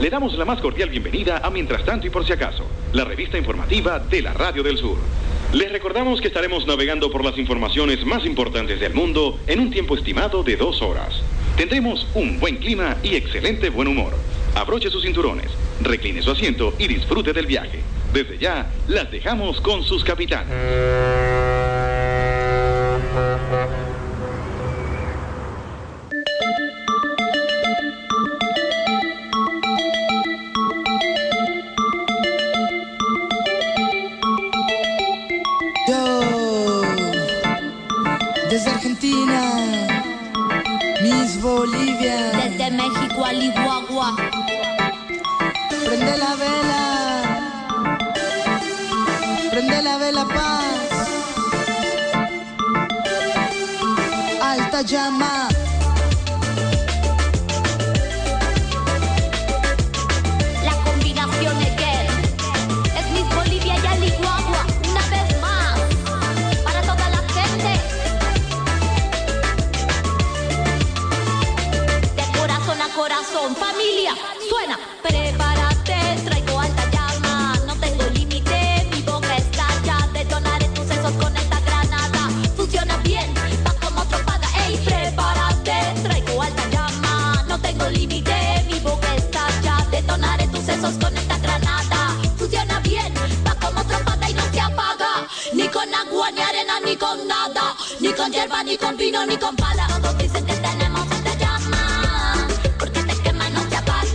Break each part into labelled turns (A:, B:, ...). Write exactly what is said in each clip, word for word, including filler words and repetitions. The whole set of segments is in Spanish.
A: Le damos la más cordial bienvenida a Mientras Tanto y Por Si Acaso, la revista informativa de la Radio del Sur. Les recordamos que estaremos navegando por las informaciones más importantes del mundo en un tiempo estimado de dos horas. Tendremos un buen clima y excelente buen humor. Abroche sus cinturones, recline su asiento y disfrute del viaje. Desde ya, las dejamos con sus capitanes.
B: Yo, desde Argentina, Miss Bolivia.
C: Desde México al Iguagua.
B: Prende la vela, prende la vela paz, alta llama.
C: La combinación de que es Miss Bolivia y al Iguagua. Una vez más, para toda la gente. De corazón a corazón, familia, suena. Prepárate, traigo alta llama. No tengo límite, mi boca estalla. Detonaré tus sesos con esta granada. Funciona bien, va como tropada. Ey, prepárate, traigo alta llama. No tengo límite, mi boca estalla. Detonaré tus sesos con esta granada. Funciona bien, va como tropada y no se apaga. Ni con agua, ni arena, ni con nada. Ni con hierba, ni con vino, ni con pala. Todos dicen que tenemos alta llama. Porque te quema y no se apaga.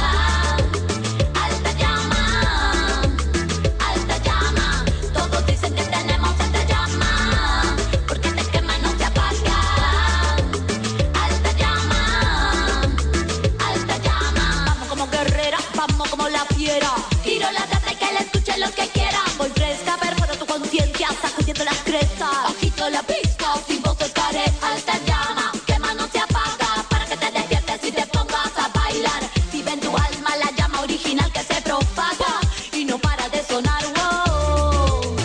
C: Alta llama, alta llama. Todos dicen que tenemos alta llama. Porque te quema y no se apaga. Alta llama, alta llama. Vamos como guerrera, vamos como la fiera. Tiro la data y que la escuchen los que quieran. Voy fresca, perforo tu conciencia, sacudiendo las crestas. Agito la pista, sin voz estaré. Alta llama, quema no se apaga. Para que te despiertes y te pongas a bailar. Vive en tu alma la llama original que se propaga y no para de sonar. Wow.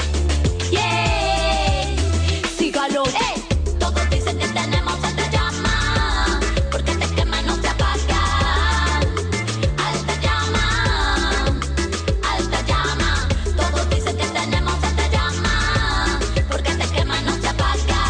C: Yeah. Sígalo. Hey. Todos dicen que tenemos alta llama. Porque te quema y no se apaga. Alta llama, alta llama. Todos dicen que tenemos alta llama. Porque te quema y no se apaga.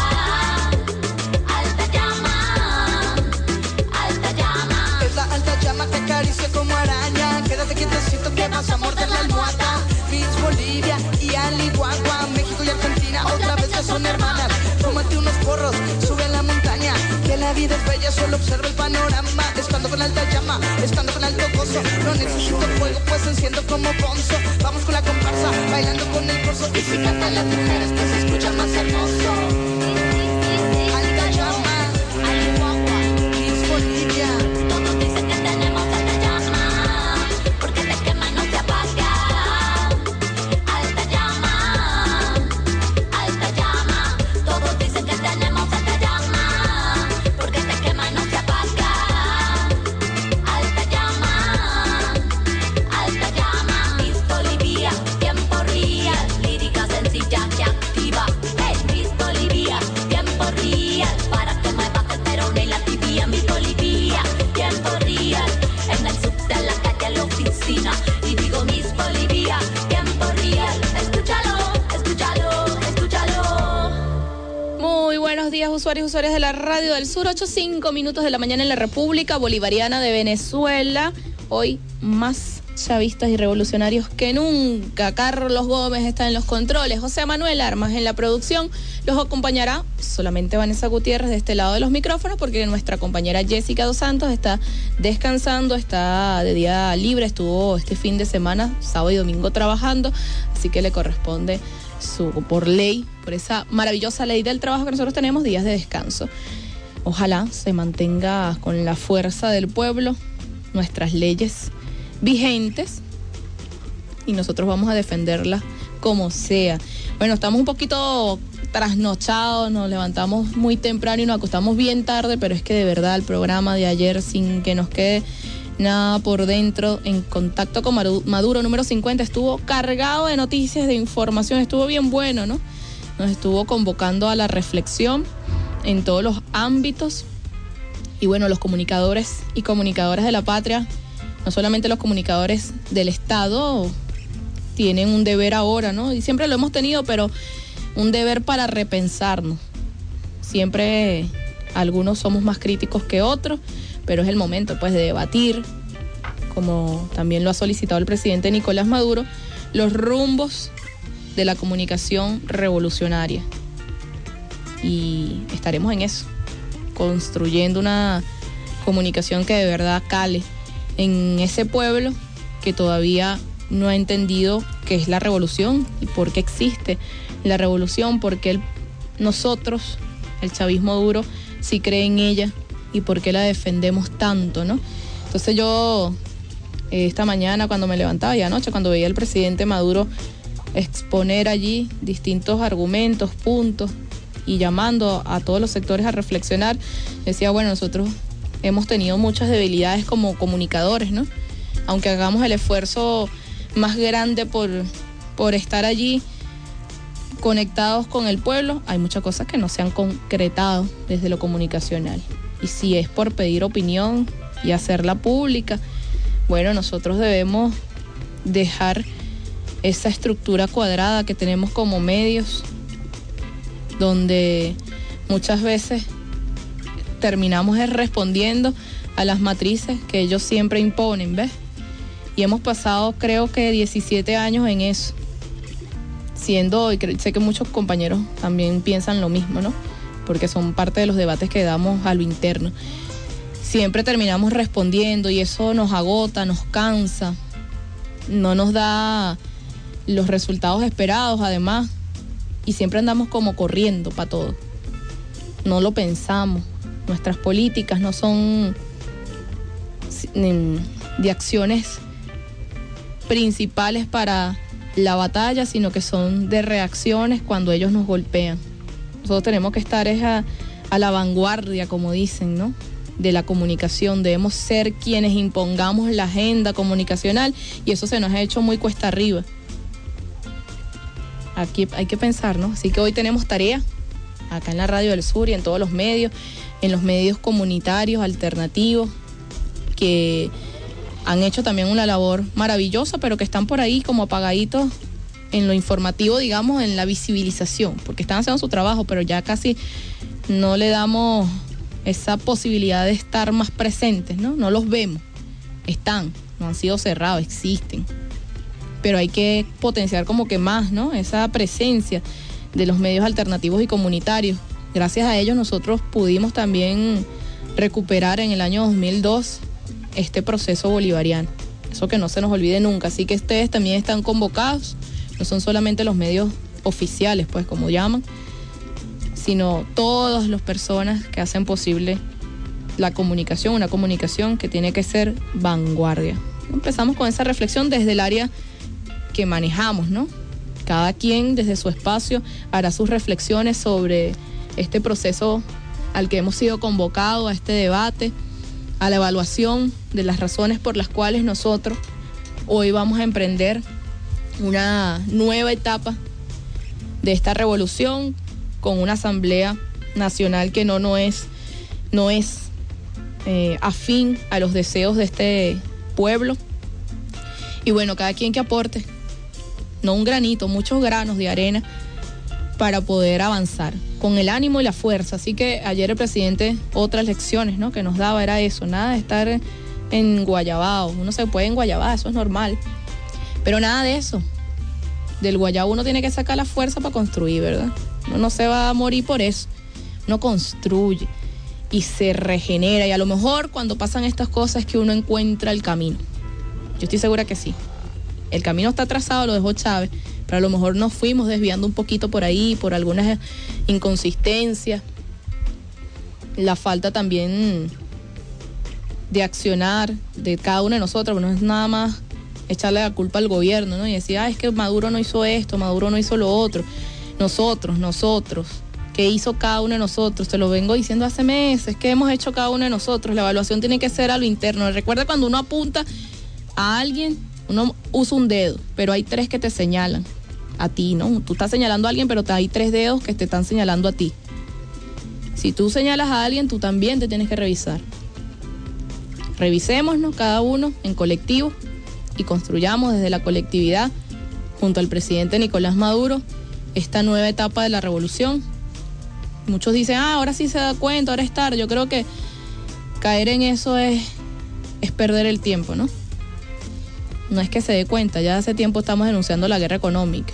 C: Alta llama, alta llama.
B: Es la alta llama que acaricia como araña. Quédate quietecito que vas a morder la almohada. Miss Bolivia y Alihuahua, México y Argentina otra vez ya son hermanas. Fúmate unos porros, sube a la montaña. Que la vida es bella, solo observa el panorama. Estando con alta llama, estando con alto gozo. No necesito fuego, pues enciendo como bonzo. Vamos con la comparsa, bailando con el corso. Y si cantan las mujeres, pues se escucha más hermoso. Alta llama,
C: Alihuahua.
B: Miss Bolivia.
C: Todos dicen que tenemos alta llama. Porque te quema y no se apaga. Alta llama, alta llama. Todos dicen que tenemos alta llama. Porque te quema y no se apaga. Alta llama, alta llama. Miss Bolivia, tiempo real. Lírica sencilla que activa. Hey, Miss Bolivia, tiempo real. Para que muevas el perón y la tibia. Miss Bolivia, tiempo real. En el subte, en la calle, en la oficina. Y digo Miss Bolivia, tiempo real. Escúchalo, escúchalo, escúchalo.
D: Muy buenos días, usuarios y usuarias de la Radio del Sur. ocho cinco minutos de la mañana en la República Bolivariana de Venezuela. Hoy más chavistas y revolucionarios que nunca. Carlos Gómez está en los controles, José Manuel Armas en la producción. Los acompañará solamente Vanessa Gutiérrez de este lado de los micrófonos, porque nuestra compañera Jessica Dos Santos está descansando, está de día libre, estuvo este fin de semana, sábado y domingo trabajando, así que le corresponde su, por ley, por esa maravillosa ley del trabajo que nosotros tenemos, días de descanso. Ojalá se mantenga con la fuerza del pueblo nuestras leyes vigentes y nosotros vamos a defenderlas como sea. Bueno, estamos un poquito trasnochados, nos levantamos muy temprano y nos acostamos bien tarde, pero es que de verdad el programa de ayer, sin que nos quede nada por dentro, en Contacto con Maduro número cincuenta, estuvo cargado de noticias, de información, estuvo bien bueno, ¿no? Nos estuvo convocando a la reflexión en todos los ámbitos. Y bueno, los comunicadores y comunicadoras de la patria no solamente los comunicadores del Estado tienen un deber ahora, ¿no? Y siempre lo hemos tenido, pero un deber para repensarnos. Siempre algunos somos más críticos que otros, pero es el momento, pues, de debatir, como también lo ha solicitado el presidente Nicolás Maduro, los rumbos de la comunicación revolucionaria. Y estaremos en eso, construyendo una comunicación que de verdad cale en ese pueblo que todavía no ha entendido qué es la revolución y por qué existe la revolución, por qué el, nosotros, el chavismo duro, sí cree en ella y por qué la defendemos tanto, ¿no? Entonces yo, eh, esta mañana cuando me levantaba y anoche cuando veía al presidente Maduro exponer allí distintos argumentos, puntos, y llamando a todos los sectores a reflexionar, decía, bueno, nosotros hemos tenido muchas debilidades como comunicadores, ¿no? Aunque hagamos el esfuerzo más grande por, por estar allí conectados con el pueblo, hay muchas cosas que no se han concretado desde lo comunicacional. Y si es por pedir opinión y hacerla pública, bueno, nosotros debemos dejar esa estructura cuadrada que tenemos como medios, donde muchas veces terminamos respondiendo a las matrices que ellos siempre imponen, ¿ves? Y hemos pasado, creo que diecisiete años en eso, siendo, y sé que muchos compañeros también piensan lo mismo, ¿no? Porque son parte de los debates que damos a lo interno. Siempre terminamos respondiendo y eso nos agota, nos cansa, no nos da los resultados esperados, además, y siempre andamos como corriendo para todo. No lo pensamos. Nuestras políticas no son de acciones principales para la batalla, sino que son de reacciones cuando ellos nos golpean. Nosotros tenemos que estar es a, a la vanguardia, como dicen, ¿no?, de la comunicación. Debemos ser quienes impongamos la agenda comunicacional y eso se nos ha hecho muy cuesta arriba. Aquí hay que pensar, ¿no? Así que hoy tenemos tarea acá en la Radio del Sur y en todos los medios, en los medios comunitarios alternativos, que han hecho también una labor maravillosa, pero que están por ahí como apagaditos en lo informativo, digamos, en la visibilización, porque están haciendo su trabajo, pero ya casi no le damos esa posibilidad de estar más presentes, ¿no? No los vemos, están, no han sido cerrados, existen. Pero hay que potenciar como que más, ¿no?, esa presencia de los medios alternativos y comunitarios. Gracias a ellos nosotros pudimos también recuperar en el año dos mil dos este proceso bolivariano. Eso que no se nos olvide nunca. Así que ustedes también están convocados, no son solamente los medios oficiales, pues como llaman, sino todas las personas que hacen posible la comunicación, una comunicación que tiene que ser vanguardia. Empezamos con esa reflexión desde el área que manejamos, ¿no? Cada quien desde su espacio hará sus reflexiones sobre este proceso al que hemos sido convocados, a este debate, a la evaluación de las razones por las cuales nosotros hoy vamos a emprender una nueva etapa de esta revolución con una Asamblea Nacional que no, no es, no es eh, afín a los deseos de este pueblo. Y bueno, cada quien que aporte, no un granito, muchos granos de arena para poder avanzar con el ánimo y la fuerza. Así que ayer el presidente, otras lecciones, ¿no?, que nos daba era eso, nada de estar en guayabao. Uno se puede enguayabar, eso es normal, pero nada de eso. Del guayabo uno tiene que sacar la fuerza para construir, ¿verdad? Uno no se va a morir por eso. Uno construye y se regenera, y a lo mejor cuando pasan estas cosas es que uno encuentra el camino. Yo estoy segura que sí. El camino está trazado, lo dejó Chávez, pero a lo mejor nos fuimos desviando un poquito por ahí, por algunas inconsistencias. La falta también de accionar de cada uno de nosotros, no es nada más echarle la culpa al gobierno, ¿no? Y decir, ah, es que Maduro no hizo esto, Maduro no hizo lo otro. Nosotros, nosotros, ¿qué hizo cada uno de nosotros? Te lo vengo diciendo hace meses, ¿qué hemos hecho cada uno de nosotros? La evaluación tiene que ser a lo interno. Recuerda cuando uno apunta a alguien, uno usa un dedo, pero hay tres que te señalan a ti, ¿no? Tú estás señalando a alguien, pero hay tres dedos que te están señalando a ti. Si tú señalas a alguien, tú también te tienes que revisar. Revisémonos cada uno en colectivo y construyamos desde la colectividad, junto al presidente Nicolás Maduro, esta nueva etapa de la revolución. Muchos dicen, ah, ahora sí se da cuenta, ahora es tarde. Yo creo que caer en eso es, es perder el tiempo, ¿no? No es que se dé cuenta, ya hace tiempo estamos denunciando la guerra económica.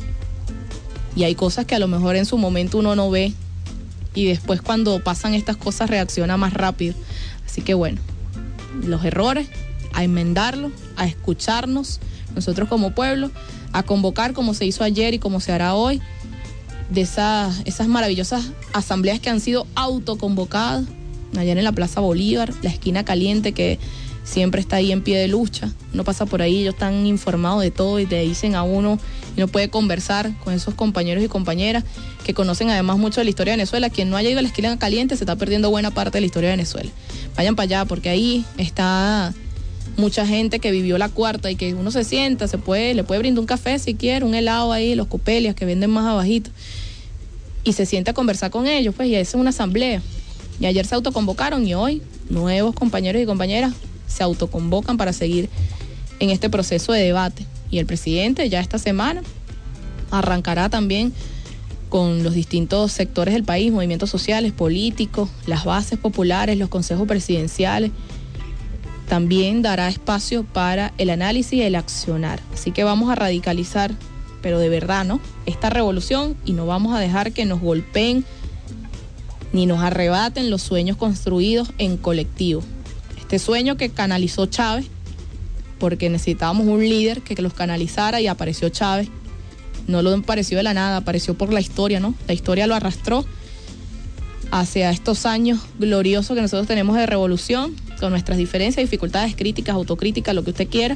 D: Y hay cosas que a lo mejor en su momento uno no ve, y después cuando pasan estas cosas reacciona más rápido. Así que bueno, los errores, a enmendarlos, a escucharnos, nosotros como pueblo, a convocar como se hizo ayer y como se hará hoy, de esas, esas maravillosas asambleas que han sido autoconvocadas, ayer en la Plaza Bolívar, la esquina caliente que siempre está ahí en pie de lucha. Uno pasa por ahí, ellos están informados de todo y te dicen a uno, y uno puede conversar con esos compañeros y compañeras que conocen además mucho de la historia de Venezuela. Quien no haya ido a la esquina caliente se está perdiendo buena parte de la historia de Venezuela. Vayan para allá porque ahí está mucha gente que vivió la cuarta y que uno se sienta, se puede, le puede brindar un café si quiere, un helado ahí, los copelias que venden más abajito, y se sienta a conversar con ellos, pues, y esa es una asamblea. Y ayer se autoconvocaron y hoy nuevos compañeros y compañeras se autoconvocan para seguir en este proceso de debate. Y el presidente ya esta semana arrancará también con los distintos sectores del país, movimientos sociales, políticos, las bases populares, los consejos presidenciales. También dará espacio para el análisis y el accionar. Así que vamos a radicalizar, pero de verdad, ¿no?, esta revolución, y no vamos a dejar que nos golpeen ni nos arrebaten los sueños construidos en colectivo. Este sueño que canalizó Chávez, porque necesitábamos un líder que los canalizara, y apareció Chávez. No lo apareció de la nada, apareció por la historia, ¿no? La historia lo arrastró hacia estos años gloriosos que nosotros tenemos de revolución, con nuestras diferencias, dificultades, críticas, autocríticas, lo que usted quiera.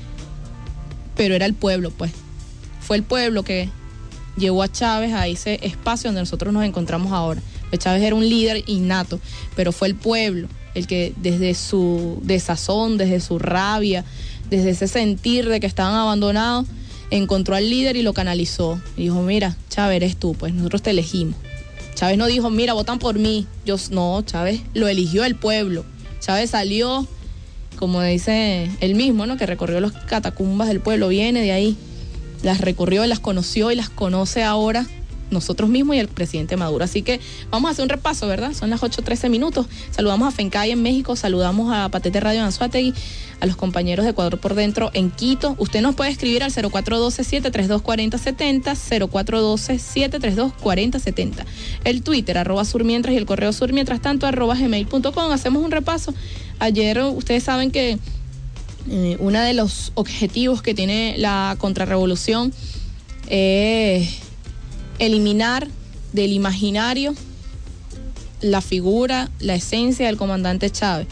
D: Pero era el pueblo, pues. Fue el pueblo que llevó a Chávez a ese espacio donde nosotros nos encontramos ahora. Chávez era un líder innato, pero fue el pueblo el que desde su desazón, desde su rabia, desde ese sentir de que estaban abandonados, encontró al líder y lo canalizó. Y dijo, mira, Chávez, eres tú, pues nosotros te elegimos. Chávez no dijo, mira, votan por mí. Yo, no, Chávez lo eligió el pueblo. Chávez salió, como dice él mismo, ¿no?, que recorrió las catacumbas del pueblo, viene de ahí, las recorrió, las conoció y las conoce ahora nosotros mismos y el presidente Maduro. Así que vamos a hacer un repaso, ¿verdad? Son las ocho trece minutos. Saludamos a Fencay en México, saludamos a Patete Radio en Anzoátegui, a los compañeros de Ecuador por Dentro en Quito. Usted nos puede escribir al cero cuatro uno dos, siete tres dos, cuatro cero siete cero, cero cuatro uno dos, siete tres dos, cuatro cero siete cero. El Twitter, arroba surmientras, y el correo surmientras tanto, arroba gmail punto com. Hacemos un repaso. Ayer ustedes saben que eh, uno de los objetivos que tiene la contrarrevolución es eliminar del imaginario la figura, la esencia del comandante Chávez.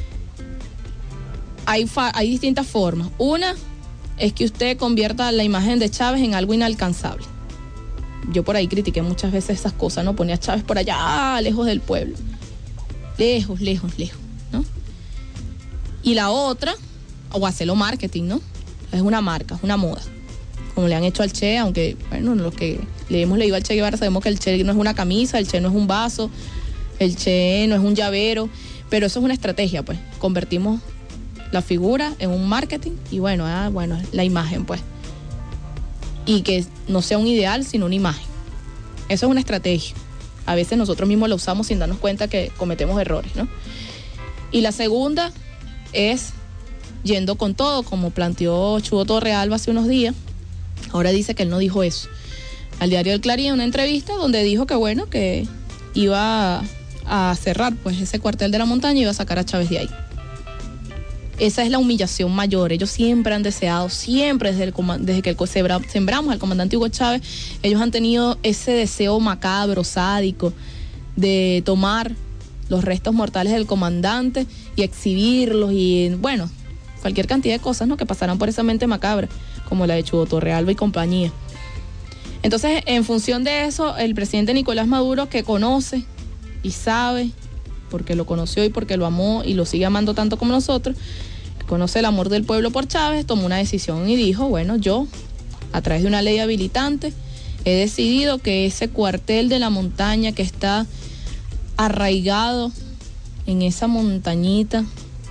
D: Hay, fa- hay distintas formas. Una es que usted convierta la imagen de Chávez en algo inalcanzable. Yo por ahí critiqué muchas veces esas cosas, ¿no? Ponía a Chávez por allá, lejos del pueblo. Lejos, lejos, lejos, ¿no? Y la otra, o hacerlo marketing, ¿no? Es una marca, es una moda, como le han hecho al Che, aunque, bueno, los que le hemos leído al Che Guevara sabemos que el Che no es una camisa, el Che no es un vaso, el Che no es un llavero, pero eso es una estrategia, pues. Convertimos la figura en un marketing y bueno, ah, bueno, la imagen, pues. Y que no sea un ideal, sino una imagen. Eso es una estrategia. A veces nosotros mismos lo usamos sin darnos cuenta que cometemos errores, ¿no? Y la segunda es yendo con todo, como planteó Chugo Torrealba hace unos días. Ahora dice que él no dijo eso. Al diario El Clarín, una entrevista donde dijo que bueno, que iba a cerrar pues ese cuartel de la montaña y iba a sacar a Chávez de ahí. Esa es la humillación mayor. Ellos siempre han deseado, siempre desde, el, desde que el, sembramos al comandante Hugo Chávez, ellos han tenido ese deseo macabro, sádico, de tomar los restos mortales del comandante y exhibirlos y, bueno, cualquier cantidad de cosas, ¿no?, que pasarán por esa mente macabra, como la de Chugo Torrealba y compañía. Entonces, en función de eso, el presidente Nicolás Maduro, que conoce y sabe, porque lo conoció y porque lo amó y lo sigue amando tanto como nosotros, que conoce el amor del pueblo por Chávez, tomó una decisión y dijo, bueno, yo, a través de una ley habilitante, he decidido que ese cuartel de la montaña que está arraigado en esa montañita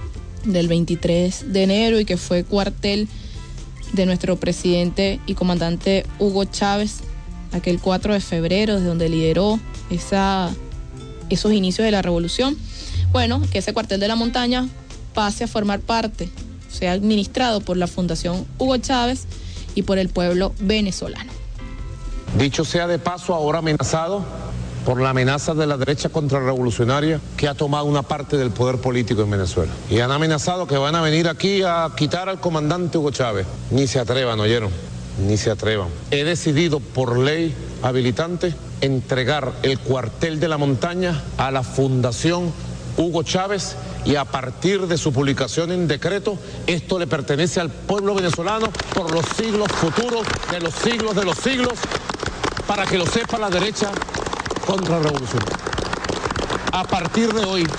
D: del veintitrés de enero y que fue cuartel de nuestro presidente y comandante Hugo Chávez, aquel cuatro de febrero, desde donde lideró esa, esos inicios de la revolución. Bueno, que ese cuartel de la montaña pase a formar parte, sea administrado por la Fundación Hugo Chávez y por el pueblo venezolano.
E: Dicho sea de paso, ahora amenazado por la amenaza de la derecha contrarrevolucionaria que ha tomado una parte del poder político en Venezuela. Y han amenazado que van a venir aquí a quitar al comandante Hugo Chávez. Ni se atrevan, ¿oyeron? Ni se atrevan. He decidido por ley habilitante entregar el cuartel de la montaña a la Fundación Hugo Chávez y a partir de su publicación en decreto, esto le pertenece al pueblo venezolano por los siglos futuros, de los siglos de los siglos, para que lo sepa la derecha contrarrevolucionaria. A partir de hoy.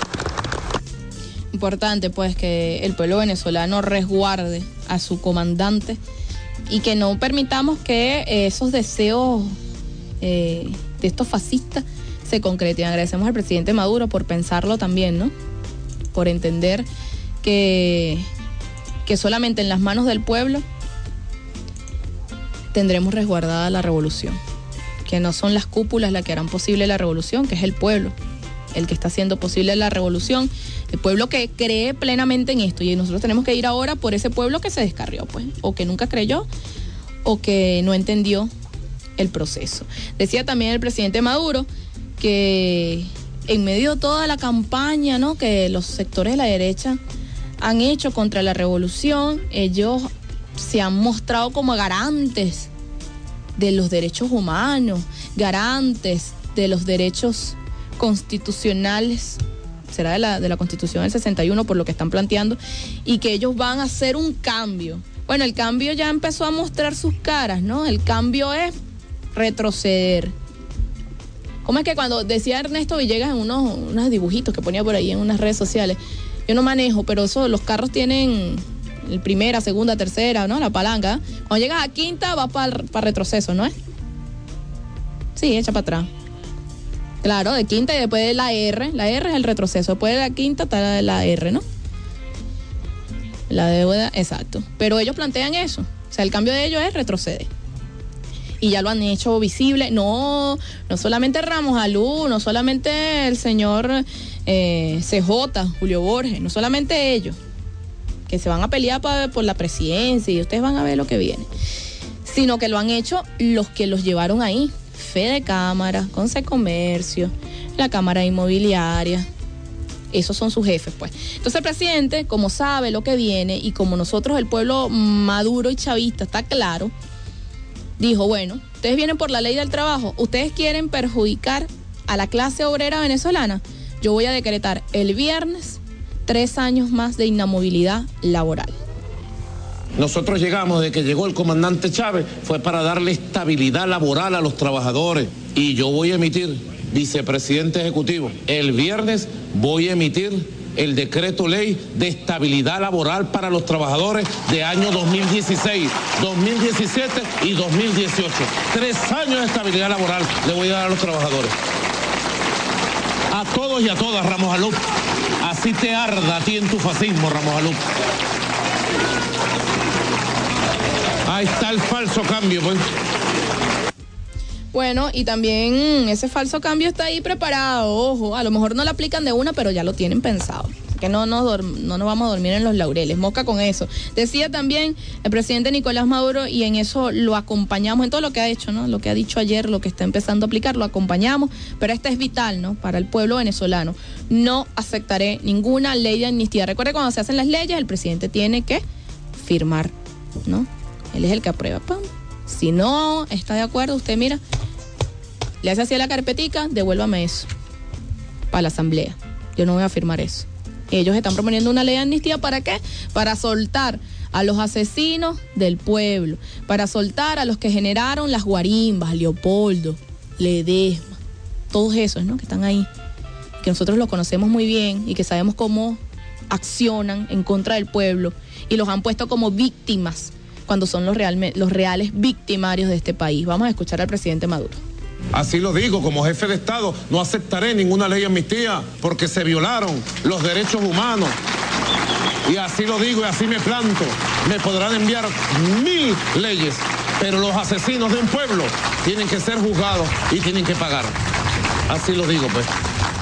D: Importante pues que el pueblo venezolano resguarde a su comandante y que no permitamos que esos deseos eh, de estos fascistas se concreten. Agradecemos al presidente Maduro por pensarlo también, ¿no? Por entender que, que solamente en las manos del pueblo tendremos resguardada la revolución, que no son las cúpulas las que harán posible la revolución, que es el pueblo el que está haciendo posible la revolución, el pueblo que cree plenamente en esto, y nosotros tenemos que ir ahora por ese pueblo que se descarrió, pues, o que nunca creyó, o que no entendió el proceso. Decía también el presidente Maduro que en medio de toda la campaña, ¿no?, que los sectores de la derecha han hecho contra la revolución, ellos se han mostrado como garantes de los derechos humanos, garantes de los derechos constitucionales, será de la, de la Constitución del sesenta y uno por lo que están planteando, y que ellos van a hacer un cambio. Bueno, el cambio ya empezó a mostrar sus caras, ¿no? El cambio es retroceder. ¿Cómo es que cuando decía Ernesto Villegas en unos, unos dibujitos que ponía por ahí en unas redes sociales? Yo no manejo, pero eso, los carros tienen el primera, segunda, tercera, ¿no? La palanca. Cuando llegas a quinta, vas para pa retroceso, ¿no es? Sí, echa para atrás. Claro, de quinta y después de la R. La R es el retroceso. Después de la quinta está la, la R, ¿no? La deuda, exacto. Pero ellos plantean eso. O sea, el cambio de ellos es retroceder. Y ya lo han hecho visible. No, no solamente Ramos Alú, no solamente el señor eh, C J, Julio Borges, no solamente ellos, que se van a pelear pa, por la presidencia y ustedes van a ver lo que viene, sino que lo han hecho los que los llevaron ahí. Fede Cámara, Concecomercio, la Cámara Inmobiliaria, esos son sus jefes, pues. Entonces el presidente, como sabe lo que viene y como nosotros, el pueblo maduro y chavista, está claro, dijo, bueno, ustedes vienen por la ley del trabajo, ustedes quieren perjudicar a la clase obrera venezolana, yo voy a decretar el viernes tres años más de inamovilidad laboral.
E: Nosotros llegamos, de que llegó el comandante Chávez, fue para darle estabilidad laboral a los trabajadores. Y yo voy a emitir, vicepresidente ejecutivo, el viernes voy a emitir el decreto ley de estabilidad laboral para los trabajadores de año dos mil dieciséis, dos mil diecisiete y dos mil dieciocho. Tres años de estabilidad laboral le voy a dar a los trabajadores. A todos y a todas, Ramos Alú. Así te arda a ti en tu fascismo, Ramos Alú. Ahí está el falso cambio, pues.
D: Bueno, y también ese falso cambio está ahí preparado, ojo, a lo mejor no lo aplican de una, pero ya lo tienen pensado. Que no nos, no nos vamos a dormir en los laureles, mosca con eso. Decía también el presidente Nicolás Maduro, y en eso lo acompañamos, en todo lo que ha hecho, ¿no? Lo que ha dicho ayer, lo que está empezando a aplicar, lo acompañamos, pero este es vital, ¿no? Para el pueblo venezolano. No aceptaré ninguna ley de amnistía. Recuerde, cuando se hacen las leyes, el presidente tiene que firmar, ¿no? Él es el que aprueba. ¡Pam! Si no está de acuerdo, usted mira, le hace así a la carpetica, devuélvame eso para la asamblea. Yo no voy a firmar eso. Ellos están proponiendo una ley de amnistía, ¿para qué? Para soltar a los asesinos del pueblo, para soltar a los que generaron las guarimbas, Leopoldo, Ledesma, todos esos, ¿no?, que están ahí, que nosotros los conocemos muy bien y que sabemos cómo accionan en contra del pueblo y los han puesto como víctimas cuando son los, real, los reales victimarios de este país. Vamos a escuchar al presidente Maduro.
E: Así lo digo, como jefe de Estado, no aceptaré ninguna ley de amnistía porque se violaron los derechos humanos. y así lo digo y así me planto. Me podrán enviar mil leyes, pero los asesinos de un pueblo tienen que ser juzgados y tienen que pagar. Así lo digo, pues.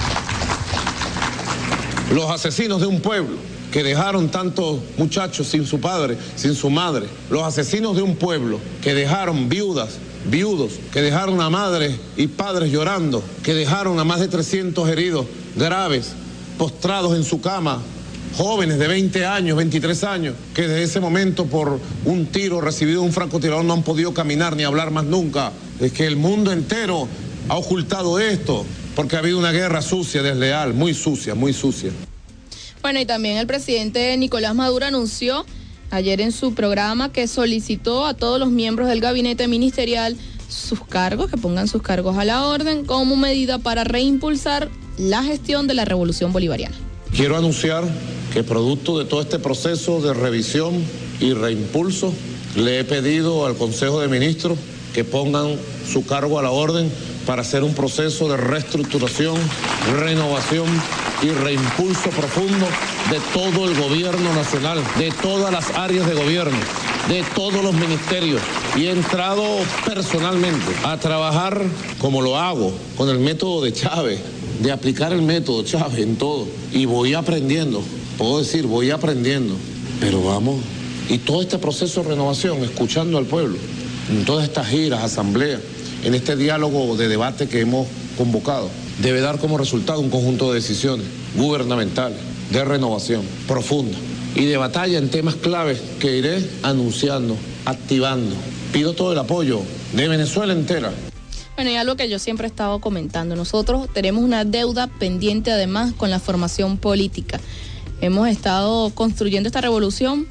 E: Los asesinos de un pueblo que dejaron tantos muchachos sin su padre, sin su madre. Los asesinos de un pueblo que dejaron viudas, viudos, que dejaron a madres y padres llorando, que dejaron a más de trescientos heridos graves, postrados en su cama, jóvenes de veinte años, veintitrés años, que desde ese momento por un tiro recibido de un francotirador no han podido caminar ni hablar más nunca. Es que el mundo entero ha ocultado esto, porque ha habido una guerra sucia, desleal, muy sucia, muy sucia.
D: Bueno, y también el presidente Nicolás Maduro anunció ayer en su programa que solicitó a todos los miembros del gabinete ministerial sus cargos, que pongan sus cargos a la orden como medida para reimpulsar la gestión de la revolución bolivariana.
E: Quiero anunciar que producto de todo este proceso de revisión y reimpulso, le he pedido al Consejo de Ministros que pongan su cargo a la orden para hacer un proceso de reestructuración, renovación y reimpulso profundo de todo el gobierno nacional, de todas las áreas de gobierno, de todos los ministerios. Y he entrado personalmente a trabajar como lo hago, con el método de Chávez, de aplicar el método Chávez en todo. Y voy aprendiendo, puedo decir, voy aprendiendo, pero vamos. Y todo este proceso de renovación, escuchando al pueblo, en todas estas giras, asambleas, en este diálogo de debate que hemos convocado, debe dar como resultado un conjunto de decisiones gubernamentales, de renovación profunda y de batalla en temas claves que iré anunciando, activando. Pido todo el apoyo de Venezuela entera.
D: Bueno, y algo que yo siempre he estado comentando, nosotros tenemos una deuda pendiente además con la formación política. Hemos estado construyendo esta revolución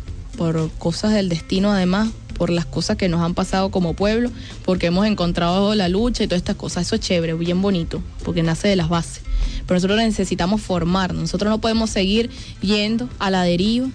D: por cosas del destino además, por las cosas que nos han pasado como pueblo, porque hemos encontrado la lucha y todas estas cosas. Eso es chévere, bien bonito, porque nace de las bases. Pero nosotros necesitamos formarnos, nosotros no podemos seguir yendo a la deriva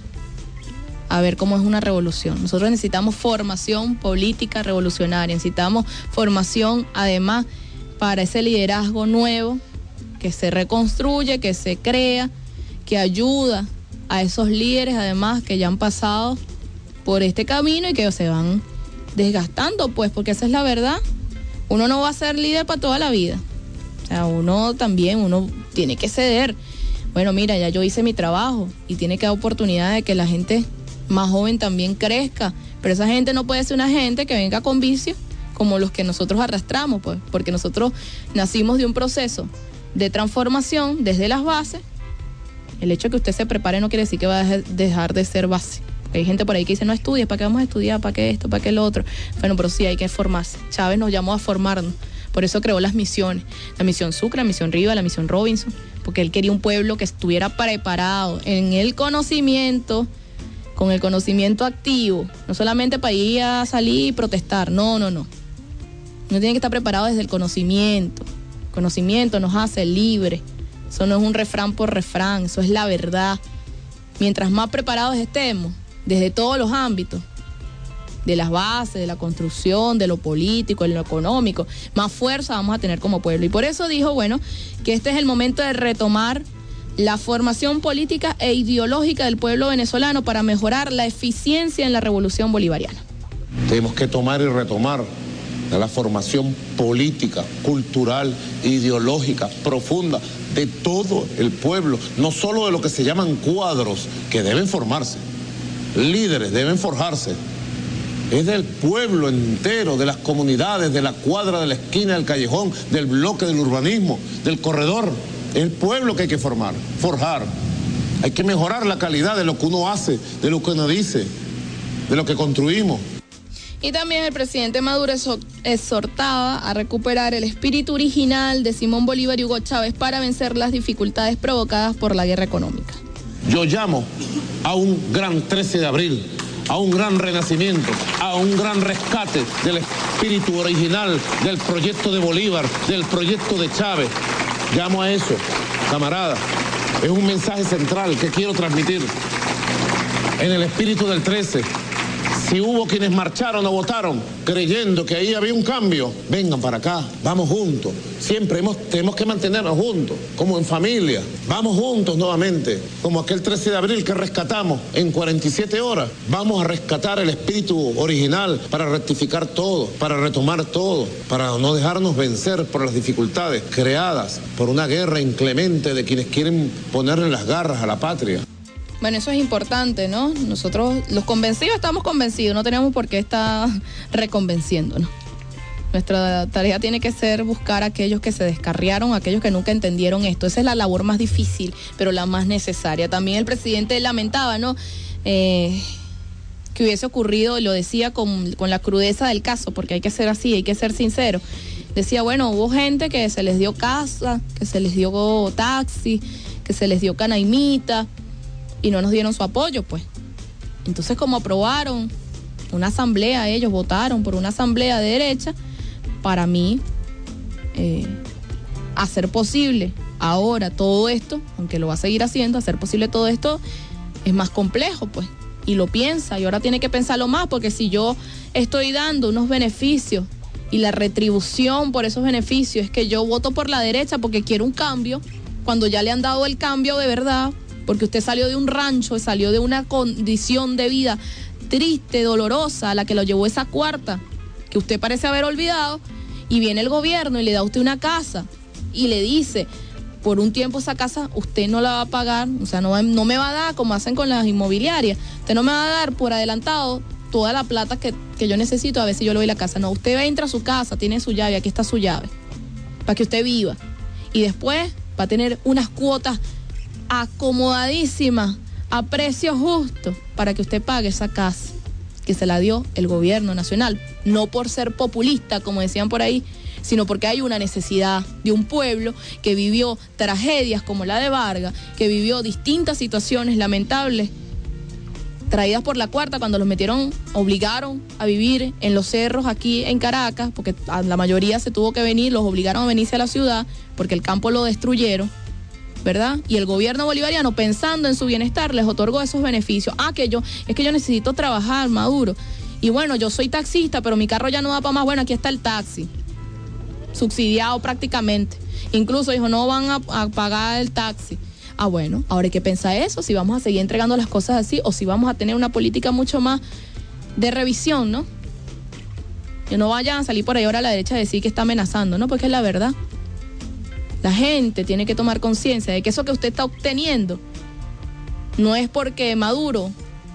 D: a ver cómo es una revolución. Nosotros necesitamos formación política revolucionaria, necesitamos formación además para ese liderazgo nuevo que se reconstruye, que se crea, que ayuda a esos líderes además que ya han pasado por este camino y que se van desgastando, pues, porque esa es la verdad. Uno no va a ser líder para toda la vida. O sea, uno también, uno tiene que ceder. Bueno, mira, ya yo hice mi trabajo y tiene que dar oportunidad de que la gente más joven también crezca, pero esa gente no puede ser una gente que venga con vicios como los que nosotros arrastramos, pues, porque nosotros nacimos de un proceso de transformación desde las bases. El hecho de que usted se prepare no quiere decir que va a dejar de ser base. Hay gente por ahí que dice, no estudies, ¿para qué vamos a estudiar? ¿Para qué esto? ¿Para qué lo otro? Bueno, pero sí hay que formarse. Chávez nos llamó a formarnos, por eso creó las misiones. La misión Sucre, la misión Riva, la misión Robinson, porque él quería un pueblo que estuviera preparado en el conocimiento, con el conocimiento activo, no solamente para ir a salir y protestar, no, no, no. Uno tiene que estar preparado desde el conocimiento. El conocimiento nos hace libre. Eso no es un refrán por refrán, eso es la verdad. Mientras más preparados estemos, desde todos los ámbitos, de las bases, de la construcción, de lo político, de lo económico, más fuerza vamos a tener como pueblo. Y por eso dijo, bueno, que este es el momento de retomar la formación política e ideológica del pueblo venezolano para mejorar la eficiencia en la revolución bolivariana.
E: Tenemos que tomar y retomar la formación política, cultural, ideológica, profunda de todo el pueblo, no solo de lo que se llaman cuadros, que deben formarse, líderes deben forjarse, es del pueblo entero, de las comunidades, de la cuadra, de la esquina, del callejón, del bloque, del urbanismo, del corredor. Es el pueblo que hay que formar, forjar. Hay que mejorar la calidad de lo que uno hace, de lo que uno dice, de lo que construimos.
D: Y también el presidente Maduro exhortaba a recuperar el espíritu original de Simón Bolívar y Hugo Chávez para vencer las dificultades provocadas por la guerra económica.
E: Yo llamo a un gran trece de abril, a un gran renacimiento, a un gran rescate del espíritu original del proyecto de Bolívar, del proyecto de Chávez. Llamo a eso, camarada. Es un mensaje central que quiero transmitir. En el espíritu del trece Si hubo quienes marcharon o votaron creyendo que ahí había un cambio, vengan para acá, vamos juntos. Siempre hemos, tenemos que mantenernos juntos, como en familia. Vamos juntos nuevamente, como aquel trece de abril que rescatamos en cuarenta y siete horas. Vamos a rescatar el espíritu original para rectificar todo, para retomar todo, para no dejarnos vencer por las dificultades creadas por una guerra inclemente de quienes quieren ponerle las garras a la patria.
D: Bueno, eso es importante, ¿no? Nosotros, los convencidos, estamos convencidos, no tenemos por qué estar reconvenciéndonos. Nuestra tarea tiene que ser buscar a aquellos que se descarriaron, a aquellos que nunca entendieron esto. Esa es la labor más difícil, pero la más necesaria. También el presidente lamentaba, ¿no? Eh, que hubiese ocurrido, y lo decía con, con la crudeza del caso, porque hay que ser así, hay que ser sincero. Decía, bueno, hubo gente que se les dio casa, que se les dio taxi, que se les dio canaimita, y no nos dieron su apoyo, pues. Entonces, como aprobaron una asamblea, ellos votaron por una asamblea de derecha, para mí, eh, hacer posible ahora todo esto, aunque lo va a seguir haciendo, hacer posible todo esto es más complejo, pues. Y lo piensa, y ahora tiene que pensarlo más, porque si yo estoy dando unos beneficios y la retribución por esos beneficios es que yo voto por la derecha porque quiero un cambio, cuando ya le han dado el cambio de verdad, porque usted salió de un rancho, salió de una condición de vida triste, dolorosa, a la que lo llevó esa cuarta, que usted parece haber olvidado, y viene el gobierno y le da a usted una casa, y le dice, por un tiempo esa casa usted no la va a pagar, o sea, no, va, no me va a dar, como hacen con las inmobiliarias, usted no me va a dar por adelantado toda la plata que, que yo necesito, a ver si yo le doy la casa. No, usted entra a su casa, tiene su llave, aquí está su llave, para que usted viva, y después va a tener unas cuotas acomodadísima, a precio justo, para que usted pague esa casa que se la dio el gobierno nacional, no por ser populista, como decían por ahí, sino porque hay una necesidad de un pueblo que vivió tragedias como la de Vargas, que vivió distintas situaciones lamentables traídas por la cuarta, cuando los metieron, obligaron a vivir en los cerros aquí en Caracas, porque a la mayoría se tuvo que venir, los obligaron a venirse a la ciudad, porque el campo lo destruyeron, ¿verdad? Y el gobierno bolivariano, pensando en su bienestar, les otorgó esos beneficios. Ah, que yo, es que yo necesito trabajar, Maduro. Y bueno, yo soy taxista, pero mi carro ya no da para más. Bueno, aquí está el taxi, subsidiado prácticamente. Incluso dijo, no van a, a pagar el taxi. Ah, bueno, ahora hay que pensar eso, si vamos a seguir entregando las cosas así, o si vamos a tener una política mucho más de revisión, ¿no? Que no vayan a salir por ahí ahora a la derecha a decir que está amenazando, ¿no? Porque es la verdad. La gente tiene que tomar conciencia de que eso que usted está obteniendo no es porque Maduro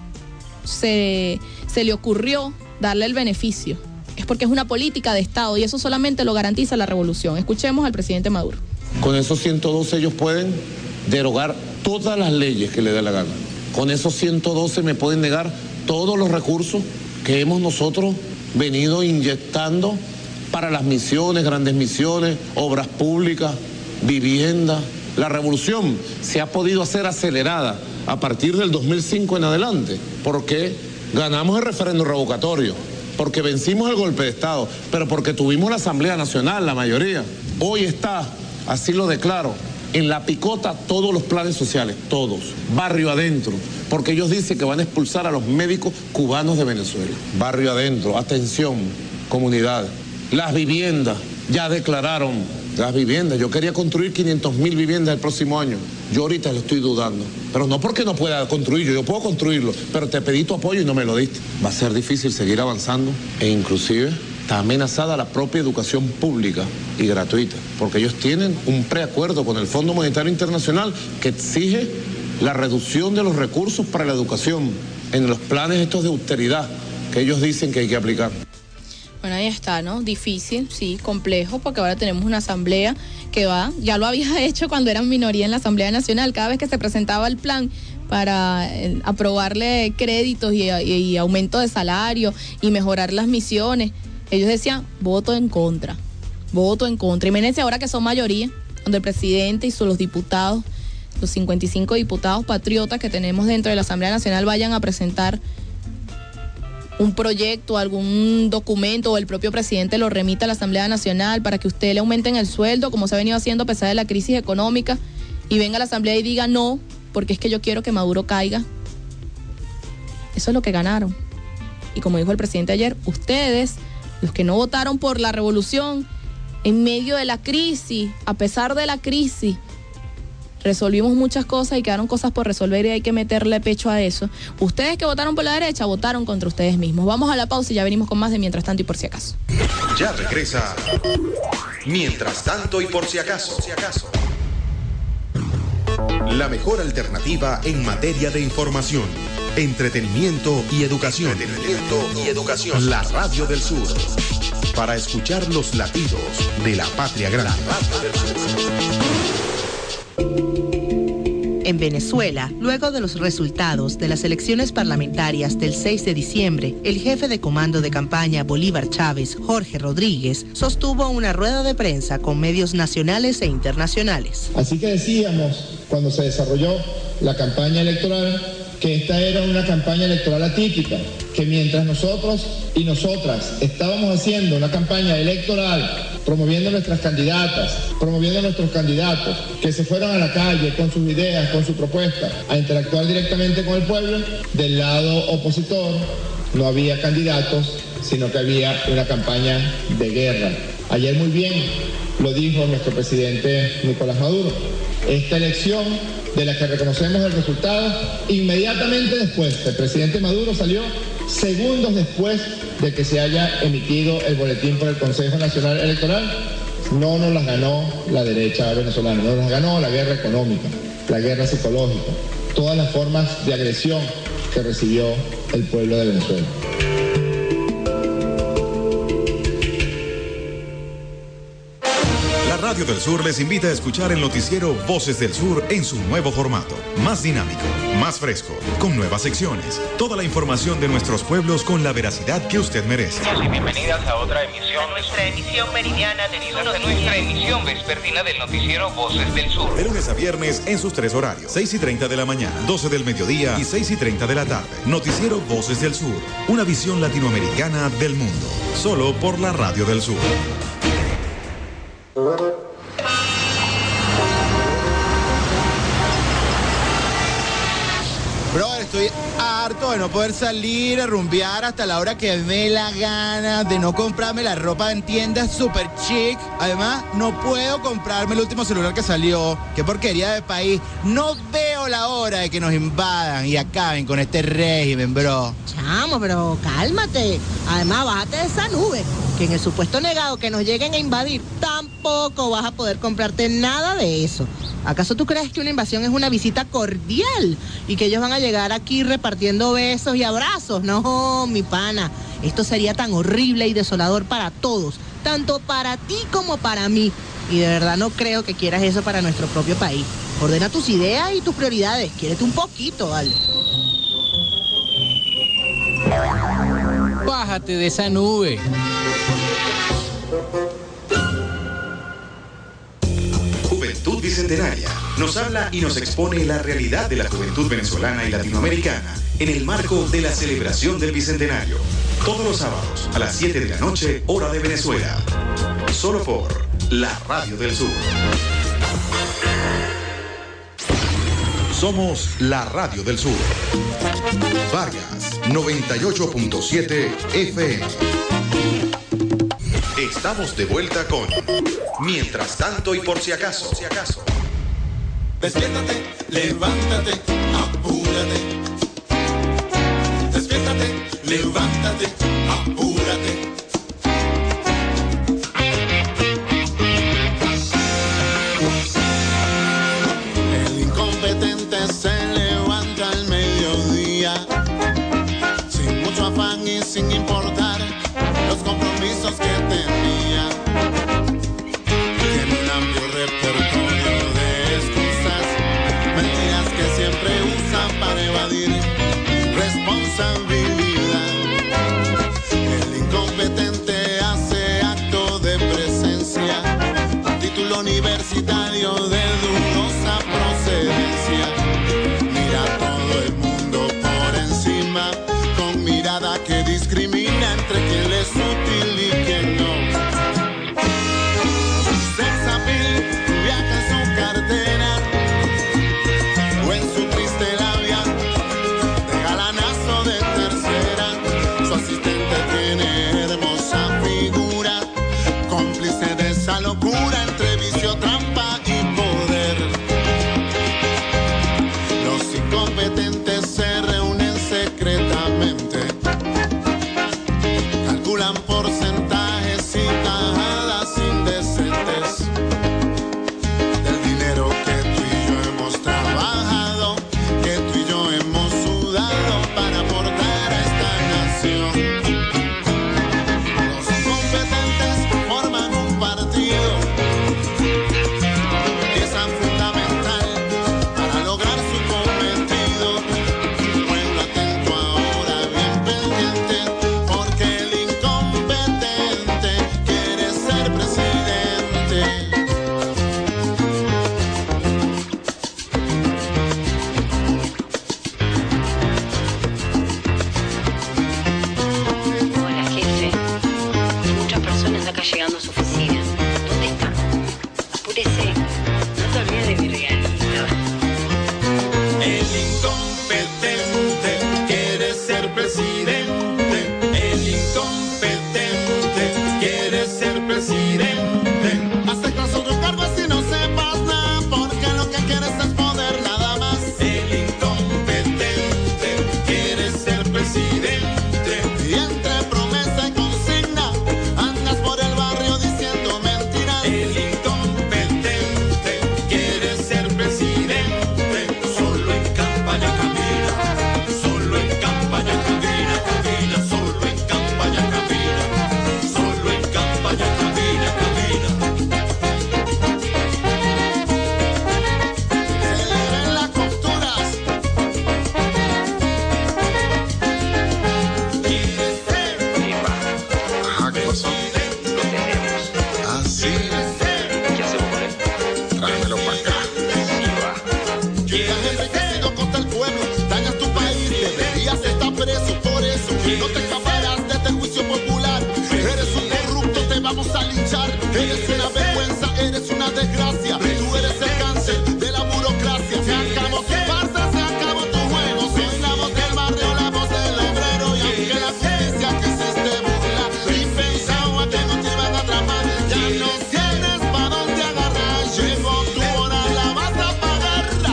D: se, se le ocurrió darle el beneficio, es porque es una política de Estado, y eso solamente lo garantiza la revolución. Escuchemos al presidente Maduro.
E: Con esos ciento doce ellos pueden derogar todas las leyes que les dé la gana. Con esos ciento doce me pueden negar todos los recursos que hemos nosotros venido inyectando para las misiones, grandes misiones, obras públicas, vivienda. La revolución se ha podido hacer acelerada a partir del dos mil cinco en adelante, porque ganamos el referéndum revocatorio, porque vencimos el golpe de Estado, pero porque tuvimos la Asamblea Nacional, la mayoría. Hoy está, así lo declaro, en la picota todos los planes sociales, todos, barrio adentro, porque ellos dicen que van a expulsar a los médicos cubanos de Venezuela. Barrio adentro, atención, comunidad. Las viviendas, ya declararon las viviendas. Yo quería construir quinientas mil viviendas el próximo año. Yo ahorita lo estoy dudando. Pero no porque no pueda construirlo, yo puedo construirlo, pero te pedí tu apoyo y no me lo diste. Va a ser difícil seguir avanzando, e inclusive está amenazada la propia educación pública y gratuita, porque ellos tienen un preacuerdo con el Fondo Monetario Internacional que exige la reducción de los recursos para la educación en los planes estos de austeridad que ellos dicen que hay que aplicar.
D: Bueno, ahí está, ¿no? Difícil, sí, complejo, porque ahora tenemos una asamblea que va, ya lo había hecho cuando eran minoría en la Asamblea Nacional, cada vez que se presentaba el plan para eh, aprobarle créditos y, y, y aumento de salario y mejorar las misiones, ellos decían, voto en contra, voto en contra. Imagínense ahora que son mayoría, donde el presidente y los diputados, los cincuenta y cinco diputados patriotas que tenemos dentro de la Asamblea Nacional vayan a presentar un proyecto, algún documento, o el propio presidente lo remita a la Asamblea Nacional para que usted le aumenten el sueldo, como se ha venido haciendo a pesar de la crisis económica, y venga a la Asamblea y diga no, porque es que yo quiero que Maduro caiga. Eso es lo que ganaron. y como dijo el presidente ayer, ustedes, los que no votaron por la revolución, en medio de la crisis, a pesar de la crisis, resolvimos muchas cosas y quedaron cosas por resolver y hay que meterle pecho a eso. Ustedes que votaron por la derecha, votaron contra ustedes mismos. Vamos a la pausa y ya venimos con más de Mientras Tanto y Por Si Acaso.
F: Ya regresa Mientras Tanto y Por Si Acaso. La mejor alternativa en materia de información, entretenimiento y educación. Entretenimiento y educación. La Radio del Sur. Para escuchar los latidos de la patria grande. La Radio del Sur.
G: En Venezuela, luego de los resultados de las elecciones parlamentarias del seis de diciembre, el jefe de comando de campaña Bolívar Chávez, Jorge Rodríguez, sostuvo una rueda de prensa con medios nacionales e internacionales.
H: Así que decíamos, cuando se desarrolló la campaña electoral, que esta era una campaña electoral atípica, que mientras nosotros y nosotras estábamos haciendo una campaña electoral, promoviendo nuestras candidatas, promoviendo nuestros candidatos, que se fueron a la calle con sus ideas, con su propuesta, a interactuar directamente con el pueblo, del lado opositor no había candidatos, sino que había una campaña de guerra. Ayer muy bien lo dijo nuestro presidente Nicolás Maduro. Esta elección, de la que reconocemos el resultado, inmediatamente después, el presidente Maduro salió segundos después de que se haya emitido el boletín por el Consejo Nacional Electoral, no nos las ganó la derecha venezolana, nos las ganó la guerra económica, la guerra psicológica, todas las formas de agresión que recibió el pueblo de Venezuela.
F: Radio del Sur les invita a escuchar el noticiero Voces del Sur en su nuevo formato, más dinámico, más fresco, con nuevas secciones, toda la información de nuestros pueblos con la veracidad que usted merece.
I: Y bienvenidas a otra emisión, nuestra emisión meridiana de nuestra emisión vespertina del noticiero Voces del Sur.
F: De lunes a viernes en sus tres horarios, seis y treinta de la mañana, doce del mediodía y seis y treinta de la tarde. Noticiero Voces del Sur, una visión latinoamericana del mundo, solo por la Radio del Sur.
J: Bro, estoy harto de no poder salir a rumbear hasta la hora que me la gana, de no comprarme la ropa en tiendas super chic. Además, no puedo comprarme el último celular que salió. Qué porquería de país. No veo la hora de que nos invadan y acaben con este régimen, bro.
G: Chamo, pero cálmate. Además, bájate de esa nube, que en el supuesto negado que nos lleguen a invadir, tampoco vas a poder comprarte nada de eso. ¿Acaso tú crees que una invasión es una visita cordial y que ellos van a llegar aquí repartiendo besos y abrazos? No, mi pana, esto sería tan horrible y desolador para todos, tanto para ti como para mí. Y de verdad no creo que quieras eso para nuestro propio país. Ordena tus ideas y tus prioridades, quiérete un poquito, vale.
K: Bájate de esa nube.
F: Juventud Bicentenaria nos habla y nos expone la realidad de la juventud venezolana y latinoamericana en el marco de la celebración del Bicentenario. Todos los sábados a las siete de la noche, hora de Venezuela. Solo por la Radio del Sur. Somos la Radio del Sur. Vargas, noventa y ocho punto siete F M. Estamos de vuelta con Mientras Tanto y Por Si Acaso. Si acaso.
L: Despiértate, levántate, apúrate. Despiértate, levántate, apúrate. El incompetente se levanta al mediodía, sin mucho afán y sin importar los compromisos que tenía. Tiene un amplio repertorio de excusas, mentiras que siempre usan para evadir responsabilidad. El incompetente
K: está llegando a su oficina. ¿Dónde está? Apúrese. No te olvides de mi regalito.
L: El incompetente quiere ser presidente. El incompetente quiere ser presidente. Hace caso de cargo si no sepas nada, porque lo que quieres es poder nada más. El incompetente quiere ser presidente. Y entre promesa y consigna andas por el barrio diciendo mentiras. El incompetente quiere ser presidente. Solo en campaña camina, solo en campaña camina, camina, solo en campaña camina, solo en campaña camina, camina. En las costuras. Quiere ser
M: Ajá, ¿qué pasó?
L: lo tenemos.
M: Ah, sí.
L: ¿Qué hacemos con él?
M: Tráemelo para acá.
L: Llegas enriquecido contra el pueblo, dañas tu país, deberías estar preso por eso. No te escaparás de este juicio popular. Eres un corrupto, te vamos a linchar. Eres una vergüenza, eres una desgracia. Tú eres el cáncer de la burocracia. Se acabó tu farsa, se acabó tu juego. Soy la voz del barrio, la voz del obrero. Y aunque la justicia quisiste burlar y pensaba que no te iban a atrapar, ya no tienes pa' dónde agarrar. Llegó tu hora, la vas a pagarla.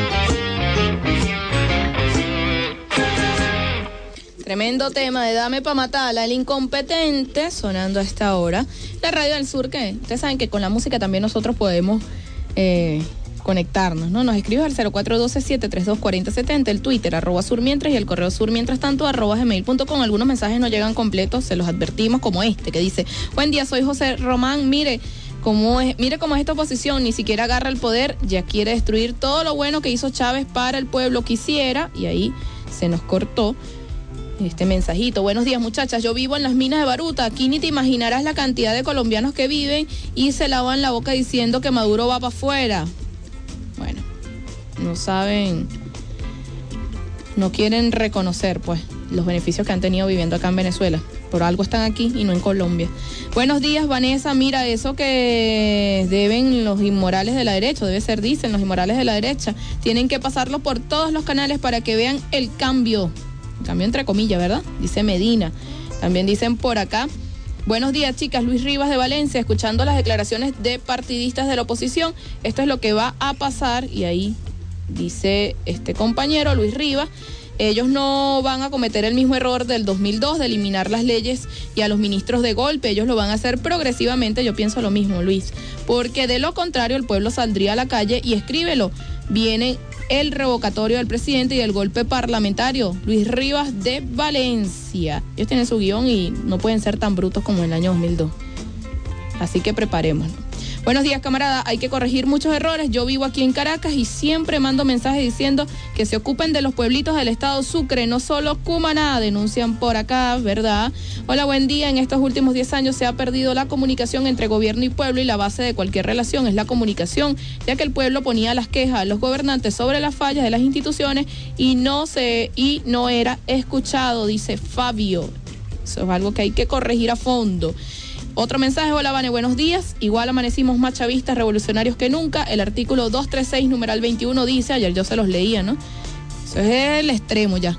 D: Tremendo tema de Dame pa' matarla, el incompetente, sonando a esta hora. La Radio del Sur, que ustedes saben que con la música también nosotros podemos eh, conectarnos, ¿no? Nos escribes al cero cuatro uno dos, siete tres dos, cuatro cero siete cero, el Twitter, arroba surmientras, y el correo surmientras tanto, arroba gmail punto com. Algunos mensajes no llegan completos, se los advertimos, como este, que dice: buen día, soy José Román, mire cómo es, mire cómo es esta oposición, ni siquiera agarra el poder, ya quiere destruir todo lo bueno que hizo Chávez para el pueblo, quisiera, y ahí se nos cortó este mensajito. Buenos días, muchachas, yo vivo en las minas de Baruta, aquí ni te imaginarás la cantidad de colombianos que viven y se lavan la boca diciendo que Maduro va para afuera. Bueno, no saben, no quieren reconocer pues los beneficios que han tenido viviendo acá en Venezuela. Por algo están aquí y no en Colombia. Buenos días, Vanessa. Mira, eso que deben los inmorales de la derecha, debe ser, dicen los inmorales de la derecha, tienen que pasarlo por todos los canales para que vean el cambio. Cambio entre comillas, ¿verdad? Dice Medina. También dicen por acá: buenos días, chicas, Luis Rivas de Valencia, escuchando las declaraciones de partidistas de la oposición. Esto es lo que va a pasar, y ahí dice este compañero, Luis Rivas, ellos no van a cometer el mismo error del dos mil dos de eliminar las leyes y a los ministros de golpe. Ellos lo van a hacer progresivamente. Yo pienso lo mismo, Luis, porque de lo contrario el pueblo saldría a la calle. Y escríbelo, viene el revocatorio del presidente y el golpe parlamentario. Luis Rivas de Valencia. Ellos tienen su guión y no pueden ser tan brutos como en el año dos mil dos. Así que preparémonos. Buenos días, camarada. Hay que corregir muchos errores. Yo vivo aquí en Caracas y siempre mando mensajes diciendo que se ocupen de los pueblitos del estado Sucre, no solo Cumaná. Denuncian por acá, ¿verdad? Hola, buen día. En estos últimos diez años se ha perdido la comunicación entre gobierno y pueblo, y la base de cualquier relación es la comunicación, ya que el pueblo ponía las quejas a los gobernantes sobre las fallas de las instituciones y no se y no era escuchado, dice Fabio. Eso es algo que hay que corregir a fondo. Otro mensaje: hola, Vane, buenos días. Igual amanecimos más chavistas revolucionarios que nunca. El artículo doscientos treinta y seis, numeral veintiuno dice, ayer yo se los leía, ¿no? Eso es el extremo ya.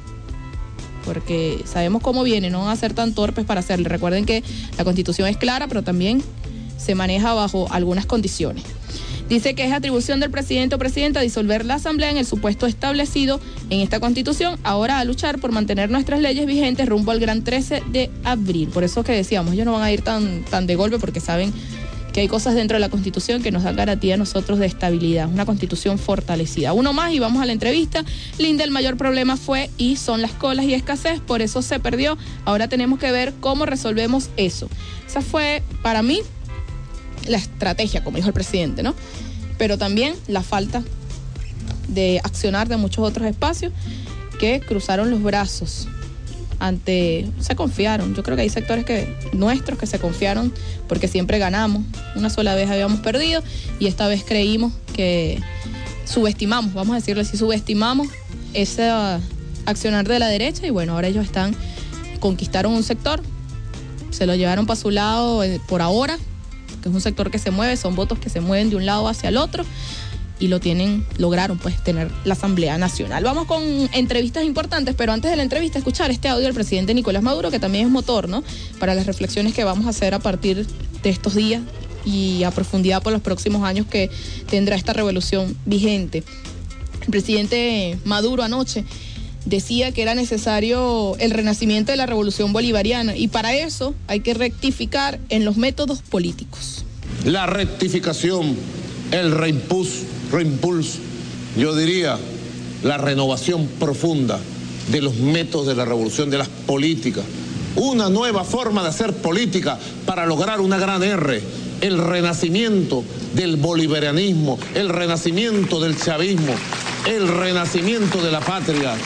D: Porque sabemos cómo viene, no van a ser tan torpes para hacerlo. Recuerden que la Constitución es clara, pero también se maneja bajo algunas condiciones. Dice que es atribución del presidente o presidenta disolver la asamblea en el supuesto establecido en esta Constitución. Ahora a luchar por mantener nuestras leyes vigentes rumbo al gran trece de abril. Por eso que decíamos, ellos no van a ir tan, tan de golpe, porque saben que hay cosas dentro de la Constitución que nos dan garantía a nosotros de estabilidad. Una Constitución fortalecida. Uno más y vamos a la entrevista. Linda, el mayor problema fue y son las colas y escasez, por eso se perdió. Ahora tenemos que ver cómo resolvemos eso. Esa fue, para mí, la estrategia, como dijo el presidente, ¿no? Pero también la falta de accionar de muchos otros espacios que cruzaron los brazos ante, se confiaron. Yo creo que hay sectores que nuestros que se confiaron porque siempre ganamos. Una sola vez habíamos perdido y esta vez creímos que subestimamos, vamos a decirlo así, subestimamos ese accionar de la derecha, y bueno, ahora ellos están, conquistaron un sector, se lo llevaron para su lado eh, por ahora, que es un sector que se mueve, son votos que se mueven de un lado hacia el otro, y lo tienen, lograron pues tener la Asamblea Nacional. Vamos con entrevistas importantes, pero antes de la entrevista, escuchar este audio del presidente Nicolás Maduro, que también es motor, ¿no?, para las reflexiones que vamos a hacer a partir de estos días y a profundidad por los próximos años que tendrá esta revolución vigente. El presidente Maduro anoche decía que era necesario el renacimiento de la revolución bolivariana, y para eso hay que rectificar en los métodos políticos.
E: La rectificación, el reimpulso, reimpulso, yo diría la renovación profunda de los métodos de la revolución, de las políticas, una nueva forma de hacer política para lograr una gran R, el renacimiento del bolivarianismo, el renacimiento del chavismo, el renacimiento de la patria.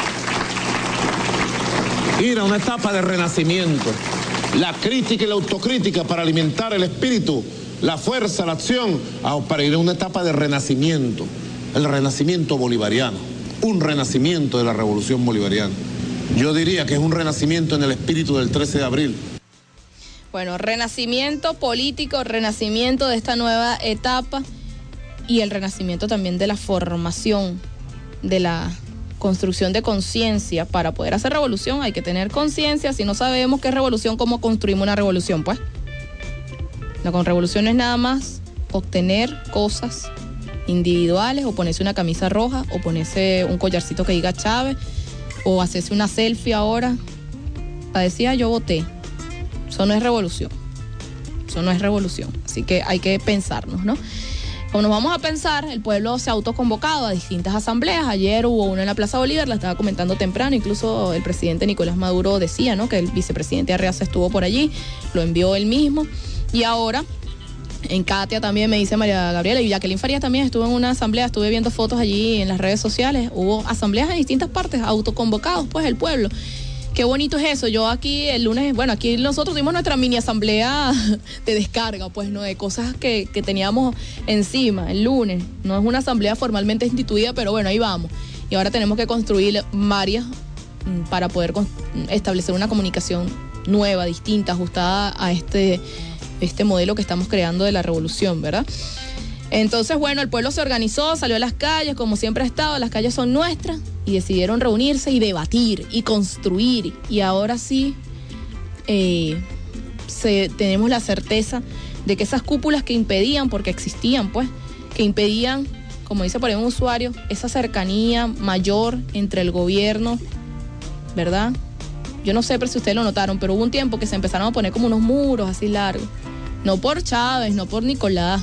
E: Ir a una etapa de renacimiento, la crítica y la autocrítica para alimentar el espíritu, la fuerza, la acción, para ir a una etapa de renacimiento, el renacimiento bolivariano, un renacimiento de la revolución bolivariana. Yo diría que es un renacimiento en el espíritu del trece de abril.
D: Bueno, renacimiento político, renacimiento de esta nueva etapa y el renacimiento también de la formación, de la construcción de conciencia. Para poder hacer revolución hay que tener conciencia. Si no sabemos qué es revolución, ¿cómo construimos una revolución? Pues no, con revolución es nada más obtener cosas individuales, o ponerse una camisa roja, o ponerse un collarcito que diga Chávez, o hacerse una selfie ahora para decir, ah, yo voté. Eso no es revolución. Eso no es revolución. Así que hay que pensarnos, ¿no? Como nos vamos a pensar, el pueblo se ha autoconvocado a distintas asambleas. Ayer hubo una en la Plaza Bolívar, la estaba comentando temprano, incluso el presidente Nicolás Maduro decía, ¿no?, que el vicepresidente Arreaza estuvo por allí, lo envió él mismo. Y ahora, en Catia también, me dice María Gabriela, y Jacqueline Farías también estuvo en una asamblea, estuve viendo fotos allí en las redes sociales, hubo asambleas en distintas partes, autoconvocados, pues, el pueblo. Qué bonito es eso. Yo aquí el lunes, bueno, aquí nosotros tuvimos nuestra mini asamblea de descarga, pues, ¿no?, de cosas que, que teníamos encima el lunes. No es una asamblea formalmente instituida, pero bueno, ahí vamos. Y ahora tenemos que construir varias para poder establecer una comunicación nueva, distinta, ajustada a este, este modelo que estamos creando de la revolución, ¿verdad? Entonces, bueno, el pueblo se organizó, salió a las calles, como siempre ha estado, las calles son nuestras, y decidieron reunirse y debatir y construir. Y ahora sí eh, se, tenemos la certeza de que esas cúpulas que impedían, porque existían, pues, que impedían, como dice por ahí un usuario, esa cercanía mayor entre el gobierno, ¿verdad? Yo no sé pero si ustedes lo notaron, pero hubo un tiempo que se empezaron a poner como unos muros así largos. No por Chávez, no por Nicolás.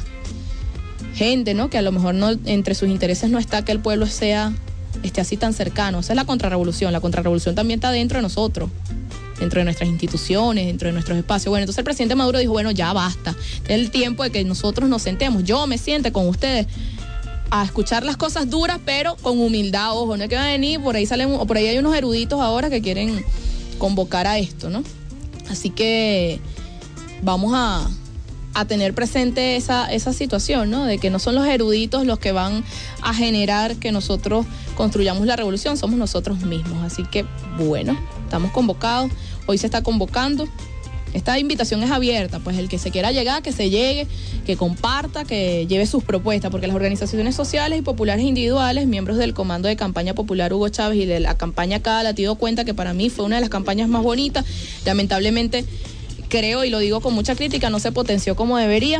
D: Gente, ¿no?, que a lo mejor no, entre sus intereses no está que el pueblo sea esté así tan cercano. Esa es la contrarrevolución. La contrarrevolución también está dentro de nosotros, dentro de nuestras instituciones, dentro de nuestros espacios. Bueno, entonces el presidente Maduro dijo, bueno, ya basta. Es el tiempo de que nosotros nos sentemos, yo me siente con ustedes, a escuchar las cosas duras, pero con humildad. Ojo, no es que van a venir, por ahí salen, o por ahí hay unos eruditos ahora que quieren convocar a esto, ¿no? Así que vamos a a tener presente esa, esa situación, ¿no?, de que no son los eruditos los que van a generar que nosotros construyamos la revolución, somos nosotros mismos. Así que, bueno, estamos convocados, hoy se está convocando, esta invitación es abierta, pues el que se quiera llegar, que se llegue, que comparta, que lleve sus propuestas, porque las organizaciones sociales y populares individuales, miembros del Comando de Campaña Popular Hugo Chávez y de la campaña Cada Latido Cuenta, que para mí fue una de las campañas más bonitas, lamentablemente creo, y lo digo con mucha crítica, no se potenció como debería.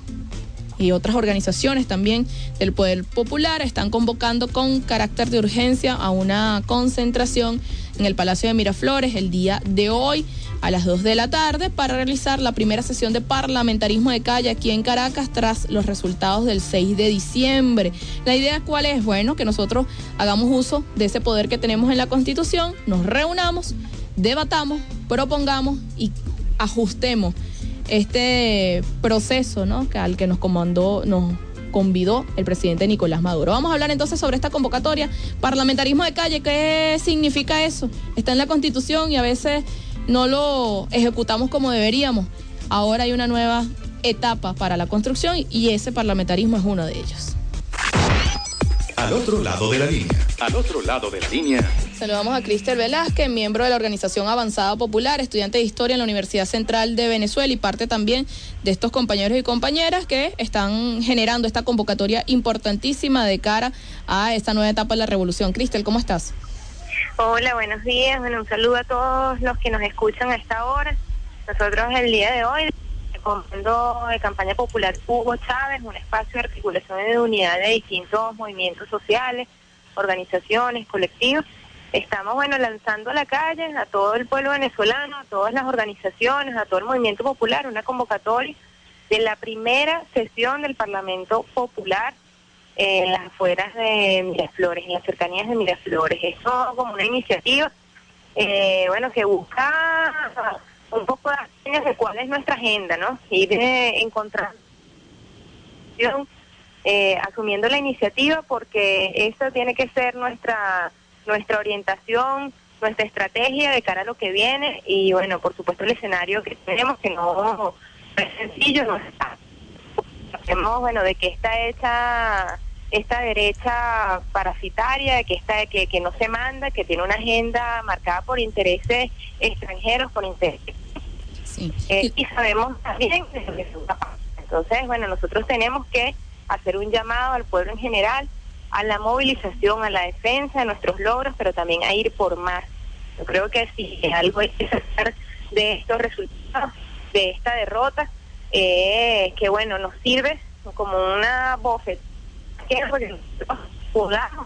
D: Y otras organizaciones también del Poder Popular están convocando con carácter de urgencia a una concentración en el Palacio de Miraflores el día de hoy a las dos de la tarde para realizar la primera sesión de parlamentarismo de calle aquí en Caracas tras los resultados del seis de diciembre. La idea, ¿cuál es? Bueno, que nosotros hagamos uso de ese poder que tenemos en la Constitución, nos reunamos, debatamos, propongamos y ajustemos este proceso, ¿no?, al que nos comandó, nos convidó el presidente Nicolás Maduro. Vamos a hablar entonces sobre esta convocatoria, parlamentarismo de calle. ¿Qué significa eso? Está en la Constitución y a veces no lo ejecutamos como deberíamos. Ahora hay una nueva etapa para la construcción y ese parlamentarismo es uno de ellos.
F: Al otro lado de la línea.
A: Al otro lado de la línea,
D: Saludamos a Cristel Velázquez, miembro de la Organización Avanzada Popular, estudiante de Historia en la Universidad Central de Venezuela y parte también de estos compañeros y compañeras que están generando esta convocatoria importantísima de cara a esta nueva etapa de la revolución. Cristel, ¿cómo estás?
N: Hola, buenos días. Bueno, un saludo a todos los que nos escuchan a esta hora. Nosotros el día de hoy, comando de campaña popular Hugo Chávez, un espacio de articulación y de unidad de distintos movimientos sociales, organizaciones, colectivos. Estamos, bueno, lanzando a la calle a todo el pueblo venezolano, a todas las organizaciones, a todo el movimiento popular, una convocatoria de la primera sesión del Parlamento Popular eh, en las afueras de Miraflores, en las cercanías de Miraflores. Esto como una iniciativa, eh, bueno, que busca un poco de cuál es nuestra agenda, ¿no? Ir eh, encontrando, eh, asumiendo la iniciativa, porque esa tiene que ser nuestra nuestra orientación, nuestra estrategia de cara a lo que viene y, bueno, por supuesto el escenario que tenemos, que no es sencillo, no está. Sabemos, bueno, de que está hecha esta derecha parasitaria, de que está que, que no se manda, que tiene una agenda marcada por intereses extranjeros, por intereses. Sí. Eh, y sabemos también de lo que se va a pasar. Entonces, bueno, nosotros tenemos que hacer un llamado al pueblo en general, a la movilización, a la defensa de nuestros logros, pero también a ir por más. Yo creo que si algo hay que sacar de estos resultados, de esta derrota, eh, que bueno, nos sirve como una bofetada, que nosotros podamos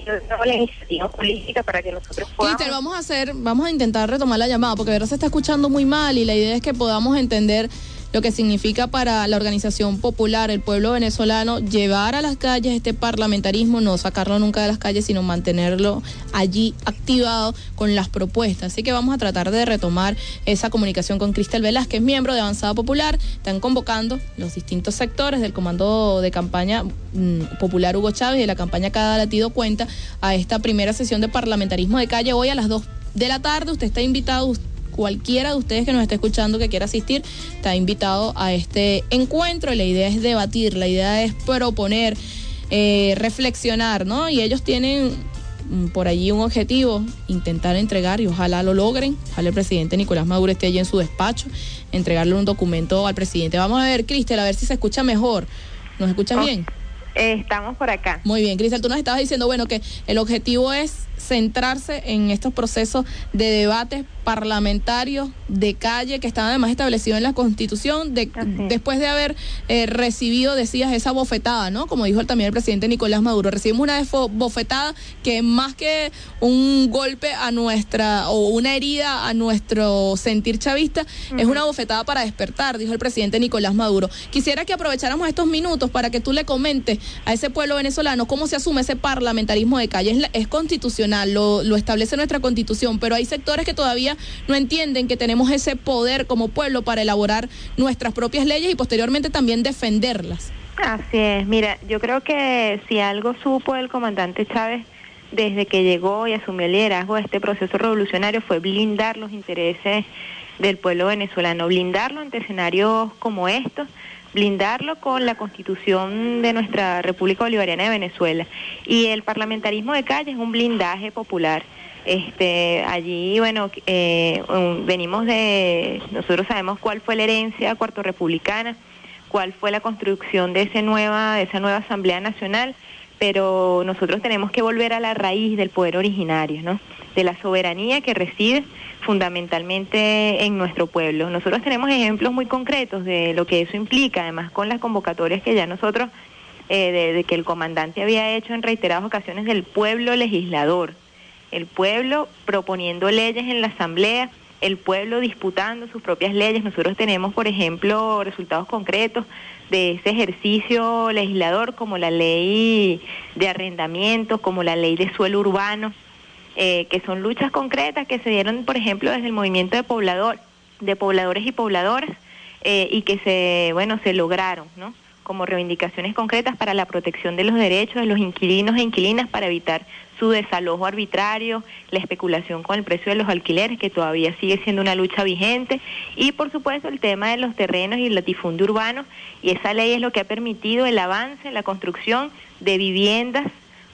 N: la iniciativa política para que nosotros podamos...
D: Cristel, vamos a hacer, vamos a intentar retomar la llamada, porque de verdad se está escuchando muy mal y la idea es que podamos entender lo que significa para la organización popular, el pueblo venezolano, llevar a las calles este parlamentarismo, no sacarlo nunca de las calles, sino mantenerlo allí activado con las propuestas. Así que vamos a tratar de retomar esa comunicación con Cristel Velázquez, miembro de Avanzada Popular. Están convocando los distintos sectores del comando de campaña mmm, popular Hugo Chávez y de la campaña Cada Latido Cuenta a esta primera sesión de parlamentarismo de calle hoy a las dos de la tarde. Usted está invitado, cualquiera de ustedes que nos esté escuchando que quiera asistir, está invitado a este encuentro. La idea es debatir, la idea es proponer, eh, reflexionar, ¿no? Y ellos tienen mm, por allí un objetivo, intentar entregar, y ojalá lo logren, ojalá el presidente Nicolás Maduro esté allí en su despacho, entregarle un documento al presidente. Vamos a ver, Cristel, a ver si se escucha mejor. ¿Nos escuchas oh, bien?
N: Eh, estamos por acá.
D: Muy bien, Cristel, tú nos estabas diciendo, bueno, que el objetivo es centrarse en estos procesos de debates parlamentarios de calle que están además establecidos en la Constitución, de, después de haber eh, recibido, decías, esa bofetada, ¿no? Como dijo también el presidente Nicolás Maduro, recibimos una bofetada que más que un golpe a nuestra, o una herida a nuestro sentir chavista, uh-huh. es una bofetada para despertar, dijo el presidente Nicolás Maduro. Quisiera que aprovecháramos estos minutos para que tú le comentes a ese pueblo venezolano cómo se asume ese parlamentarismo de calle. Es, es constitucional, lo, lo establece nuestra Constitución, pero hay sectores que todavía no entienden que tenemos ese poder como pueblo para elaborar nuestras propias leyes y posteriormente también defenderlas.
N: Así es, mira, yo creo que si algo supo el comandante Chávez desde que llegó y asumió el liderazgo de este proceso revolucionario fue blindar los intereses del pueblo venezolano, blindarlo ante escenarios como estos, blindarlo con la Constitución de nuestra República Bolivariana de Venezuela. Y el parlamentarismo de calle es un blindaje popular. Este, allí, bueno, eh, um, venimos de, nosotros sabemos cuál fue la herencia cuarto republicana, cuál fue la construcción de ese nueva, de esa nueva Asamblea Nacional, pero nosotros tenemos que volver a la raíz del poder originario, ¿no? De la soberanía que reside fundamentalmente en nuestro pueblo. Nosotros tenemos ejemplos muy concretos de lo que eso implica, además con las convocatorias que ya nosotros, eh, de, de que el comandante había hecho en reiteradas ocasiones del pueblo legislador, el pueblo proponiendo leyes en la asamblea, el pueblo disputando sus propias leyes. Nosotros tenemos, por ejemplo, resultados concretos de ese ejercicio legislador, como la ley de arrendamientos, como la ley de suelo urbano, eh, que son luchas concretas que se dieron, por ejemplo, desde el movimiento de poblador, de pobladores y pobladoras, eh, y que se, bueno, se lograron, ¿no? Como reivindicaciones concretas para la protección de los derechos de los inquilinos e inquilinas, para evitar su desalojo arbitrario, la especulación con el precio de los alquileres, que todavía sigue siendo una lucha vigente, y por supuesto el tema de los terrenos y el latifundio urbano, y esa ley es lo que ha permitido el avance en la construcción de viviendas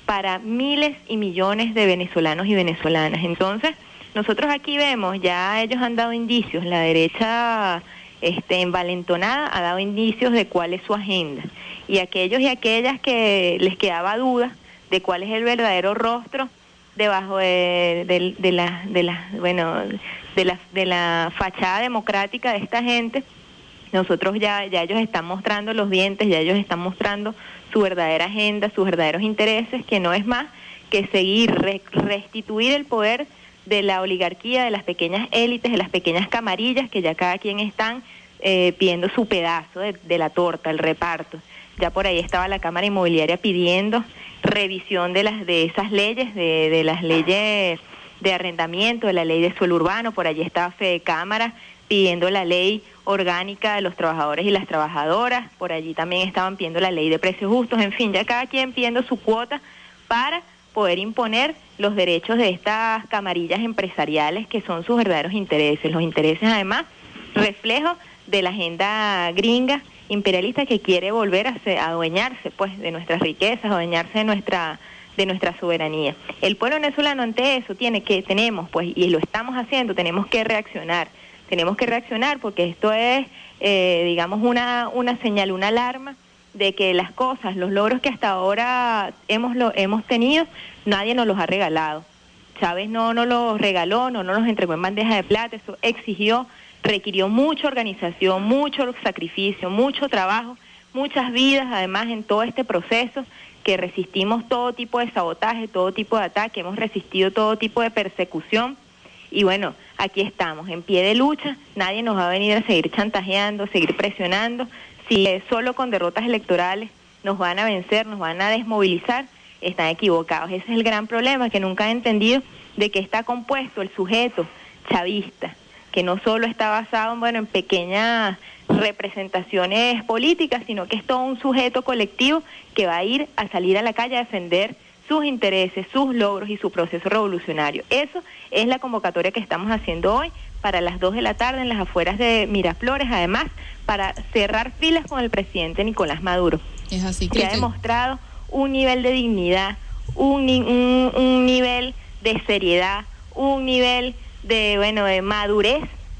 N: para miles y millones de venezolanos y venezolanas. Entonces, nosotros aquí vemos, ya ellos han dado indicios, la derecha este, envalentonada ha dado indicios de cuál es su agenda. Y aquellos y aquellas que les quedaba duda de cuál es el verdadero rostro debajo de, de, de la, de la, bueno, de la, de la fachada democrática de esta gente, nosotros ya, ya ellos están mostrando los dientes, ya ellos están mostrando su verdadera agenda, sus verdaderos intereses, que no es más que seguir, re, restituir el poder de la oligarquía, de las pequeñas élites, de las pequeñas camarillas, que ya cada quien están eh, pidiendo su pedazo de, de la torta, el reparto. Ya por ahí estaba la Cámara Inmobiliaria pidiendo revisión de las de esas leyes, de, de las leyes de arrendamiento, de la ley de suelo urbano. Por allí estaba Fede Cámara pidiendo la ley orgánica de los trabajadores y las trabajadoras. Por allí también estaban pidiendo la ley de precios justos. En fin, ya cada quien pidiendo su cuota para poder imponer los derechos de estas camarillas empresariales, que son sus verdaderos intereses. Los intereses, además, reflejo de la agenda gringa imperialista, que quiere volver a, se, a adueñarse pues de nuestras riquezas, adueñarse de nuestra de nuestra soberanía. El pueblo venezolano ante eso tiene que tenemos pues y lo estamos haciendo, tenemos que reaccionar, tenemos que reaccionar porque esto es eh, digamos una una señal, una alarma de que las cosas, los logros que hasta ahora hemos lo hemos tenido, nadie nos los ha regalado. Chávez no nos los regaló, no nos los entregó en bandeja de plata, eso exigió, requirió mucha organización, mucho sacrificio, mucho trabajo, muchas vidas, además, en todo este proceso, que resistimos todo tipo de sabotaje, todo tipo de ataque, hemos resistido todo tipo de persecución, y bueno, aquí estamos, en pie de lucha. Nadie nos va a venir a seguir chantajeando, a seguir presionando. Si eh, solo con derrotas electorales nos van a vencer, nos van a desmovilizar, están equivocados. Ese es el gran problema, que nunca han entendido de qué está compuesto el sujeto chavista, que no solo está basado, bueno, en pequeñas representaciones políticas, sino que es todo un sujeto colectivo que va a ir a salir a la calle a defender sus intereses, sus logros y su proceso revolucionario. Eso es la convocatoria que estamos haciendo hoy para las dos de la tarde en las afueras de Miraflores, además, para cerrar filas con el presidente Nicolás Maduro.
D: Es así,
N: que ha demostrado un nivel de dignidad, un, un, un nivel de seriedad, un nivel de, bueno, de madurez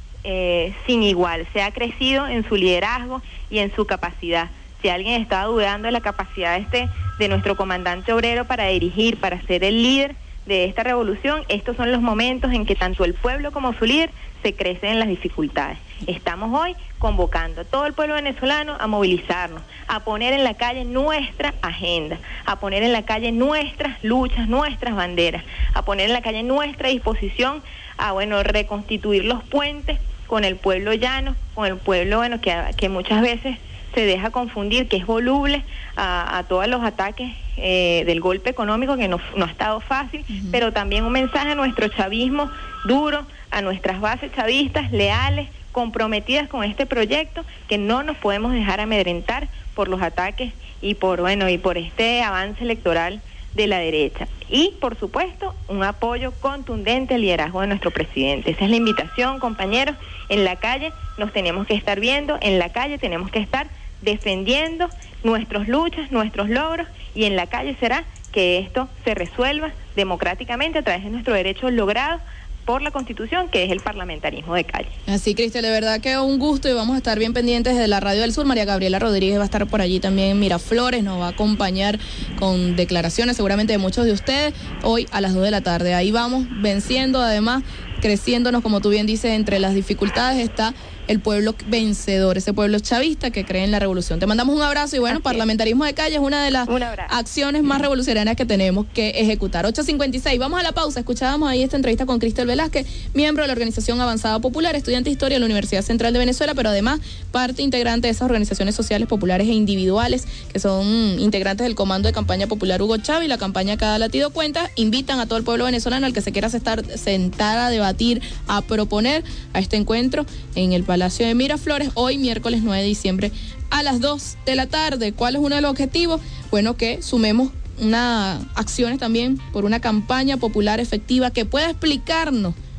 N: eh, sin igual. Se ha crecido en su liderazgo y en su capacidad. Si alguien estaba dudando de la capacidad este de nuestro comandante obrero para dirigir, para ser el líder de esta revolución, estos son los momentos en que tanto el pueblo como su líder se crecen en las dificultades. Estamos hoy convocando a todo el pueblo venezolano a movilizarnos, a poner en la calle nuestra agenda, a poner en la calle nuestras luchas, nuestras banderas, a poner en la calle nuestra disposición a, bueno, reconstituir los puentes con el pueblo llano, con el pueblo, bueno, que, que muchas veces se deja confundir, que es voluble a, a todos los ataques eh, del golpe económico, que no, no ha estado fácil, uh-huh. Pero también un mensaje a nuestro chavismo duro, a nuestras bases chavistas leales, comprometidas con este proyecto, que no nos podemos dejar amedrentar por los ataques y por, bueno, y por este avance electoral de la derecha. Y, por supuesto, un apoyo contundente al liderazgo de nuestro presidente. Esa es la invitación, compañeros. En la calle nos tenemos que estar viendo, en la calle tenemos que estar defendiendo nuestras luchas, nuestros logros, y en la calle será que esto se resuelva democráticamente a través de nuestros derechos logrados por la Constitución, que es el parlamentarismo de calle.
D: Así, Cristel, de verdad que un gusto, y vamos a estar bien pendientes de la Radio del Sur. María Gabriela Rodríguez va a estar por allí también en Miraflores, nos va a acompañar con declaraciones seguramente de muchos de ustedes hoy a las dos de la tarde. Ahí vamos venciendo, además creciéndonos, como tú bien dices, entre las dificultades está el pueblo vencedor, ese pueblo chavista que cree en la revolución. Te mandamos un abrazo y bueno, Así parlamentarismo de calle es una de las acciones más revolucionarias que tenemos que ejecutar. ocho cincuenta y seis, vamos a la pausa. Escuchábamos ahí esta entrevista con Cristel Velázquez, miembro de la Organización Avanzada Popular, estudiante de Historia de la Universidad Central de Venezuela, pero además parte integrante de esas organizaciones sociales populares e individuales que son integrantes del Comando de Campaña Popular Hugo Chávez y la campaña Cada Latido Cuenta. Invitan a todo el pueblo venezolano al que se quiera estar, sentar a debatir, a proponer a este encuentro en el Palacio de Miraflores, hoy miércoles nueve de diciembre a las dos de la tarde. ¿Cuál es uno de los objetivos? Bueno, que sumemos una acciones también por una campaña popular efectiva que pueda explicarnos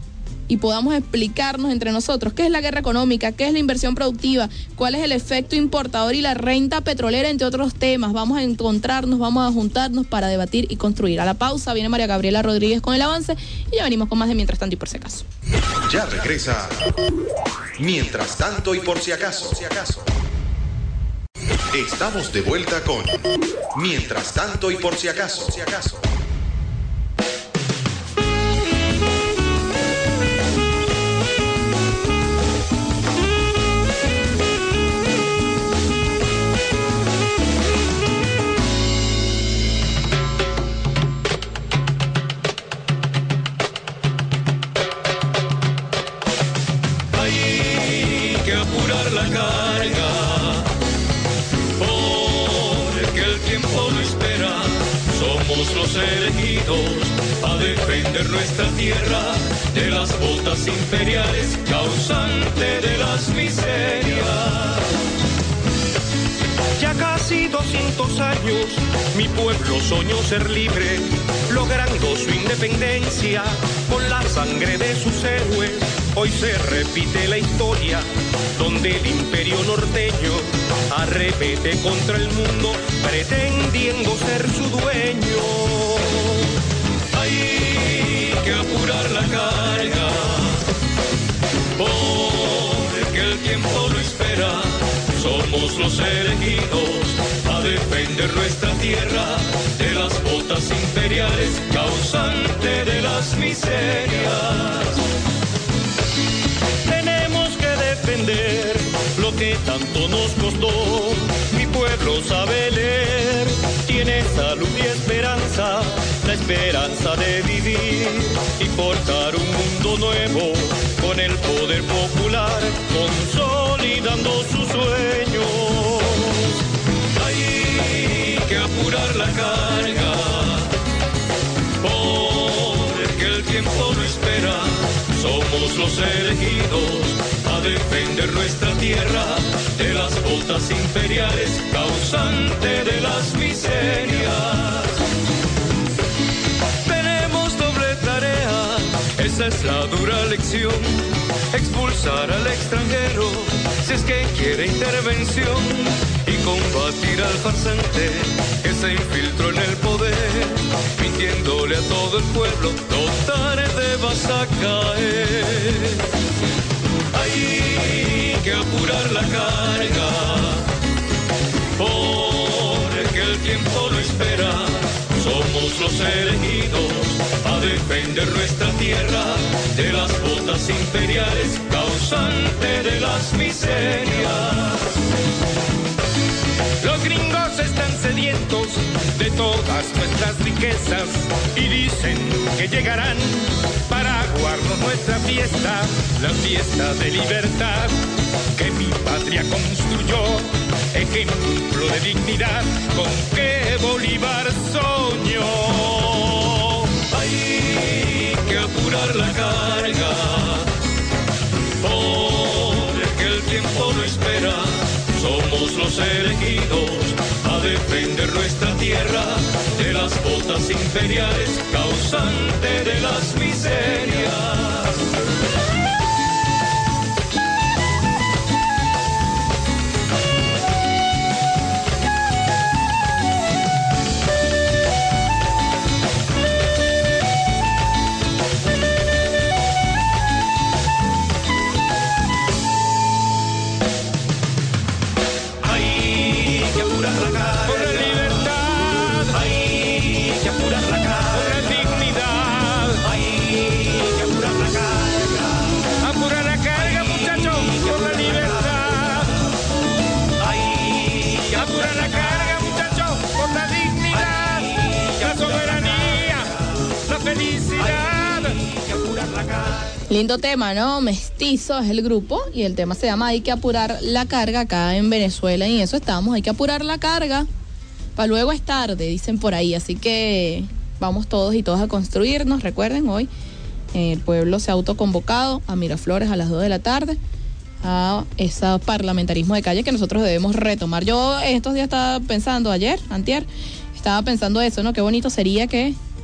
D: y podamos explicarnos entre nosotros qué es la guerra económica, qué es la inversión productiva, cuál es el efecto importador y la renta petrolera, entre otros temas. Vamos a encontrarnos, vamos a juntarnos para debatir y construir. A la pausa viene María Gabriela Rodríguez con el avance y ya venimos con más de Mientras Tanto y Por Si Acaso.
F: Ya regresa Mientras Tanto y Por Si Acaso. Estamos de vuelta con Mientras Tanto y Por Si Acaso.
L: Hay que apurar la carga, porque el tiempo no espera. Somos los elegidos a defender nuestra tierra de las botas imperiales, causante de las miserias.
O: Ya casi doscientos años, mi pueblo soñó ser libre, logrando su independencia con la sangre de sus héroes. Hoy se repite la historia, donde el imperio norteño arremete contra el mundo, pretendiendo ser su dueño.
L: Hay que apurar la carga, porque el tiempo no espera. Somos los elegidos a defender nuestra tierra de las botas imperiales, causante de las miserias.
O: Tenemos que defender lo que tanto nos costó. Mi pueblo sabe leer, tiene salud y esperanza, la esperanza de vivir y forjar un mundo nuevo con el poder popular, consolidando sus sueños.
L: Hay que apurar la carga, porque el tiempo no espera. Somos los elegidos a defender nuestra tierra de las botas imperiales, causante de las miserias.
O: Tenemos doble tarea, esa es la dura lección, expulsar al extranjero si es que quiere intervención y combatir al farsante que se infiltró en el poder, mintiéndole a todo el pueblo, no tarde vas a caer.
L: Hay que apurar la carga, porque el tiempo no espera. Somos los elegidos a defender nuestra tierra de las botas imperiales, causante de las miserias.
O: Los gringos están sedientos de todas nuestras riquezas y dicen que llegarán para aguarnos nuestra fiesta, la fiesta de libertad que mi patria construyó, ejemplo de dignidad con que Bolívar soñó.
L: Hay que apurar la carga, porque el tiempo no espera. Somos los elegidos a defender nuestra tierra de las botas imperiales, causante de las miserias.
D: Lindo tema, ¿no? Mestizo es el grupo y el tema se llama Hay que apurar la carga acá en Venezuela y en eso estamos, hay que apurar la carga. Para luego es tarde, dicen por ahí, así que vamos todos y todas a construirnos. Recuerden, hoy eh, el pueblo se ha autoconvocado a Miraflores a las dos de la tarde a ese parlamentarismo de calle que nosotros debemos retomar. Yo estos días estaba pensando, ayer, antier, estaba pensando eso, ¿no? Qué bonito sería que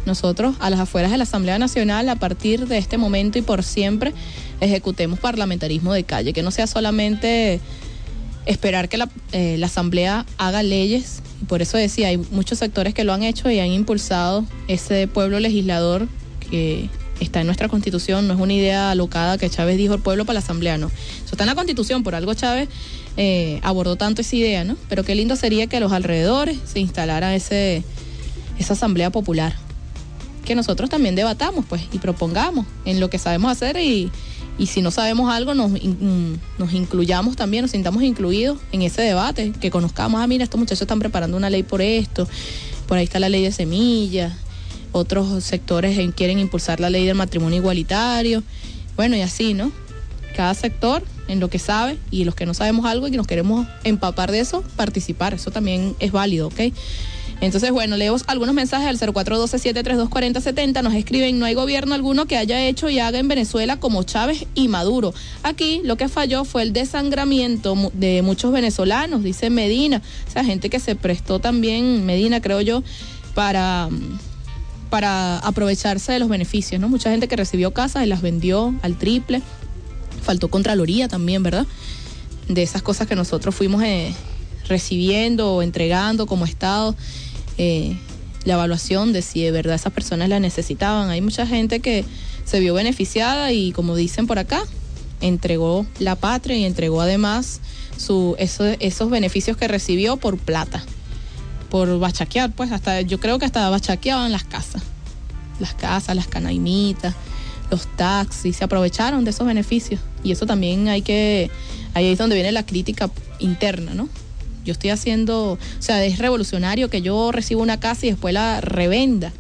D: nosotros a las afueras de la Asamblea Nacional, a partir de este momento y por siempre, ejecutemos parlamentarismo de calle, que no sea solamente esperar que la, eh, la Asamblea haga leyes. Y por eso decía, hay muchos sectores que lo han hecho y han impulsado ese pueblo legislador que está en nuestra Constitución. No es una idea alocada que Chávez dijo el pueblo para la Asamblea, no. Eso está en la Constitución, por algo Chávez eh, abordó tanto esa idea, ¿no? Pero qué lindo sería que a los alrededores se instalara ese, esa Asamblea Popular, que nosotros también debatamos, pues, y propongamos en lo que sabemos hacer y, y si no sabemos algo, nos, in, nos incluyamos también, nos sintamos incluidos en ese debate, que conozcamos, ah, mira, estos muchachos están preparando una ley por esto, por ahí está la ley de semillas, otros sectores quieren impulsar la ley del matrimonio igualitario, bueno, y así, ¿no? Cada sector en lo que sabe y los que no sabemos algo y que nos queremos empapar de eso, participar, eso también es válido, ¿ok? Entonces, bueno, leemos algunos mensajes al cero cuatro uno dos siete tres dos cuatro cero siete cero. Nos escriben, no hay gobierno alguno que haya hecho y haga en Venezuela como Chávez y Maduro. Aquí lo que falló fue el desangramiento de muchos venezolanos, dice Medina. O sea, gente que se prestó también, Medina creo yo, para, para aprovecharse de los beneficios, ¿no? Mucha gente que recibió casas y las vendió al triple. Faltó Contraloría también, ¿verdad? De esas cosas que nosotros fuimos eh, recibiendo o entregando como Estado. Eh, la evaluación de si de verdad esas personas la necesitaban. Hay mucha gente que se vio beneficiada y, como dicen por acá, entregó la patria y entregó además su, eso, esos beneficios que recibió por plata, por bachaquear, pues hasta yo creo que hasta bachaqueaban las casas, las casas, las canaimitas, los taxis, se aprovecharon de esos beneficios y eso también hay que, ahí es donde viene la crítica interna, ¿no? Yo estoy haciendo, o sea, es revolucionario que yo reciba una casa y después la revenda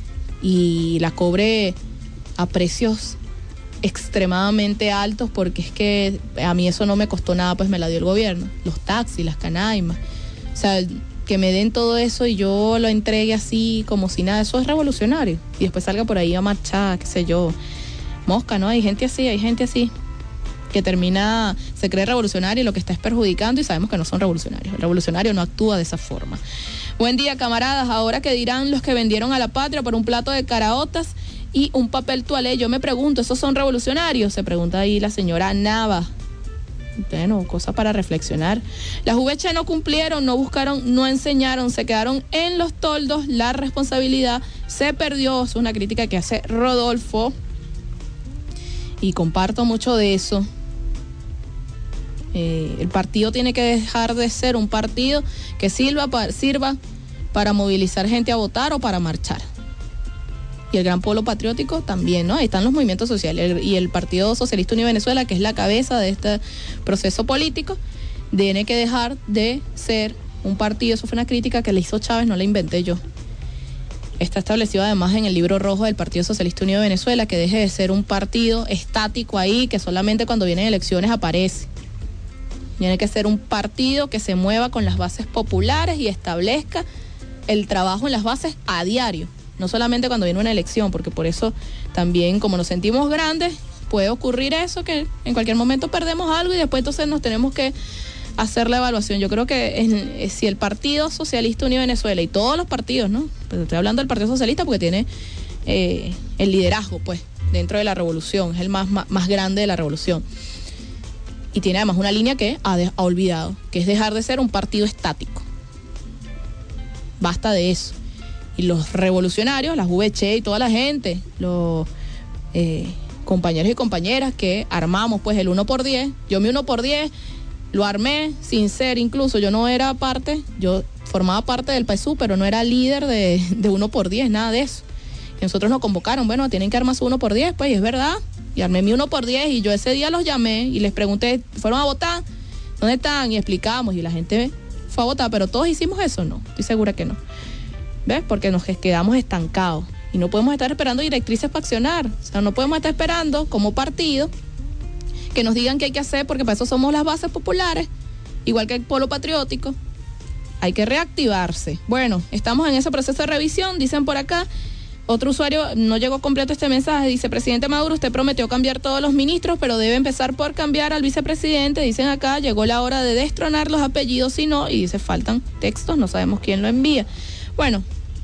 D: y la cobre a precios extremadamente altos porque es que a mí eso no me costó nada, pues me la dio el gobierno, los taxis, las canaimas, o sea, que me den todo eso y yo lo entregue así como si nada, eso es revolucionario y después salga por ahí a marchar, qué sé yo, mosca, ¿no? Hay gente así, hay gente así que termina, se cree revolucionario y lo que está es perjudicando y sabemos que no son revolucionarios. El revolucionario no actúa de esa forma. Buen día, camaradas. Ahora que dirán los que vendieron a la patria por un plato de caraotas y un papel toalé, yo me pregunto, ¿esos son revolucionarios? Se pregunta ahí la señora Nava. Bueno, cosa para reflexionar. Las U V C no cumplieron, no buscaron, no enseñaron, se quedaron en los toldos, la responsabilidad se perdió. Es una crítica que hace Rodolfo y comparto mucho de eso. Eh, el partido tiene que dejar de ser un partido que sirva, pa, sirva para movilizar gente a votar o para marchar. Y el Gran Polo Patriótico también, ¿no? Ahí están los movimientos sociales. El, y el Partido Socialista Unido de Venezuela, que es la cabeza de este proceso político, tiene que dejar de ser un partido. Eso fue una crítica que le hizo Chávez, no la inventé yo. Está establecido además en el libro rojo del Partido Socialista Unido de Venezuela, que deje de ser un partido estático ahí, que solamente cuando vienen elecciones aparece. Tiene que ser un partido que se mueva con las bases populares y establezca el trabajo en las bases a diario, no solamente cuando viene una elección, porque por eso también, como nos sentimos grandes, puede ocurrir eso, que en cualquier momento perdemos algo y después entonces nos tenemos que hacer la evaluación. Yo creo que en, si el Partido Socialista Unido de Venezuela y todos los partidos, ¿no? Pues estoy hablando del Partido Socialista porque tiene eh, el liderazgo, pues, dentro de la revolución, es el más, más, más grande de la revolución. Y tiene además una línea que ha, de, ha olvidado, que es dejar de ser un partido estático. Basta de eso. Y los revolucionarios, las U V C y toda la gente, los eh, compañeros y compañeras que armamos pues el uno por diez, yo mi uno por diez lo armé sin ser, incluso yo no era parte, yo formaba parte del P S U, pero no era líder de, de uno por diez, nada de eso. Y nosotros nos convocaron, bueno, tienen que armar su uno por diez, pues, y es verdad. Y armé mi uno por diez y yo ese día los llamé y les pregunté, ¿fueron a votar? ¿Dónde están? Y explicamos y la gente fue a votar, pero todos hicimos eso, no, estoy segura que no. ¿Ves? Porque nos quedamos estancados y no podemos estar esperando directrices para accionar. O sea, no podemos estar esperando como partido que nos digan qué hay que hacer, porque para eso somos las bases populares, igual que el Polo Patriótico. Hay que reactivarse. Bueno, estamos en ese proceso de revisión, dicen por acá. Otro usuario, no llegó completo este mensaje, dice, presidente Maduro, usted prometió cambiar todos los ministros, pero debe empezar por cambiar al vicepresidente. Dicen acá, llegó la hora de destronar los apellidos, si no, y dice, faltan textos, no sabemos quién lo envía. Bueno,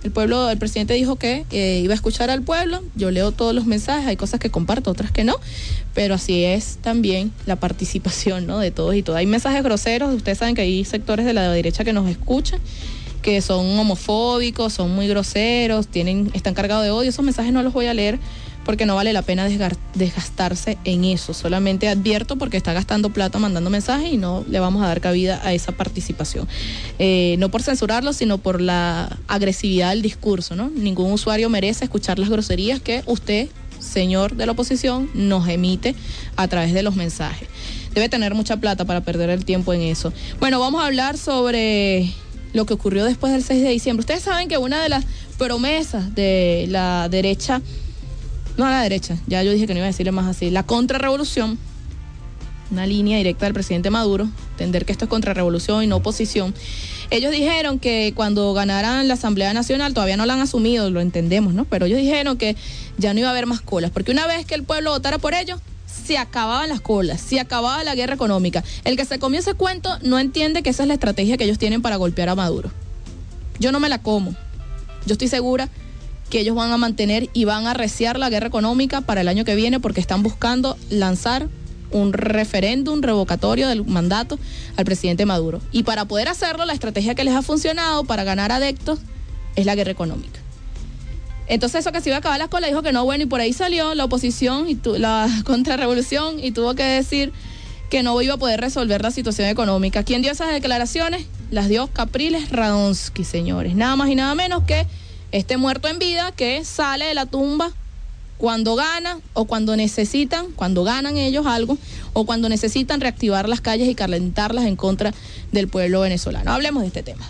D: El pueblo, el presidente dijo que eh, iba a escuchar al pueblo. Yo leo todos los mensajes, hay cosas que comparto, otras que no, pero así es también la participación, ¿no?, de todos y todas. Hay mensajes groseros, ustedes saben que hay sectores de la derecha que nos escuchan, que son homofóbicos, son muy groseros, tienen, están cargados de odio. Esos mensajes no los voy a leer porque no vale la pena desgar- desgastarse en eso. Solamente advierto porque está gastando plata mandando mensajes y no le vamos a dar cabida a esa participación. Eh, no por censurarlo, sino por la agresividad del discurso, ¿no? Ningún usuario merece escuchar las groserías que usted, señor de la oposición, nos emite a través de los mensajes. Debe tener mucha plata para perder el tiempo en eso. Bueno, vamos a hablar sobre lo que ocurrió después del seis de diciembre. Ustedes saben que una de las promesas de la derecha, no a la derecha, ya yo dije que no iba a decirle más así, la contrarrevolución, una línea directa del presidente Maduro, entender que esto es contrarrevolución y no oposición. Ellos dijeron que cuando ganaran la Asamblea Nacional, todavía no la han asumido, lo entendemos, ¿no? Pero ellos dijeron que ya no iba a haber más colas, porque una vez que el pueblo votara por ellos, se acababan las colas, se acababa la guerra económica. El que se comió ese cuento no entiende que esa es la estrategia que ellos tienen para golpear a Maduro. Yo no me la como. Yo estoy segura que ellos van a mantener y van a arreciar la guerra económica para el año que viene porque están buscando lanzar un referéndum revocatorio del mandato al presidente Maduro. Y para poder hacerlo, la estrategia que les ha funcionado para ganar adeptos es la guerra económica. Entonces eso que se iba a acabar la cola dijo que no, bueno, y por ahí salió la oposición y tu, la contrarrevolución y tuvo que decir que no iba a poder resolver la situación económica. ¿Quién dio esas declaraciones? Las dio Capriles Radonsky, señores. Nada más y nada menos que este muerto en vida que sale de la tumba cuando gana o cuando necesitan, cuando ganan ellos algo, o cuando necesitan reactivar las calles y calentarlas en contra del pueblo venezolano. Hablemos de este tema.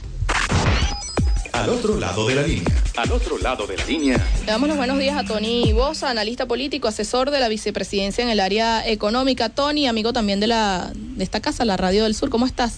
F: Al otro lado de la línea.
A: Al otro lado de la línea.
D: Le damos los buenos días a Tony Bosa, analista político, asesor de la vicepresidencia en el área económica. Tony, amigo también de la de esta casa, la Radio del Sur, ¿cómo estás?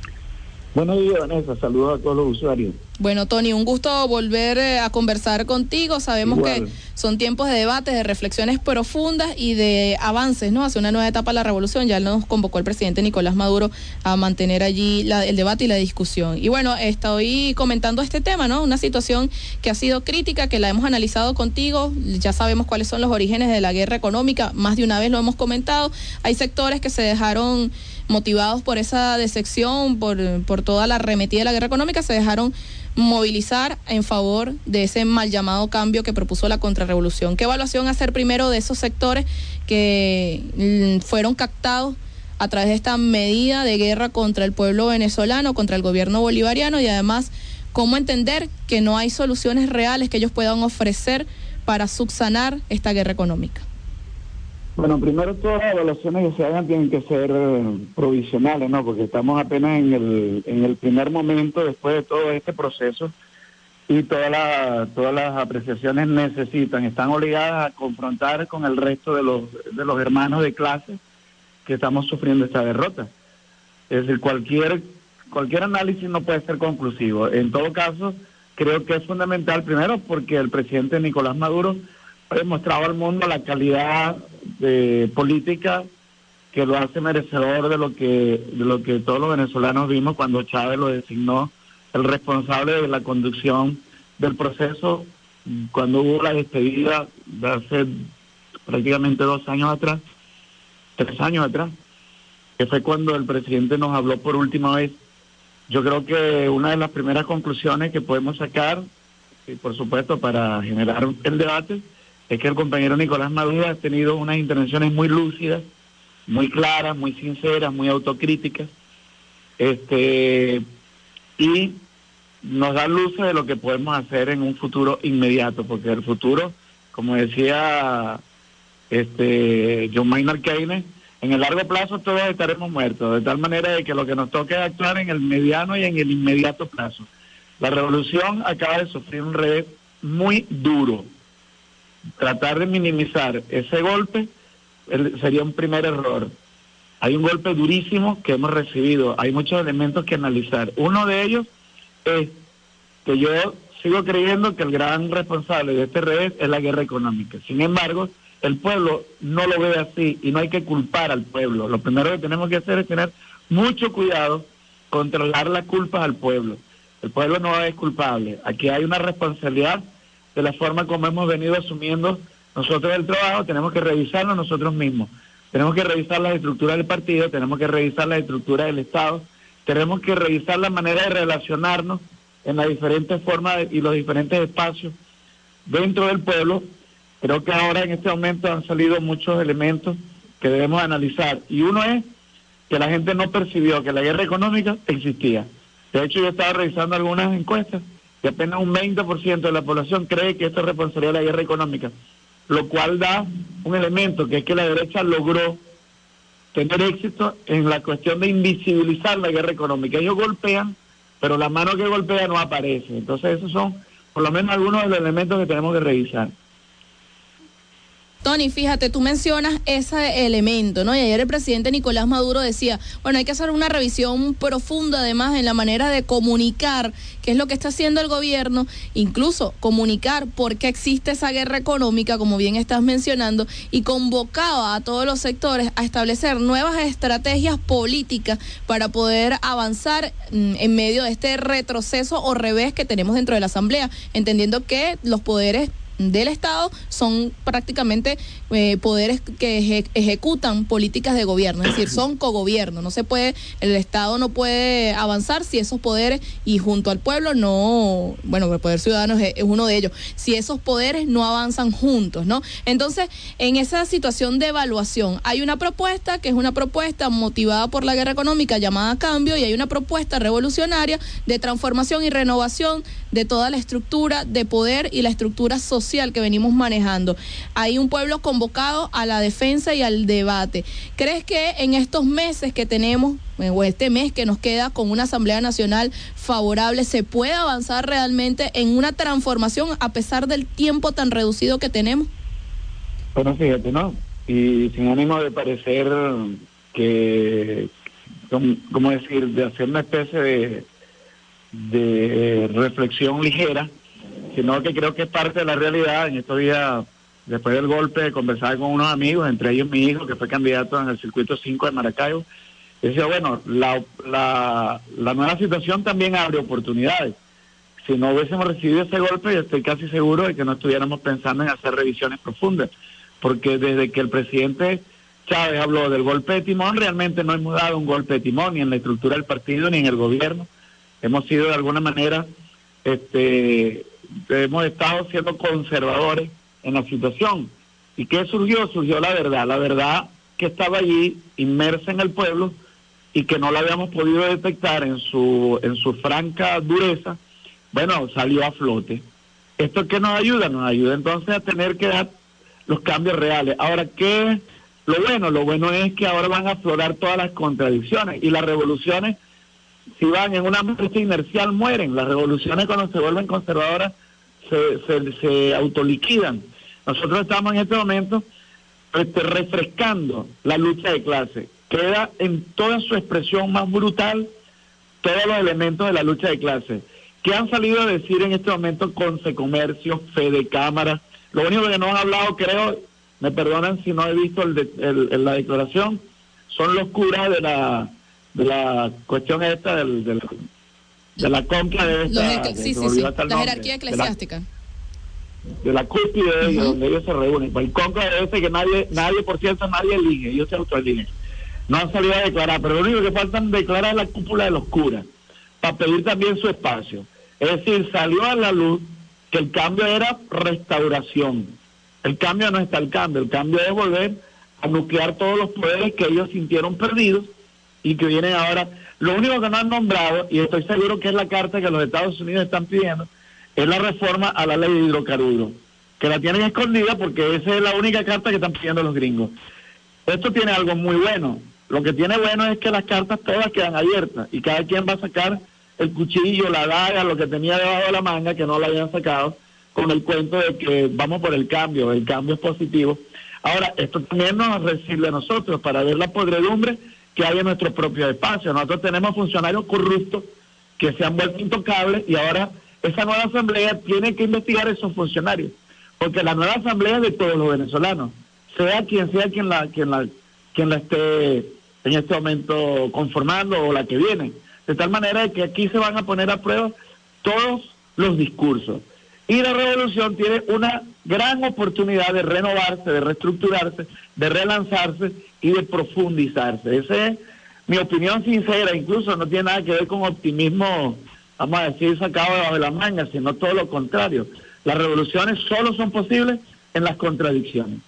P: Buenos días, Vanessa. Saludos a todos los usuarios.
D: Bueno, Tony, un gusto volver eh, a conversar contigo. Sabemos
P: Igual.
D: que son tiempos de debates, de reflexiones profundas y de avances, ¿no?, hacia una nueva etapa de la revolución. Ya nos convocó el presidente Nicolás Maduro a mantener allí la, el debate y la discusión. Y bueno, estoy comentando este tema, ¿no? Una situación que ha sido crítica, que la hemos analizado contigo. Ya sabemos cuáles son los orígenes de la guerra económica. Más de una vez lo hemos comentado. Hay sectores que se dejaron, motivados por esa decepción, por, por toda la arremetida de la guerra económica, se dejaron movilizar en favor de ese mal llamado cambio que propuso la contrarrevolución. ¿Qué evaluación hacer primero de esos sectores que mm, fueron captados a través de esta medida de guerra contra el pueblo venezolano, contra el gobierno bolivariano, y además cómo entender que no hay soluciones reales que ellos puedan ofrecer para subsanar esta guerra económica?
P: Bueno, primero todas las evaluaciones que se hagan tienen que ser eh, provisionales, ¿no? Porque estamos apenas en el en el primer momento después de todo este proceso y todas las todas las apreciaciones necesitan, están obligadas a confrontar con el resto de los de los hermanos de clase que estamos sufriendo esta derrota. Es decir, cualquier cualquier análisis no puede ser conclusivo. En todo caso, creo que es fundamental primero porque el presidente Nicolás Maduro ha demostrado al mundo la calidad de política que lo hace merecedor de lo que de lo que todos los venezolanos vimos cuando Chávez lo designó el responsable de la conducción del proceso cuando hubo la despedida de hace prácticamente dos años atrás, tres años atrás, que fue cuando el presidente nos habló por última vez. Yo creo que una de las primeras conclusiones que podemos sacar, y por supuesto para generar el debate, es que el compañero Nicolás Maduro ha tenido unas intervenciones muy lúcidas, muy claras, muy sinceras, muy autocríticas, este y nos da luces de lo que podemos hacer en un futuro inmediato, porque el futuro, como decía este John Maynard Keynes, en el largo plazo todos estaremos muertos, de tal manera de que lo que nos toca es actuar en el mediano y en el inmediato plazo. La revolución acaba de sufrir un revés muy duro. Tratar de minimizar ese golpe el, sería un primer error. Hay un golpe durísimo que hemos recibido, hay muchos elementos que analizar. Uno de ellos es que yo sigo creyendo que el gran responsable de este revés es la guerra económica. Sin embargo, el pueblo no lo ve así y no hay que culpar al pueblo. Lo primero que tenemos que hacer es tener mucho cuidado, controlar las culpas al pueblo. El pueblo no es culpable. Aquí hay una responsabilidad de la forma como hemos venido asumiendo nosotros el trabajo. Tenemos que revisarlo nosotros mismos. Tenemos que revisar las estructuras del partido, tenemos que revisar las estructuras del Estado, tenemos que revisar la manera de relacionarnos en las diferentes formas y los diferentes espacios dentro del pueblo. Creo que ahora en este momento han salido muchos elementos que debemos analizar. Y uno es que la gente no percibió que la guerra económica existía. De hecho, yo estaba revisando algunas encuestas y apenas un veinte por ciento de la población cree que esto es responsabilidad de la guerra económica, lo cual da un elemento, que es que la derecha logró tener éxito en la cuestión de invisibilizar la guerra económica. Ellos golpean, pero la mano que golpea no aparece. Entonces esos son por lo menos algunos de los elementos que tenemos que revisar.
D: Tony, fíjate, tú mencionas ese elemento, ¿no? Y ayer el presidente Nicolás Maduro decía, bueno, hay que hacer una revisión profunda además en la manera de comunicar qué es lo que está haciendo el gobierno, incluso comunicar por qué existe esa guerra económica, como bien estás mencionando, y convocaba a todos los sectores a establecer nuevas estrategias políticas para poder avanzar mm, en medio de este retroceso o revés que tenemos dentro de la Asamblea, entendiendo que los poderes del Estado son prácticamente eh, poderes que eje ejecutan políticas de gobierno, es decir, son cogobierno. No se puede, el Estado no puede avanzar si esos poderes, y junto al pueblo no, bueno, el poder ciudadano es, es uno de ellos, si esos poderes no avanzan juntos, ¿no? Entonces, en esa situación de evaluación, hay una propuesta que es una propuesta motivada por la guerra económica llamada Cambio, y hay una propuesta revolucionaria de transformación y renovación de toda la estructura de poder y la estructura social que venimos manejando. Hay un pueblo convocado a la defensa y al debate. ¿Crees que en estos meses que tenemos, o este mes que nos queda con una Asamblea Nacional favorable, se puede avanzar realmente en una transformación a pesar del tiempo tan reducido que tenemos?
P: Bueno, fíjate, ¿no? Y sin ánimo de parecer que, como decir, de hacer una especie de, de reflexión ligera, sino que creo que es parte de la realidad. En estos días, después del golpe, conversaba con unos amigos, entre ellos mi hijo, que fue candidato en el circuito cinco de Maracaibo, y decía, bueno, la, la, la nueva situación también abre oportunidades. Si no hubiésemos recibido ese golpe, yo estoy casi seguro de que no estuviéramos pensando en hacer revisiones profundas, porque desde que el presidente Chávez habló del golpe de timón, realmente no hemos dado un golpe de timón, ni en la estructura del partido, ni en el gobierno. Hemos sido de alguna manera, este... hemos estado siendo conservadores en la situación. ¿Y qué surgió? Surgió la verdad, la verdad que estaba allí inmersa en el pueblo y que no la habíamos podido detectar en su en su franca dureza. Bueno, salió a flote. ¿Esto qué nos ayuda? Nos ayuda entonces a tener que dar los cambios reales. Ahora, ¿qué es lo bueno? Lo bueno es que ahora van a aflorar todas las contradicciones, y las revoluciones, si van en una marcha inercial, mueren. Las revoluciones, cuando se vuelven conservadoras, se, se, se autoliquidan. Nosotros estamos en este momento este, refrescando la lucha de clase. Queda en toda su expresión más brutal todos los elementos de la lucha de clase, que han salido a decir en este momento Conce Comercio, Fede Cámara. Lo único que no han hablado, creo, me perdonan si no he visto el de, el, el, la declaración, son los curas de la de la cuestión esta del, del de la compra de esta,
D: Los, sí, sí, sí, la jerarquía eclesiástica,
P: de la, de la cúspide de ellos, uh-huh, donde ellos se reúnen. El conclave de ese que nadie, nadie, por cierto, nadie elige, ellos se autoeligen. No han salido a declarar, pero lo único que faltan declarar es la cúpula de los curas, para pedir también su espacio. Es decir, salió a la luz que el cambio era restauración. El cambio no está el cambio, el cambio es volver a nuclear todos los poderes que ellos sintieron perdidos y que vienen ahora. Lo único que no han nombrado, y estoy seguro que es la carta que los Estados Unidos están pidiendo, es la reforma a la ley de hidrocarburos, que la tienen escondida porque esa es la única carta que están pidiendo los gringos. Esto tiene algo muy bueno. Lo que tiene bueno es que las cartas todas quedan abiertas y cada quien va a sacar el cuchillo, la daga, lo que tenía debajo de la manga, que no la habían sacado, con el cuento de que vamos por el cambio, el cambio es positivo. Ahora, esto también nos sirve a nosotros para ver la podredumbre que hay en nuestro propio espacio. Nosotros tenemos funcionarios corruptos que se han vuelto intocables, y ahora esa nueva asamblea tiene que investigar a esos funcionarios, porque la nueva asamblea es de todos los venezolanos, sea quien sea quien la, quien la, quien la esté en este momento conformando o la que viene, de tal manera que aquí se van a poner a prueba todos los discursos. Y la revolución tiene una gran oportunidad de renovarse, de reestructurarse, de relanzarse y de profundizarse. Esa es mi opinión sincera, incluso no tiene nada que ver con optimismo, vamos a decir, sacado debajo de la manga, sino todo lo contrario. Las revoluciones solo son posibles en las contradicciones.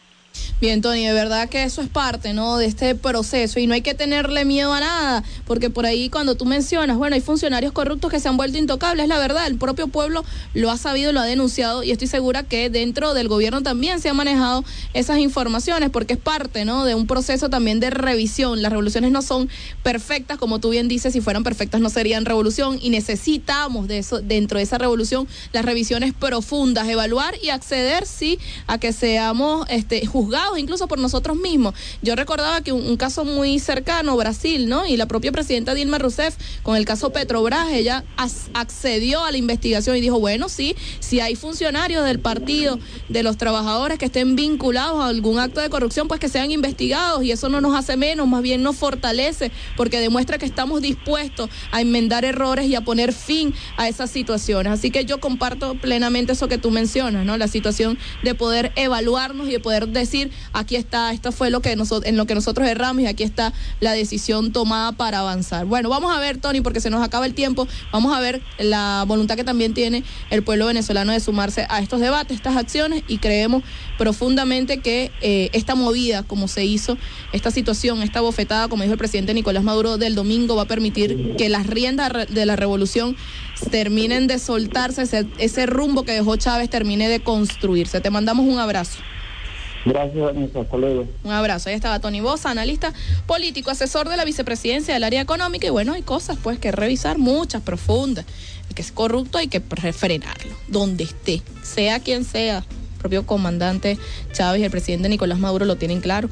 D: Bien, Tony, de verdad que eso es parte, ¿no?, de este proceso y no hay que tenerle miedo a nada, porque por ahí cuando tú mencionas, bueno, hay funcionarios corruptos que se han vuelto intocables, es la verdad, el propio pueblo lo ha sabido, lo ha denunciado y estoy segura que dentro del gobierno también se han manejado esas informaciones porque es parte, ¿no?, de un proceso también de revisión. Las revoluciones no son perfectas, como tú bien dices, si fueran perfectas no serían revolución y necesitamos de eso, dentro de esa revolución, las revisiones profundas, evaluar y acceder, sí, a que seamos este, juzgados incluso por nosotros mismos. Yo recordaba que un, un caso muy cercano, Brasil, ¿no? Y la propia presidenta Dilma Rousseff, con el caso Petrobras, ella as, accedió a la investigación y dijo, bueno, sí, si hay funcionarios del partido, de los trabajadores que estén vinculados a algún acto de corrupción, pues que sean investigados y eso no nos hace menos, más bien nos fortalece, porque demuestra que estamos dispuestos a enmendar errores y a poner fin a esas situaciones. Así que yo comparto plenamente eso que tú mencionas, ¿no? La situación de poder evaluarnos y de poder decir, aquí está, esto fue lo que nosotros, en lo que nosotros erramos y aquí está la decisión tomada para avanzar. Bueno, vamos a ver, Tony, porque se nos acaba el tiempo, vamos a ver la voluntad que también tiene el pueblo venezolano de sumarse a estos debates, estas acciones, y creemos profundamente que eh, esta movida, como se hizo, esta situación, esta bofetada, como dijo el presidente Nicolás Maduro del domingo, va a permitir que las riendas de la revolución terminen de soltarse, ese, ese rumbo que dejó Chávez termine de construirse. Te mandamos un abrazo.
P: Gracias, Vanessa. Hasta luego.
D: Un abrazo. Ahí estaba Tony Boza, analista político, asesor de la vicepresidencia del área económica. Y bueno, hay cosas pues que revisar, muchas, profundas. El que es corrupto hay que frenarlo, donde esté, sea quien sea. El propio comandante Chávez y el presidente Nicolás Maduro lo tienen claro.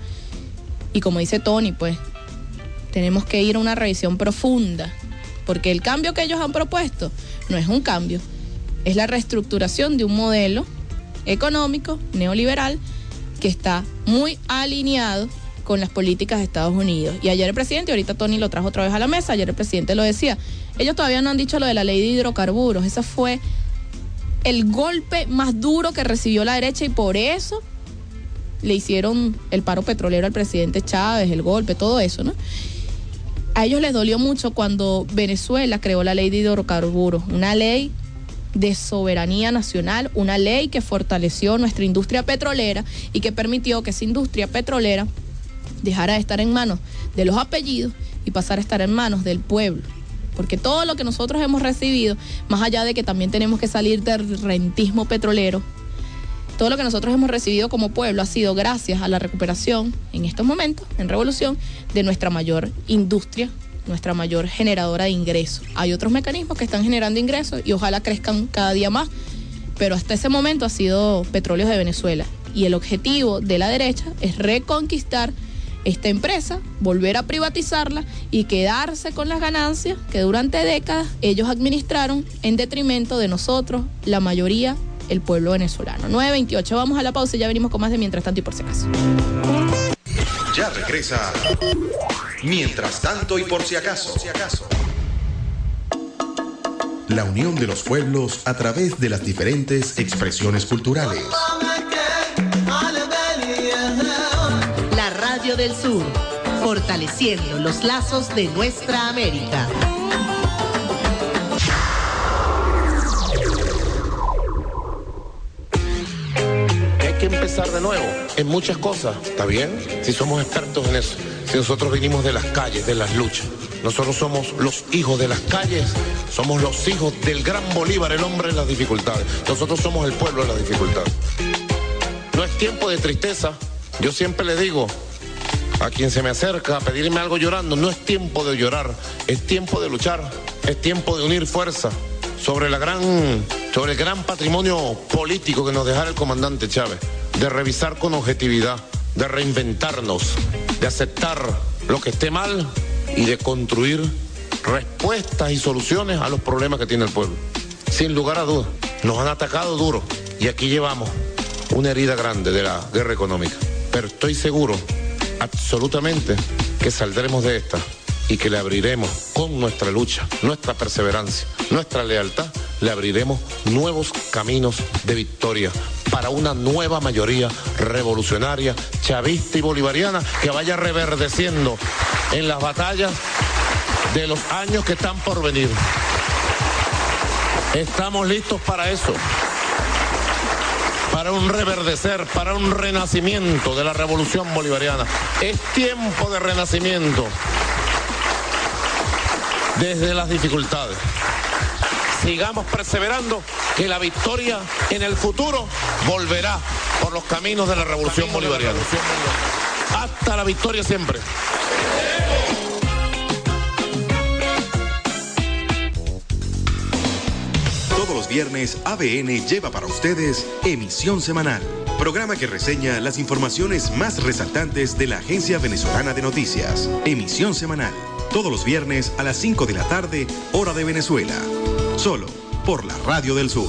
D: Y como dice Tony, pues, tenemos que ir a una revisión profunda. Porque el cambio que ellos han propuesto no es un cambio, es la reestructuración de un modelo económico neoliberal que está muy alineado con las políticas de Estados Unidos. Y ayer el presidente, ahorita Tony lo trajo otra vez a la mesa, ayer el presidente lo decía, ellos todavía no han dicho lo de la ley de hidrocarburos, ese fue el golpe más duro que recibió la derecha y por eso le hicieron el paro petrolero al presidente Chávez, el golpe, todo eso, ¿no? A ellos les dolió mucho cuando Venezuela creó la ley de hidrocarburos, una ley de soberanía nacional, una ley que fortaleció nuestra industria petrolera y que permitió que esa industria petrolera dejara de estar en manos de los apellidos y pasara a estar en manos del pueblo. Porque todo lo que nosotros hemos recibido, más allá de que también tenemos que salir del rentismo petrolero, todo lo que nosotros hemos recibido como pueblo ha sido gracias a la recuperación, en estos momentos, en revolución, de nuestra mayor industria, nuestra mayor generadora de ingresos. Hay otros mecanismos que están generando ingresos y ojalá crezcan cada día más, pero hasta ese momento ha sido Petróleos de Venezuela. Y el objetivo de la derecha es reconquistar esta empresa, volver a privatizarla y quedarse con las ganancias que durante décadas ellos administraron en detrimento de nosotros, la mayoría, el pueblo venezolano. nueve veintiocho, vamos a la pausa y ya venimos con más de Mientras Tanto y Por Si Acaso.
F: Ya regresa Mientras Tanto y Por Si Acaso. La unión de los pueblos a través de las diferentes expresiones culturales.
Q: La Radio del Sur, fortaleciendo los lazos de nuestra América.
E: Hay que empezar de nuevo en muchas cosas, ¿está bien? Si somos expertos en eso, si nosotros vinimos de las calles, de las luchas, nosotros somos los hijos de las calles, somos los hijos del gran Bolívar, el hombre de las dificultades, nosotros somos el pueblo de las dificultades. No es tiempo de tristeza, yo siempre le digo a quien se me acerca a pedirme algo llorando, no es tiempo de llorar, es tiempo de luchar, es tiempo de unir fuerza sobre la gran, sobre el gran patrimonio político que nos dejara el comandante Chávez, de revisar con objetividad, de reinventarnos, de aceptar lo que esté mal y de construir respuestas y soluciones a los problemas que tiene el pueblo. Sin lugar a dudas, nos han atacado duro y aquí llevamos una herida grande de la guerra económica, pero estoy seguro absolutamente que saldremos de esta y que le abriremos con nuestra lucha, nuestra perseverancia, nuestra lealtad, le abriremos nuevos caminos de victoria para una nueva mayoría revolucionaria, chavista y bolivariana que vaya reverdeciendo en las batallas de los años que están por venir. Estamos listos para eso, para un reverdecer, para un renacimiento de la revolución bolivariana. Es tiempo de renacimiento desde las dificultades. Sigamos perseverando, que la victoria en el futuro volverá por los caminos de la revolución bolivariana. Hasta la victoria siempre.
F: Todos los viernes A B N lleva para ustedes Emisión Semanal, programa que reseña las informaciones más resaltantes de la Agencia Venezolana de Noticias. Emisión Semanal, todos los viernes a las cinco de la tarde, hora de Venezuela. Solo por la Radio del Sur.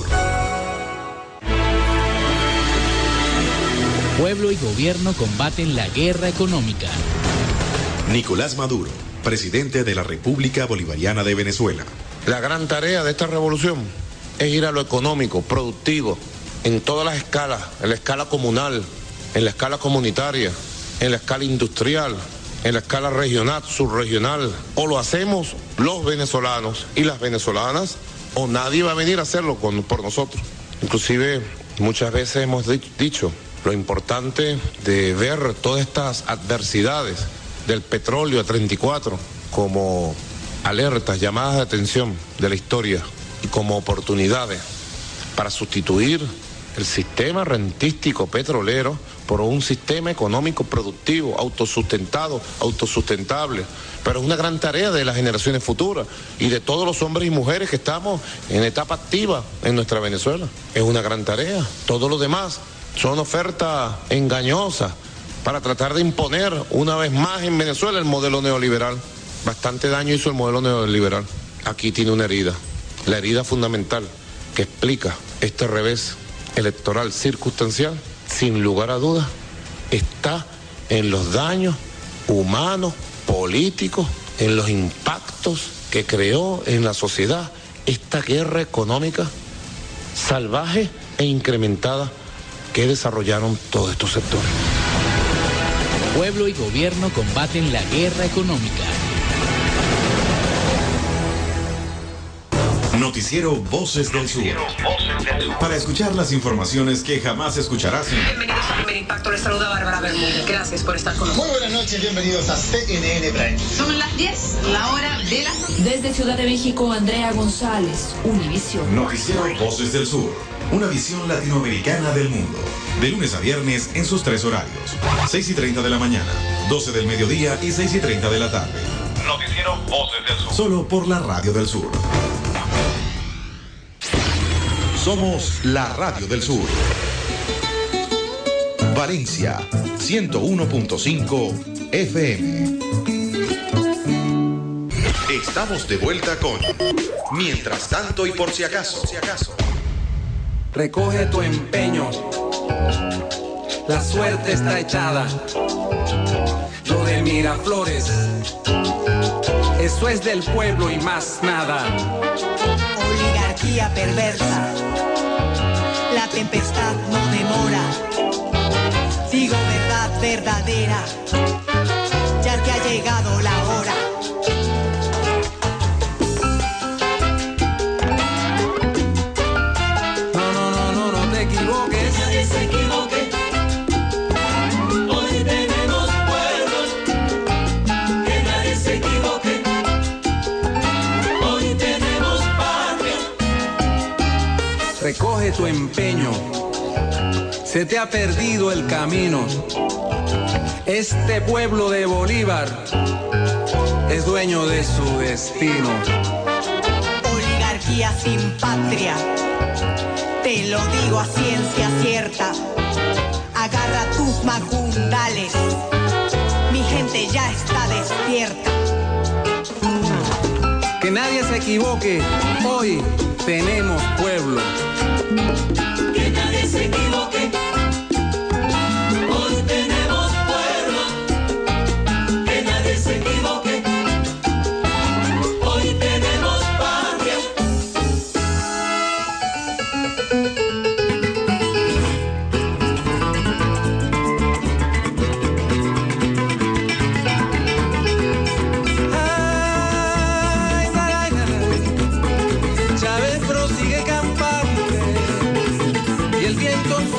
R: Pueblo y gobierno combaten la guerra económica.
F: Nicolás Maduro, presidente de la República Bolivariana de Venezuela.
E: La gran tarea de esta revolución es ir a lo económico, productivo, en todas las escalas, en la escala comunal, en la escala comunitaria, en la escala industrial, en la escala regional, subregional. O lo hacemos los venezolanos y las venezolanas, o nadie va a venir a hacerlo con, por nosotros. Inclusive muchas veces hemos di- dicho lo importante de ver todas estas adversidades del petróleo a treinta y cuatro como alertas, llamadas de atención de la historia y como oportunidades para sustituir el sistema rentístico petrolero por un sistema económico productivo, autosustentado, autosustentable. Pero es una gran tarea de las generaciones futuras y de todos los hombres y mujeres que estamos en etapa activa en nuestra Venezuela. Es una gran tarea. Todo lo demás son ofertas engañosas para tratar de imponer una vez más en Venezuela el modelo neoliberal. Bastante daño hizo el modelo neoliberal. Aquí tiene una herida, la herida fundamental que explica este revés electoral circunstancial, sin lugar a dudas, está en los daños humanos, políticos, en los impactos que creó en la sociedad esta guerra económica salvaje e incrementada que desarrollaron todos estos sectores.
R: Pueblo y gobierno combaten la guerra económica.
F: Noticiero Voces del Sur. Para escuchar las informaciones que jamás escucharás en...
S: Bienvenidos a Primer Impacto, les saluda Bárbara Bermúdez. Gracias por estar con nosotros.
T: Muy buenas noches, bienvenidos a C N N Prime.
S: Son las diez, la hora de las...
U: Desde Ciudad de México, Andrea González, Univisión.
F: Noticiero Voces del Sur. Una visión latinoamericana del mundo. De lunes a viernes en sus tres horarios. seis y treinta de la mañana, doce del mediodía y seis y treinta de la tarde. Noticiero Voces del Sur. Solo por la Radio del Sur. Somos la Radio del Sur. Valencia, ciento uno punto cinco F M. Estamos de vuelta con Mientras tanto y por si acaso.
V: Recoge tu empeño. La suerte está echada. Lo de Miraflores, eso es del pueblo y más nada.
W: Oligarquía perversa. La tempestad no demora. Digo verdad verdadera, ya que ha llegado la hora.
V: No, no, no, no, no te equivoques.
W: Que nadie se equivoque. Hoy tenemos pueblo. Que nadie se equivoque. Hoy tenemos patria.
V: Recoge tu empeño. Se te ha perdido el camino. Este pueblo de Bolívar es dueño de su destino.
W: Oligarquía sin patria. Te lo digo a ciencia cierta. Agarra tus majundales. Mi gente ya está despierta.
V: Que nadie se equivoque. Hoy tenemos pueblo.
W: Que nadie se equivoque. Hoy tenemos pueblo. Que nadie se equivoque.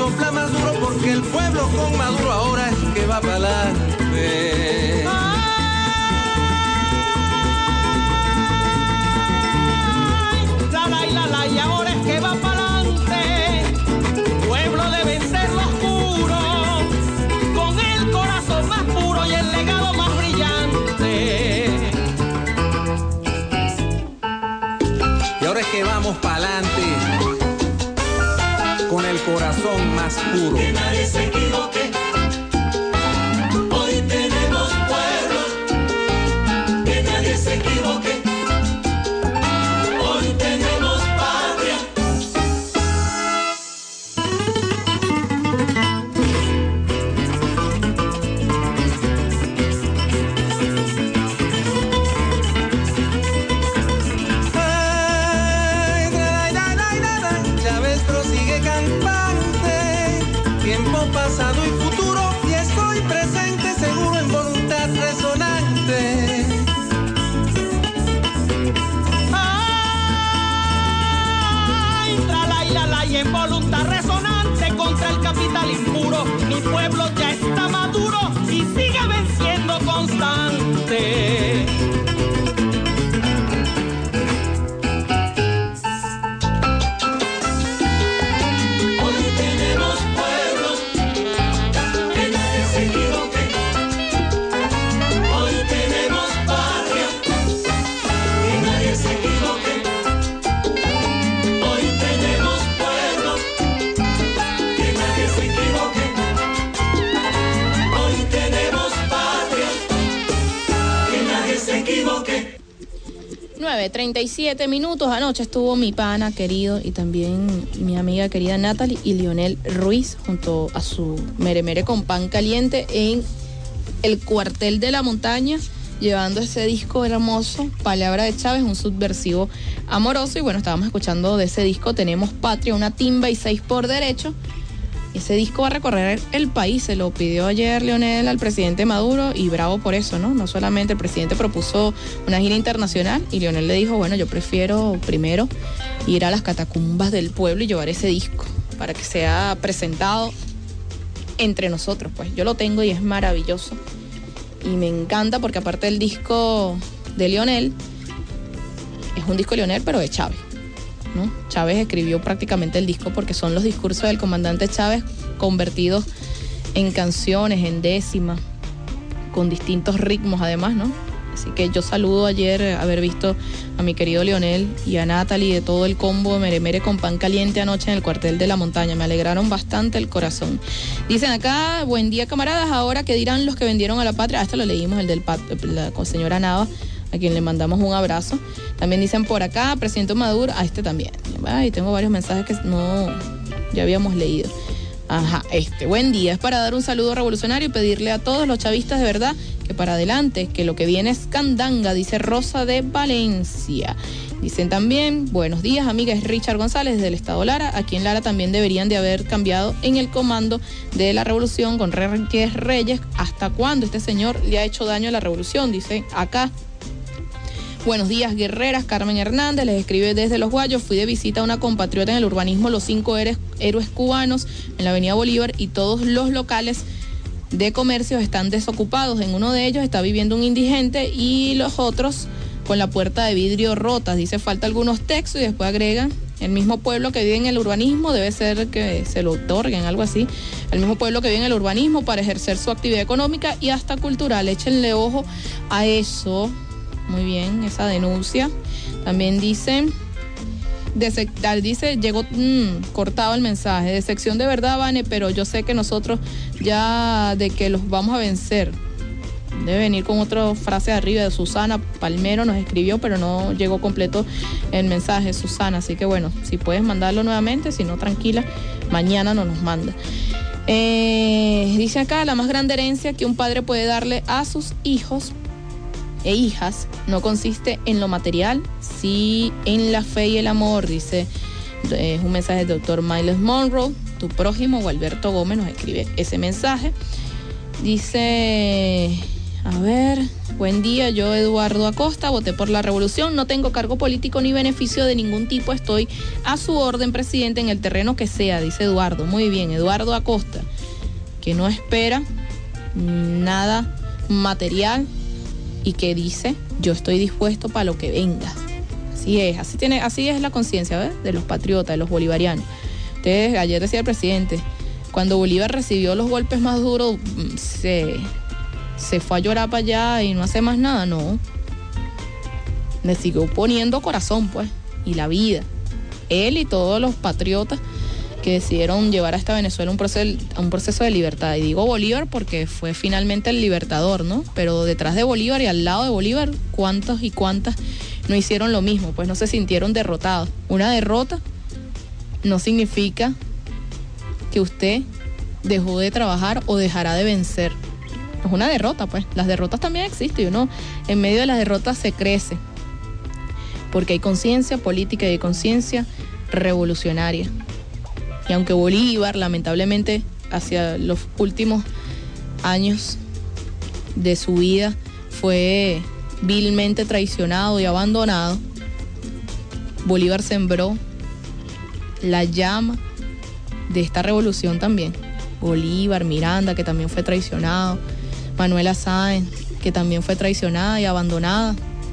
V: sopla más duro porque el pueblo con Maduro ahora es que va para adelante.
B: La la y la la y ahora es que va para adelante. Pueblo de vencer lo oscuro con el corazón más puro y el legado más brillante.
V: Y ahora es que vamos para adelante con el corazón más puro.
B: Que nadie se equivoque. Hoy tenemos pueblo. Que nadie se equivoque. Hoy tenemos patria.
V: Ay, tra, la, la, la, la, Chávez prosigue campante, tiempo pasado y futuro, y estoy presente seguro en voluntad resonante.
B: Ay, tra la y la la y en voluntad resonante contra el capital impuro. Mi pueblo ya está maduro y sigue venciendo constante. Hoy tenemos pueblo, que nadie se equivoque. Hoy tenemos patria, que nadie se equivoque. Hoy tenemos pueblo, que nadie se equivoque. Hoy tenemos patria, que nadie se equivoque.
D: nueve treinta y siete minutos. Anoche estuvo mi pana querido y también mi amiga querida Natalie y Lionel Ruiz junto a su meremere con pan caliente en el Cuartel de la Montaña, llevando ese disco hermoso, Palabra de Chávez, un subversivo amoroso. Y bueno, estábamos escuchando de ese disco Tenemos Patria, una timba y seis por derecho. Ese disco va a recorrer el país, se lo pidió ayer Leonel al presidente Maduro y bravo por eso, ¿no? No solamente el presidente propuso una gira internacional y Leonel le dijo, bueno, yo prefiero primero ir a las catacumbas del pueblo y llevar ese disco para que sea presentado entre nosotros. Pues yo lo tengo y es maravilloso y me encanta porque aparte del disco de Leonel, es un disco de Leonel pero de Chávez, ¿no? Chávez escribió prácticamente el disco porque son los discursos del comandante Chávez convertidos en canciones, en décimas, con distintos ritmos además, ¿no? Así que yo saludo ayer haber visto a mi querido Leonel y a Natalie de todo el combo de Meremere con pan caliente anoche en el Cuartel de la Montaña. Me alegraron bastante el corazón. Dicen acá, buen día camaradas, ahora que dirán los que vendieron a la patria. Ah, esto lo leímos, el del pat, la señora Nava, a quien le mandamos un abrazo. También dicen por acá, presidente Maduro, a este también. Ay, tengo varios mensajes que no, ya habíamos leído. Ajá, este, buen día, es para dar un saludo revolucionario y pedirle a todos los chavistas de verdad que para adelante, que lo que viene es candanga, dice Rosa de Valencia. Dicen también, buenos días, amiga, es Richard González del Estado Lara. Aquí en Lara también deberían de haber cambiado en el comando de la revolución con Reyes Reyes. ¿Hasta cuándo este señor le ha hecho daño a la revolución? Dice acá. Buenos días, guerreras. Carmen Hernández les escribe desde Los Guayos. Fui de visita a una compatriota en el urbanismo Los Cinco Héroes, héroes Cubanos en la avenida Bolívar y todos los locales de comercios están desocupados. En uno de ellos está viviendo un indigente y los otros con la puerta de vidrio rota. Dice, falta algunos textos y después agrega, el mismo pueblo que vive en el urbanismo debe ser que se lo otorguen, algo así. El mismo pueblo que vive en el urbanismo para ejercer su actividad económica y hasta cultural. Échenle ojo a eso. Muy bien, esa denuncia. También dice, de sec- dice, llegó mmm, cortado el mensaje, de sección de verdad, Vane, pero yo sé que nosotros ya de que los vamos a vencer. Debe venir con otra frase de arriba de Susana Palmero, nos escribió, pero no llegó completo el mensaje, Susana. Así que bueno, si puedes mandarlo nuevamente, si no, tranquila, mañana nos nos manda. Eh, dice acá, la más grande herencia que un padre puede darle a sus hijos e hijas no consiste en lo material, sí en la fe y el amor, dice, es un mensaje del doctor Miles Monroe. Tu prójimo, o Alberto Gómez, nos escribe ese mensaje. Dice A ver, buen día, yo Eduardo Acosta, voté por la revolución, no tengo cargo político ni beneficio de ningún tipo, estoy a su orden, presidente, en el terreno que sea, dice Eduardo. Muy bien, Eduardo Acosta, que no espera nada material y que dice, yo estoy dispuesto para lo que venga. Así es, así tiene, así es la conciencia, ¿ves? De los patriotas, de los bolivarianos. Ustedes, ayer decía el presidente, cuando Bolívar recibió los golpes más duros, se, se fue a llorar para allá y no hace más nada, no. Le siguió poniendo corazón, pues, y la vida. Él y todos los patriotas que decidieron llevar a esta Venezuela un proceso, a un proceso de libertad. Y digo Bolívar porque fue finalmente el libertador, ¿no? Pero detrás de Bolívar y al lado de Bolívar, ¿cuántos y cuántas no hicieron lo mismo? Pues no se sintieron derrotados. Una derrota no significa que usted dejó de trabajar o dejará de vencer. Es una derrota, pues. Las derrotas también existen y uno en medio de las derrotas se crece. Porque hay conciencia política y hay conciencia revolucionaria. Y aunque Bolívar, lamentablemente, hacia los últimos años de su vida fue vilmente traicionado y abandonado, Bolívar sembró la llama de esta revolución también. Bolívar, Miranda, que también fue traicionado, Manuela Sáenz, que también fue traicionada y abandonada.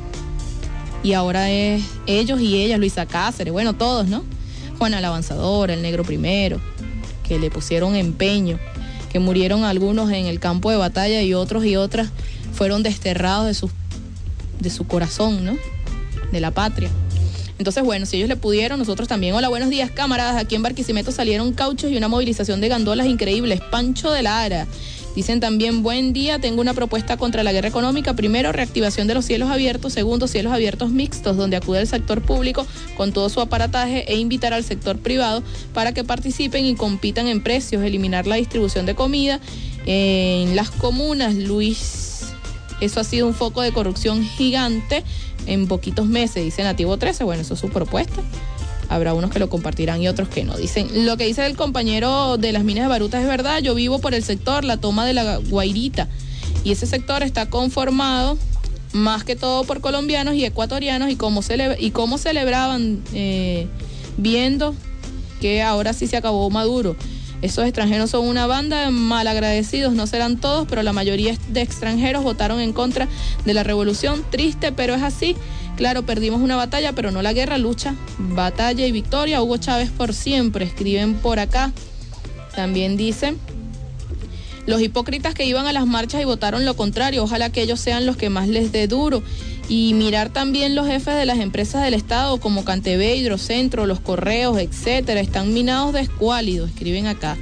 D: Y ahora es ellos y ellas, Luisa Cáceres, bueno, todos, ¿no? Juana la Avanzadora, el Negro Primero, que le pusieron empeño, que murieron algunos en el campo de batalla y otros y otras fueron desterrados de su, de su corazón, ¿no? De la patria. Entonces, bueno, si ellos le pudieron, nosotros también. Hola, buenos días, camaradas. Aquí en Barquisimeto salieron cauchos y una movilización de gandolas increíbles. Pancho de Lara. Dicen también, buen día, tengo una propuesta contra la guerra económica. Primero, reactivación de los cielos abiertos. Segundo, cielos abiertos mixtos, donde acude el sector público con todo su aparataje e invitar al sector privado para que participen y compitan en precios. Eliminar la distribución de comida en las comunas, Luis. Eso ha sido un foco de corrupción gigante en poquitos meses, dice Nativo trece. Bueno, eso es su propuesta. Habrá unos que lo compartirán y otros que no. Dicen, lo que dice el compañero de las minas de Baruta es verdad. Yo vivo por el sector, la toma de la Guairita. Y ese sector está conformado más que todo por colombianos y ecuatorianos. Y cómo, cele- y cómo celebraban eh, viendo que ahora sí se acabó Maduro. Esos extranjeros son una banda de malagradecidos, no serán todos, pero la mayoría de extranjeros votaron en contra de la revolución. Triste, pero es así. Claro, perdimos una batalla, pero no la guerra, lucha, batalla y victoria. Hugo Chávez por siempre, escriben por acá. También dicen, los hipócritas que iban a las marchas y votaron lo contrario, ojalá que ellos sean los que más les dé duro. Y mirar también los jefes de las empresas del Estado como Cantebé, Hidrocentro, los correos, etcétera, están minados de escuálido, escriben acá.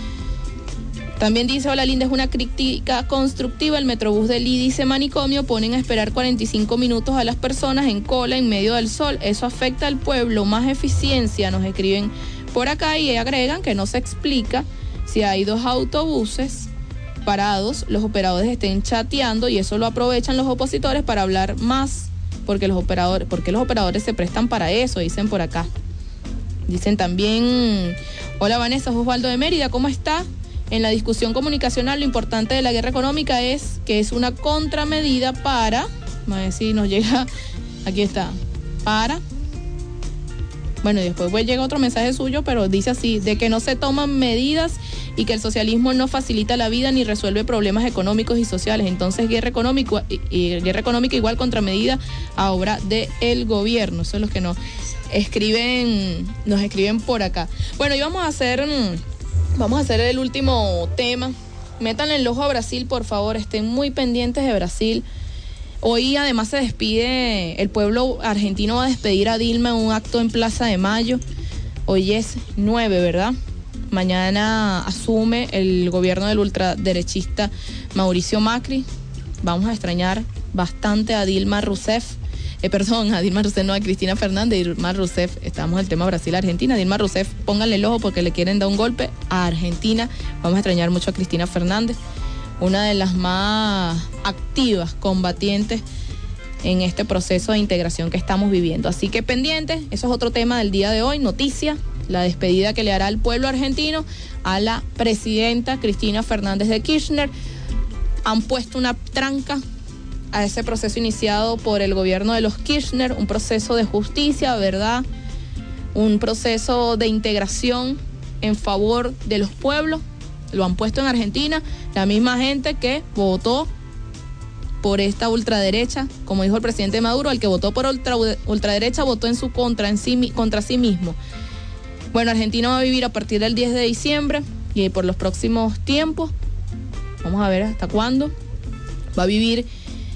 D: También dice, hola Linda, es una crítica constructiva, el Metrobús de Lee dice manicomio, ponen a esperar cuarenta y cinco minutos a las personas en cola en medio del sol, eso afecta al pueblo, más eficiencia, nos escriben por acá y agregan que no se explica si hay dos autobuses parados, los operadores estén chateando y eso lo aprovechan los opositores para hablar más, porque los operadores, porque los operadores se prestan para eso, dicen por acá. Dicen también, hola Vanessa, Osvaldo de Mérida, ¿cómo está? En la discusión comunicacional, lo importante de la guerra económica es que es una contramedida para, vamos a ver si nos llega, aquí está, para, bueno, y después pues llega otro mensaje suyo, pero dice así, de que no se toman medidas y que el socialismo no facilita la vida ni resuelve problemas económicos y sociales. Entonces, guerra económica, y, y, guerra económica igual contramedida a obra del gobierno. Eso es lo que nos escriben, nos escriben por acá. Bueno, y vamos a hacer... Vamos a hacer el último tema. Métanle el ojo a Brasil, por favor. Estén muy pendientes de Brasil. Hoy además se despide, el pueblo argentino va a despedir a Dilma en un acto en Plaza de Mayo. Hoy es nueve, ¿verdad? Mañana asume el gobierno del ultraderechista Mauricio Macri. Vamos a extrañar bastante a Dilma Rousseff. Eh, perdón, a Dilma Rousseff, no, a Cristina Fernández. Dilma Rousseff, estamos en el tema Brasil-Argentina. Dilma Rousseff, pónganle el ojo porque le quieren dar un golpe a Argentina. Vamos a extrañar mucho a Cristina Fernández, una de las más activas combatientes en este proceso de integración que estamos viviendo. Así que pendientes, eso es otro tema del día de hoy, noticia, la despedida que le hará el pueblo argentino a la presidenta Cristina Fernández de Kirchner. han puesto una tranca a ese proceso iniciado por el gobierno de los Kirchner, un proceso de justicia, verdad, un proceso de integración en favor de los pueblos. Lo han puesto en Argentina, la misma gente que votó por esta ultraderecha, como dijo el presidente Maduro, el que votó por ultra, ultraderecha votó en su contra, en sí, contra sí mismo. Bueno, Argentina va a vivir a partir del diez de diciembre y por los próximos tiempos, vamos a ver hasta cuándo, va a vivir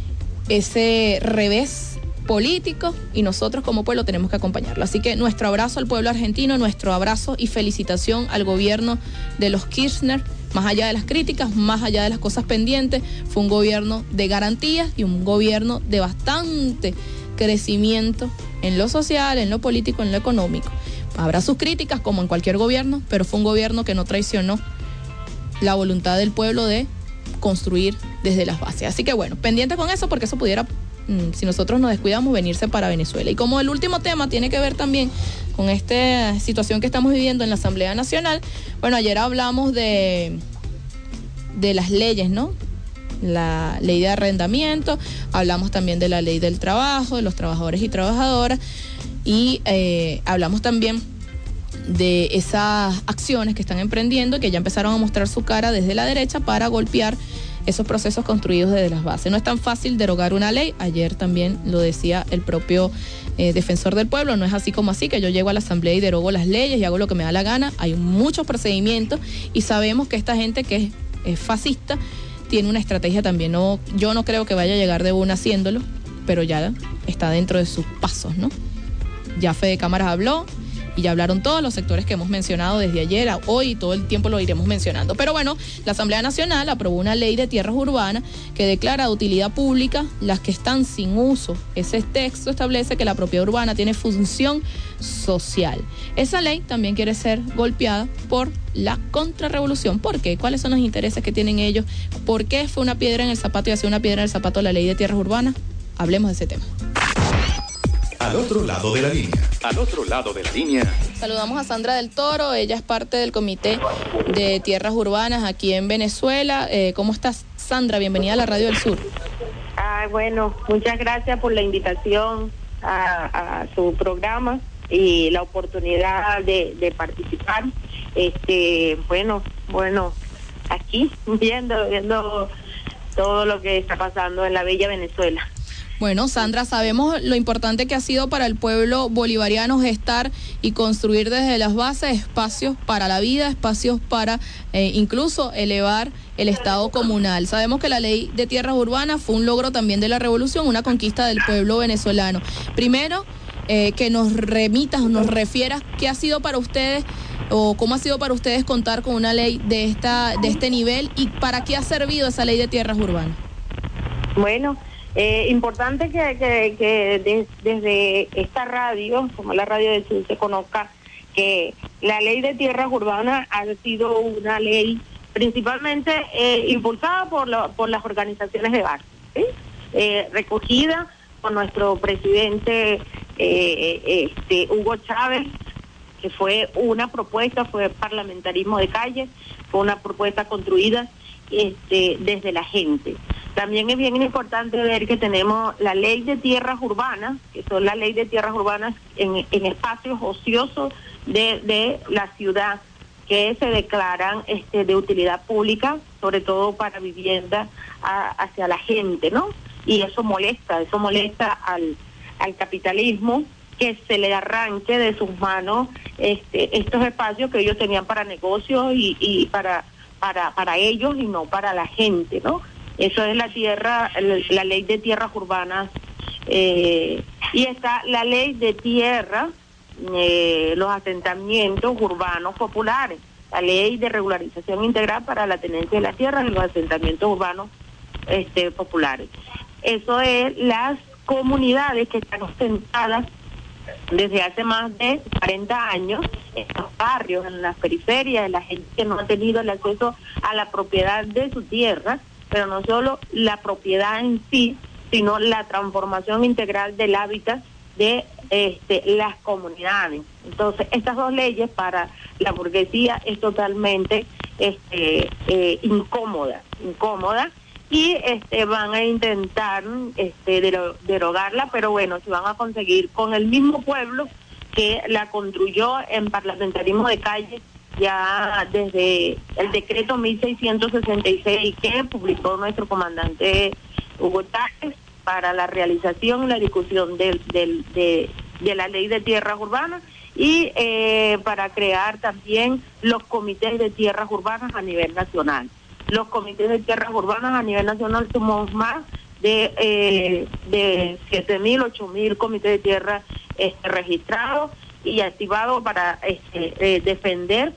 D: ese revés político y nosotros como pueblo tenemos que acompañarlo. Así que nuestro abrazo al pueblo argentino, nuestro abrazo y felicitación al gobierno de los Kirchner, más allá de las críticas, más allá de las cosas pendientes, fue un gobierno de garantías y un gobierno de bastante crecimiento en lo social, en lo político, en lo económico. Habrá sus críticas como en cualquier gobierno, pero fue un gobierno que no traicionó la voluntad del pueblo de construir desde las bases. Así que bueno, pendiente con eso porque eso pudiera, si nosotros nos descuidamos, venirse para Venezuela. Y como el último tema tiene que ver también con esta situación que estamos viviendo en la Asamblea Nacional, bueno, ayer hablamos de, de las leyes, ¿no? La ley de arrendamiento, hablamos también de la ley del trabajo, de los trabajadores y trabajadoras, y eh, hablamos también de esas acciones que están emprendiendo, que ya empezaron a mostrar su cara desde la derecha para golpear esos procesos construidos desde las bases. No es tan fácil derogar una ley, ayer también lo decía el propio eh, defensor del pueblo, no es así como así, que yo llego a la asamblea y derogo las leyes y hago lo que me da la gana, hay muchos procedimientos y sabemos que esta gente que es, es fascista tiene una estrategia también, no, yo no creo que vaya a llegar de una haciéndolo, pero ya está dentro de sus pasos, ¿no? Ya Fede Cámaras habló, y ya hablaron todos los sectores que hemos mencionado desde ayer a hoy y todo el tiempo lo iremos mencionando. Pero bueno, la Asamblea Nacional aprobó una ley de tierras urbanas que declara de utilidad pública las que están sin uso. Ese texto establece que la propiedad urbana tiene función social. Esa ley también quiere ser golpeada por la contrarrevolución. ¿Por qué? ¿Cuáles son los intereses que tienen ellos? ¿Por qué fue una piedra en el zapato y hace una piedra en el zapato la ley de tierras urbanas? Hablemos de ese tema.
F: Al otro lado de la línea.
A: Al otro lado de la línea.
D: Saludamos a Sandra del Toro, ella es parte del Comité de Tierras Urbanas aquí en Venezuela. Eh, ¿Cómo estás, Sandra? Bienvenida a la Radio del Sur.
C: Ah, bueno, muchas gracias por la invitación a, a su programa y la oportunidad de, de participar. Este, bueno, bueno, aquí viendo, viendo todo lo que está pasando en la bella Venezuela.
D: Bueno, Sandra, sabemos lo importante que ha sido para el pueblo bolivariano gestar y construir desde las bases espacios para la vida, espacios para eh, incluso elevar el Estado comunal. Sabemos que la ley de tierras urbanas fue un logro también de la revolución, una conquista del pueblo venezolano. Primero, eh, que nos remitas, nos refieras qué ha sido para ustedes o cómo ha sido para ustedes contar con una ley de esta de este nivel y para qué ha servido esa ley de tierras urbanas.
C: Bueno, Eh, importante que, que, que de, desde esta radio, como la Radio del Sur, se conozca que la ley de tierras urbanas ha sido una ley principalmente eh, impulsada por, lo, por las organizaciones de base, ¿sí? eh, recogida por nuestro presidente eh, este, Hugo Chávez, que fue una propuesta, fue parlamentarismo de calle, fue una propuesta construida este, desde la gente. También es bien importante ver que tenemos la ley de tierras urbanas, que son la ley de tierras urbanas en, en espacios ociosos de, de la ciudad, que se declaran este, de utilidad pública, sobre todo para vivienda a, hacia la gente, ¿no? Y eso molesta, eso molesta al, al capitalismo, que se le arranque de sus manos este, estos espacios que ellos tenían para negocios y, y para, para, para ellos y no para la gente, ¿no? Eso es la tierra, la ley de tierras urbanas, eh, y está la ley de tierra, eh, los asentamientos urbanos populares, la ley de regularización integral para la tenencia de las tierras y los asentamientos urbanos este, populares. Eso es las comunidades que están asentadas desde hace más de cuarenta años en los barrios, en las periferias, en la gente que no ha tenido el acceso a la propiedad de su tierra, pero no solo la propiedad en sí, sino la transformación integral del hábitat de este, las comunidades. Entonces, estas dos leyes para la burguesía es totalmente este, eh, incómoda, incómoda, y este van a intentar este dero- derogarla, pero bueno, se van a conseguir con el mismo pueblo que la construyó en parlamentarismo de calle ya desde el decreto mil seiscientos sesenta y seis que publicó nuestro comandante Hugo Chávez para la realización y la discusión del, del, de, de la ley de tierras urbanas y eh, para crear también los comités de tierras urbanas a nivel nacional. Los comités de tierras urbanas a nivel nacional somos más de eh, de siete mil, ocho mil comités de tierra este, registrados y activados para este, eh, defender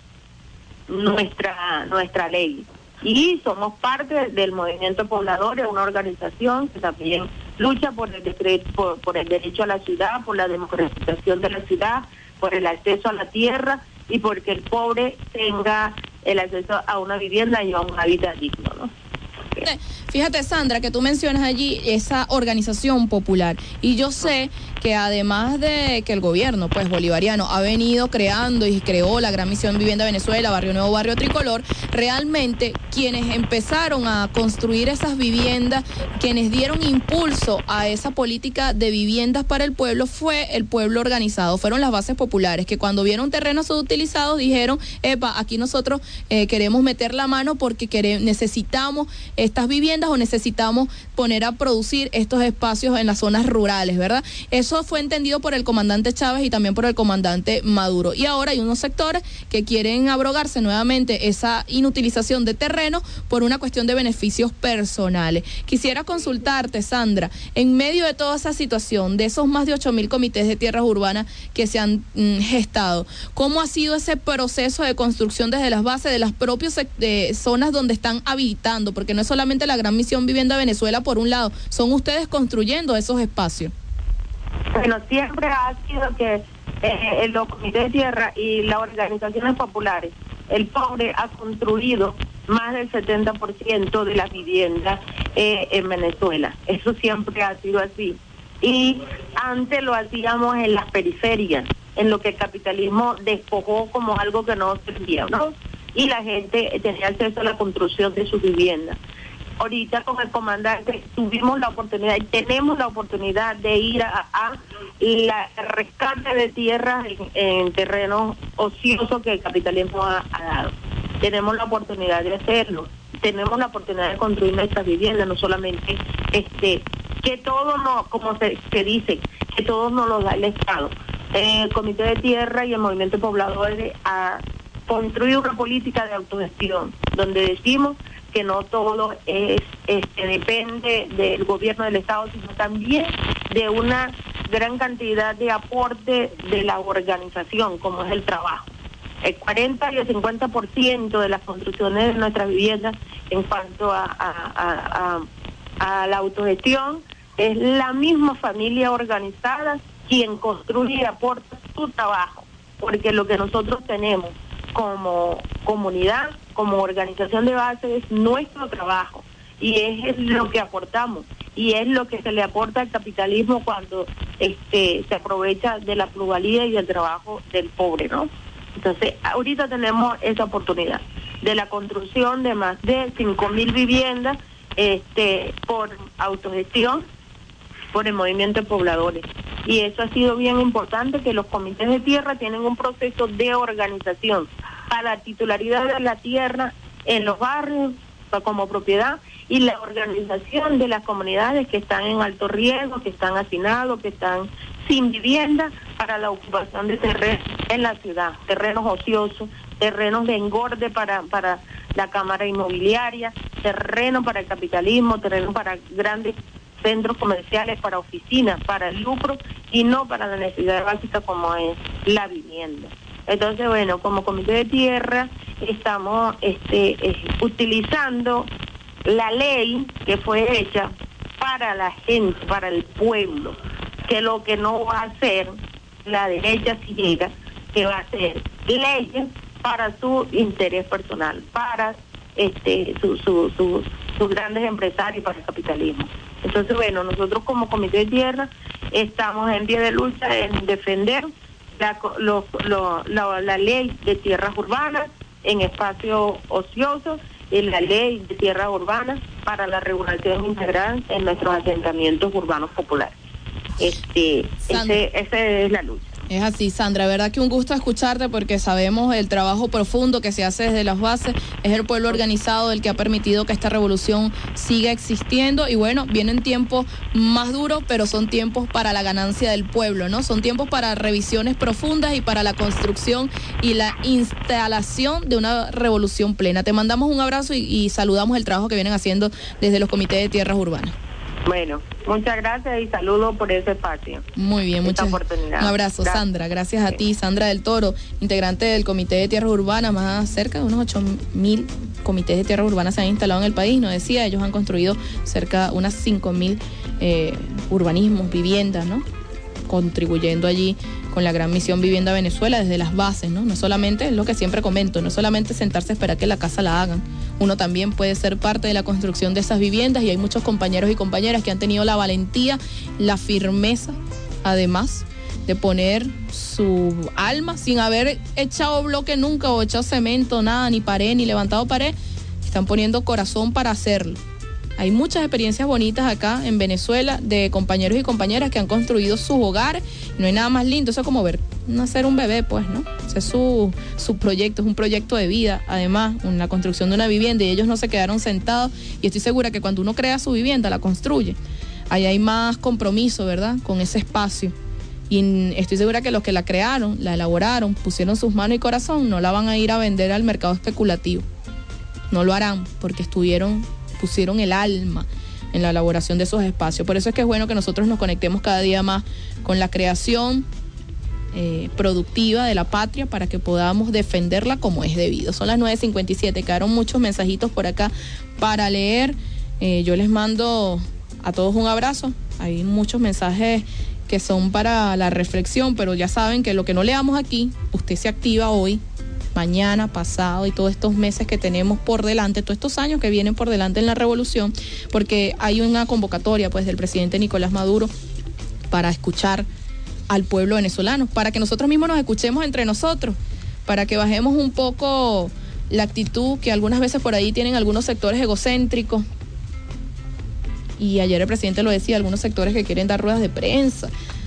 C: nuestra nuestra ley. Y somos parte del movimiento poblador, es una organización que también lucha por el decreto, por, por el derecho a la ciudad, por la democratización de la ciudad, por el acceso a la tierra y porque el pobre tenga el acceso a una vivienda y a un hábitat digno, ¿no?
D: Fíjate, Sandra, que tú mencionas allí esa organización popular y yo sé que además de que el gobierno pues bolivariano ha venido creando y creó la Gran Misión Vivienda Venezuela, Barrio Nuevo, Barrio Tricolor, realmente quienes empezaron a construir esas viviendas, quienes dieron impulso a esa política de viviendas para el pueblo fue el pueblo organizado, fueron las bases populares que cuando vieron terrenos subutilizados dijeron, epa, aquí nosotros eh, queremos meter la mano porque queremos, necesitamos estas viviendas o necesitamos poner a producir estos espacios en las zonas rurales, ¿verdad? Eso fue entendido por el comandante Chávez y también por el comandante Maduro. Y ahora hay unos sectores que quieren abrogarse nuevamente esa inutilización de terrenos por una cuestión de beneficios personales. Quisiera consultarte, Sandra, en medio de toda esa situación, de esos más de ocho mil comités de tierras urbanas que se han mm, gestado, ¿cómo ha sido ese proceso de construcción desde las bases de las propias eh, zonas donde están habitando? Porque no es solamente la Gran Misión Vivienda Venezuela por un lado, son ustedes construyendo esos espacios.
C: Bueno, siempre ha sido que eh, los comités de tierra y las organizaciones populares, el pobre ha construido más del setenta por ciento de las viviendas eh, en Venezuela. Eso siempre ha sido así. Y antes lo hacíamos en las periferias, en lo que el capitalismo despojó como algo que no servía, ¿no? Y la gente tenía acceso a la construcción de sus viviendas. Ahorita con el comandante tuvimos la oportunidad y tenemos la oportunidad de ir a, a la rescate de tierras en, en terrenos ociosos que el capitalismo ha, ha dado. Tenemos la oportunidad de hacerlo, tenemos la oportunidad de construir nuestras viviendas, no solamente este que todo no, como se, se dice, que todo nos lo da el Estado. El Comité de Tierra y el Movimiento Poblador ha construido una política de autogestión, donde decimos que no todo es este depende del gobierno del Estado, sino también de una gran cantidad de aporte de la organización, como es el trabajo. El cuarenta y el cincuenta por ciento de las construcciones de nuestras viviendas en cuanto a, a, a, a, a la autogestión es la misma familia organizada quien construye y aporta su trabajo, porque lo que nosotros tenemos como comunidad, como organización de base, es nuestro trabajo y es lo que aportamos y es lo que se le aporta al capitalismo cuando este se aprovecha de la pluralidad y del trabajo del pobre, ¿no? Entonces, ahorita tenemos esa oportunidad de la construcción de más de cinco mil viviendas este por autogestión, por el movimiento de pobladores. Y eso ha sido bien importante, que los comités de tierra tienen un proceso de organización para la titularidad de la tierra en los barrios como propiedad y la organización de las comunidades que están en alto riesgo, que están hacinados, que están sin vivienda, para la ocupación de terrenos en la ciudad, terrenos ociosos, terrenos de engorde para, para la cámara inmobiliaria, terrenos para el capitalismo, terrenos para grandes centros comerciales, para oficinas, para el lucro y no para la necesidad básica como es la vivienda. Entonces, bueno, como Comité de Tierra estamos este, eh, utilizando la ley que fue hecha para la gente, para el pueblo, que lo que no va a hacer la derecha si llega, que va a hacer leyes para su interés personal, para este su, su, su, sus grandes empresarios, para el capitalismo. Entonces, bueno, nosotros como Comité de Tierra estamos en pie de lucha en defender la, lo, lo, la, la ley de tierras urbanas en espacios ociosos en la ley de tierras urbanas para la regulación integral en nuestros asentamientos urbanos populares. Este, ese, esa es la lucha.
D: Es así, Sandra, verdad que un gusto escucharte porque sabemos el trabajo profundo que se hace desde las bases, es el pueblo organizado el que ha permitido que esta revolución siga existiendo y bueno, vienen tiempos más duros, pero son tiempos para la ganancia del pueblo, ¿no? Son tiempos para revisiones profundas y para la construcción y la instalación de una revolución plena. Te mandamos un abrazo y, y saludamos el trabajo que vienen haciendo desde los comités de tierras urbanas.
C: Bueno, muchas gracias y saludos por ese espacio.
D: Muy bien, muchas gracias. Un abrazo, gracias. Sandra, gracias a ti, Sandra del Toro, integrante del Comité de Tierras Urbanas, más cerca de unos ocho mil comités de tierras urbanas se han instalado en el país, nos decía, ellos han construido cerca de unas cinco mil eh, urbanismos, viviendas, ¿no? Contribuyendo allí con la gran misión Vivienda Venezuela desde las bases, ¿no? No solamente, es lo que siempre comento, no solamente sentarse a esperar que la casa la hagan, uno también puede ser parte de la construcción de esas viviendas y hay muchos compañeros y compañeras que han tenido la valentía, la firmeza, además de poner su alma sin haber echado bloque nunca o echado cemento, nada, ni pared, ni levantado pared, están poniendo corazón para hacerlo. Hay muchas experiencias bonitas acá en Venezuela de compañeros y compañeras que han construido sus hogares. No hay nada más lindo, eso es como ver nacer un bebé, pues, ¿no? Ese es su, su proyecto, es un proyecto de vida, además, la construcción de una vivienda y ellos no se quedaron sentados y estoy segura que cuando uno crea su vivienda, la construye, ahí hay más compromiso, ¿verdad? Con ese espacio. Y estoy segura que los que la crearon, la elaboraron, pusieron sus manos y corazón, no la van a ir a vender al mercado especulativo. No lo harán porque estuvieron... pusieron el alma en la elaboración de esos espacios. Por eso es que es bueno que nosotros nos conectemos cada día más con la creación eh, productiva de la patria para que podamos defenderla como es debido. Son las nueve cincuenta y siete, quedaron muchos mensajitos por acá para leer. Eh, yo les mando a todos un abrazo. Hay muchos mensajes que son para la reflexión, pero ya saben que lo que no leamos aquí, usted se activa hoy, mañana, pasado y todos estos meses que tenemos por delante, todos estos años que vienen por delante en la revolución, porque hay una convocatoria pues del presidente Nicolás Maduro para escuchar al pueblo venezolano, para que nosotros mismos nos escuchemos entre nosotros, para que bajemos un poco la actitud que algunas veces por ahí tienen algunos sectores egocéntricos. Y ayer el presidente lo decía, algunos sectores que quieren dar ruedas de prensa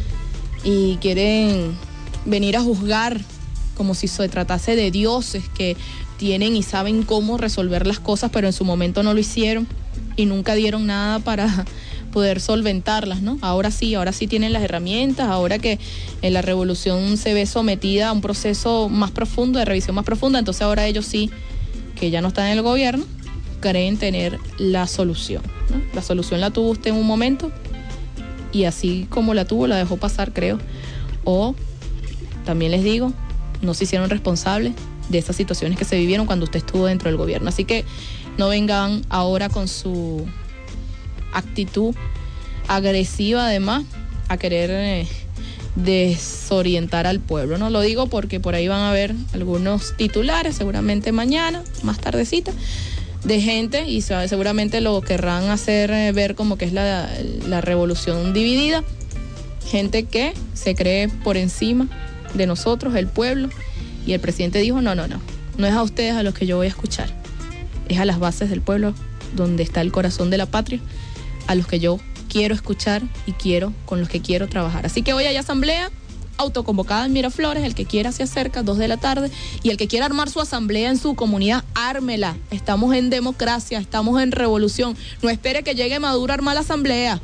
D: y quieren venir a juzgar como si se tratase de dioses que tienen y saben cómo resolver las cosas, pero en su momento no lo hicieron y nunca dieron nada para poder solventarlas, ¿no? Ahora sí, ahora sí tienen las herramientas, ahora que en la revolución se ve sometida a un proceso más profundo, de revisión más profunda, entonces ahora ellos sí, que ya no están en el gobierno, creen tener la solución, ¿no? La solución la tuvo usted en un momento y así como la tuvo, la dejó pasar, creo. O, también les digo, no se hicieron responsables de esas situaciones que se vivieron cuando usted estuvo dentro del gobierno. Así que no vengan ahora con su actitud agresiva, además, a querer eh, desorientar al pueblo. No lo digo porque por ahí van a haber algunos titulares, seguramente mañana, más tardecita, de gente y seguramente lo querrán hacer eh, ver como que es la, la revolución dividida. Gente que se cree por encima de nosotros, el pueblo, y el presidente dijo, no, no, no, no es a ustedes a los que yo voy a escuchar, es a las bases del pueblo, donde está el corazón de la patria, a los que yo quiero escuchar y quiero, con los que quiero trabajar. Así que hoy hay asamblea autoconvocada en Miraflores, el que quiera se acerca, dos de la tarde, y el que quiera armar su asamblea en su comunidad, ármela. Estamos en democracia, estamos en revolución, no espere que llegue Maduro a armar la asamblea.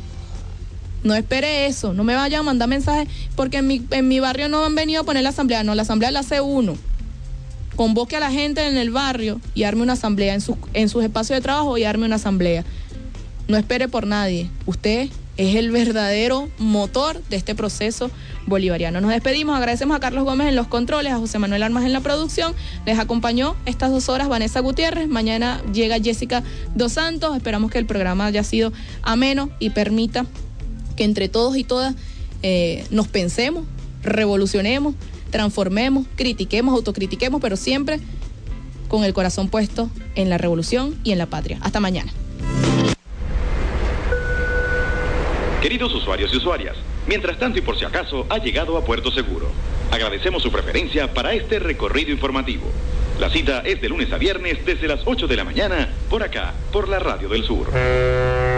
D: No espere eso, no me vayan a mandar mensajes porque en mi, en mi barrio no han venido a poner la asamblea, no, la asamblea la hace uno. Convoque a la gente en el barrio y arme una asamblea, en, su, en sus espacios de trabajo y arme una asamblea. No espere por nadie, usted es el verdadero motor de este proceso bolivariano. Nos despedimos, agradecemos a Carlos Gómez en los controles, a José Manuel Armas en la producción, les acompañó estas dos horas Vanessa Gutiérrez, mañana llega Jessica Dos Santos, esperamos que el programa haya sido ameno y permita que entre todos y todas eh, nos pensemos, revolucionemos, transformemos, critiquemos, autocritiquemos, pero siempre con el corazón puesto en la revolución y en la patria. Hasta mañana.
A: Queridos usuarios y usuarias, mientras tanto y por si acaso ha llegado a Puerto Seguro. Agradecemos su preferencia para este recorrido informativo. La cita es de lunes a viernes desde las ocho de la mañana, por acá, por la Radio del Sur.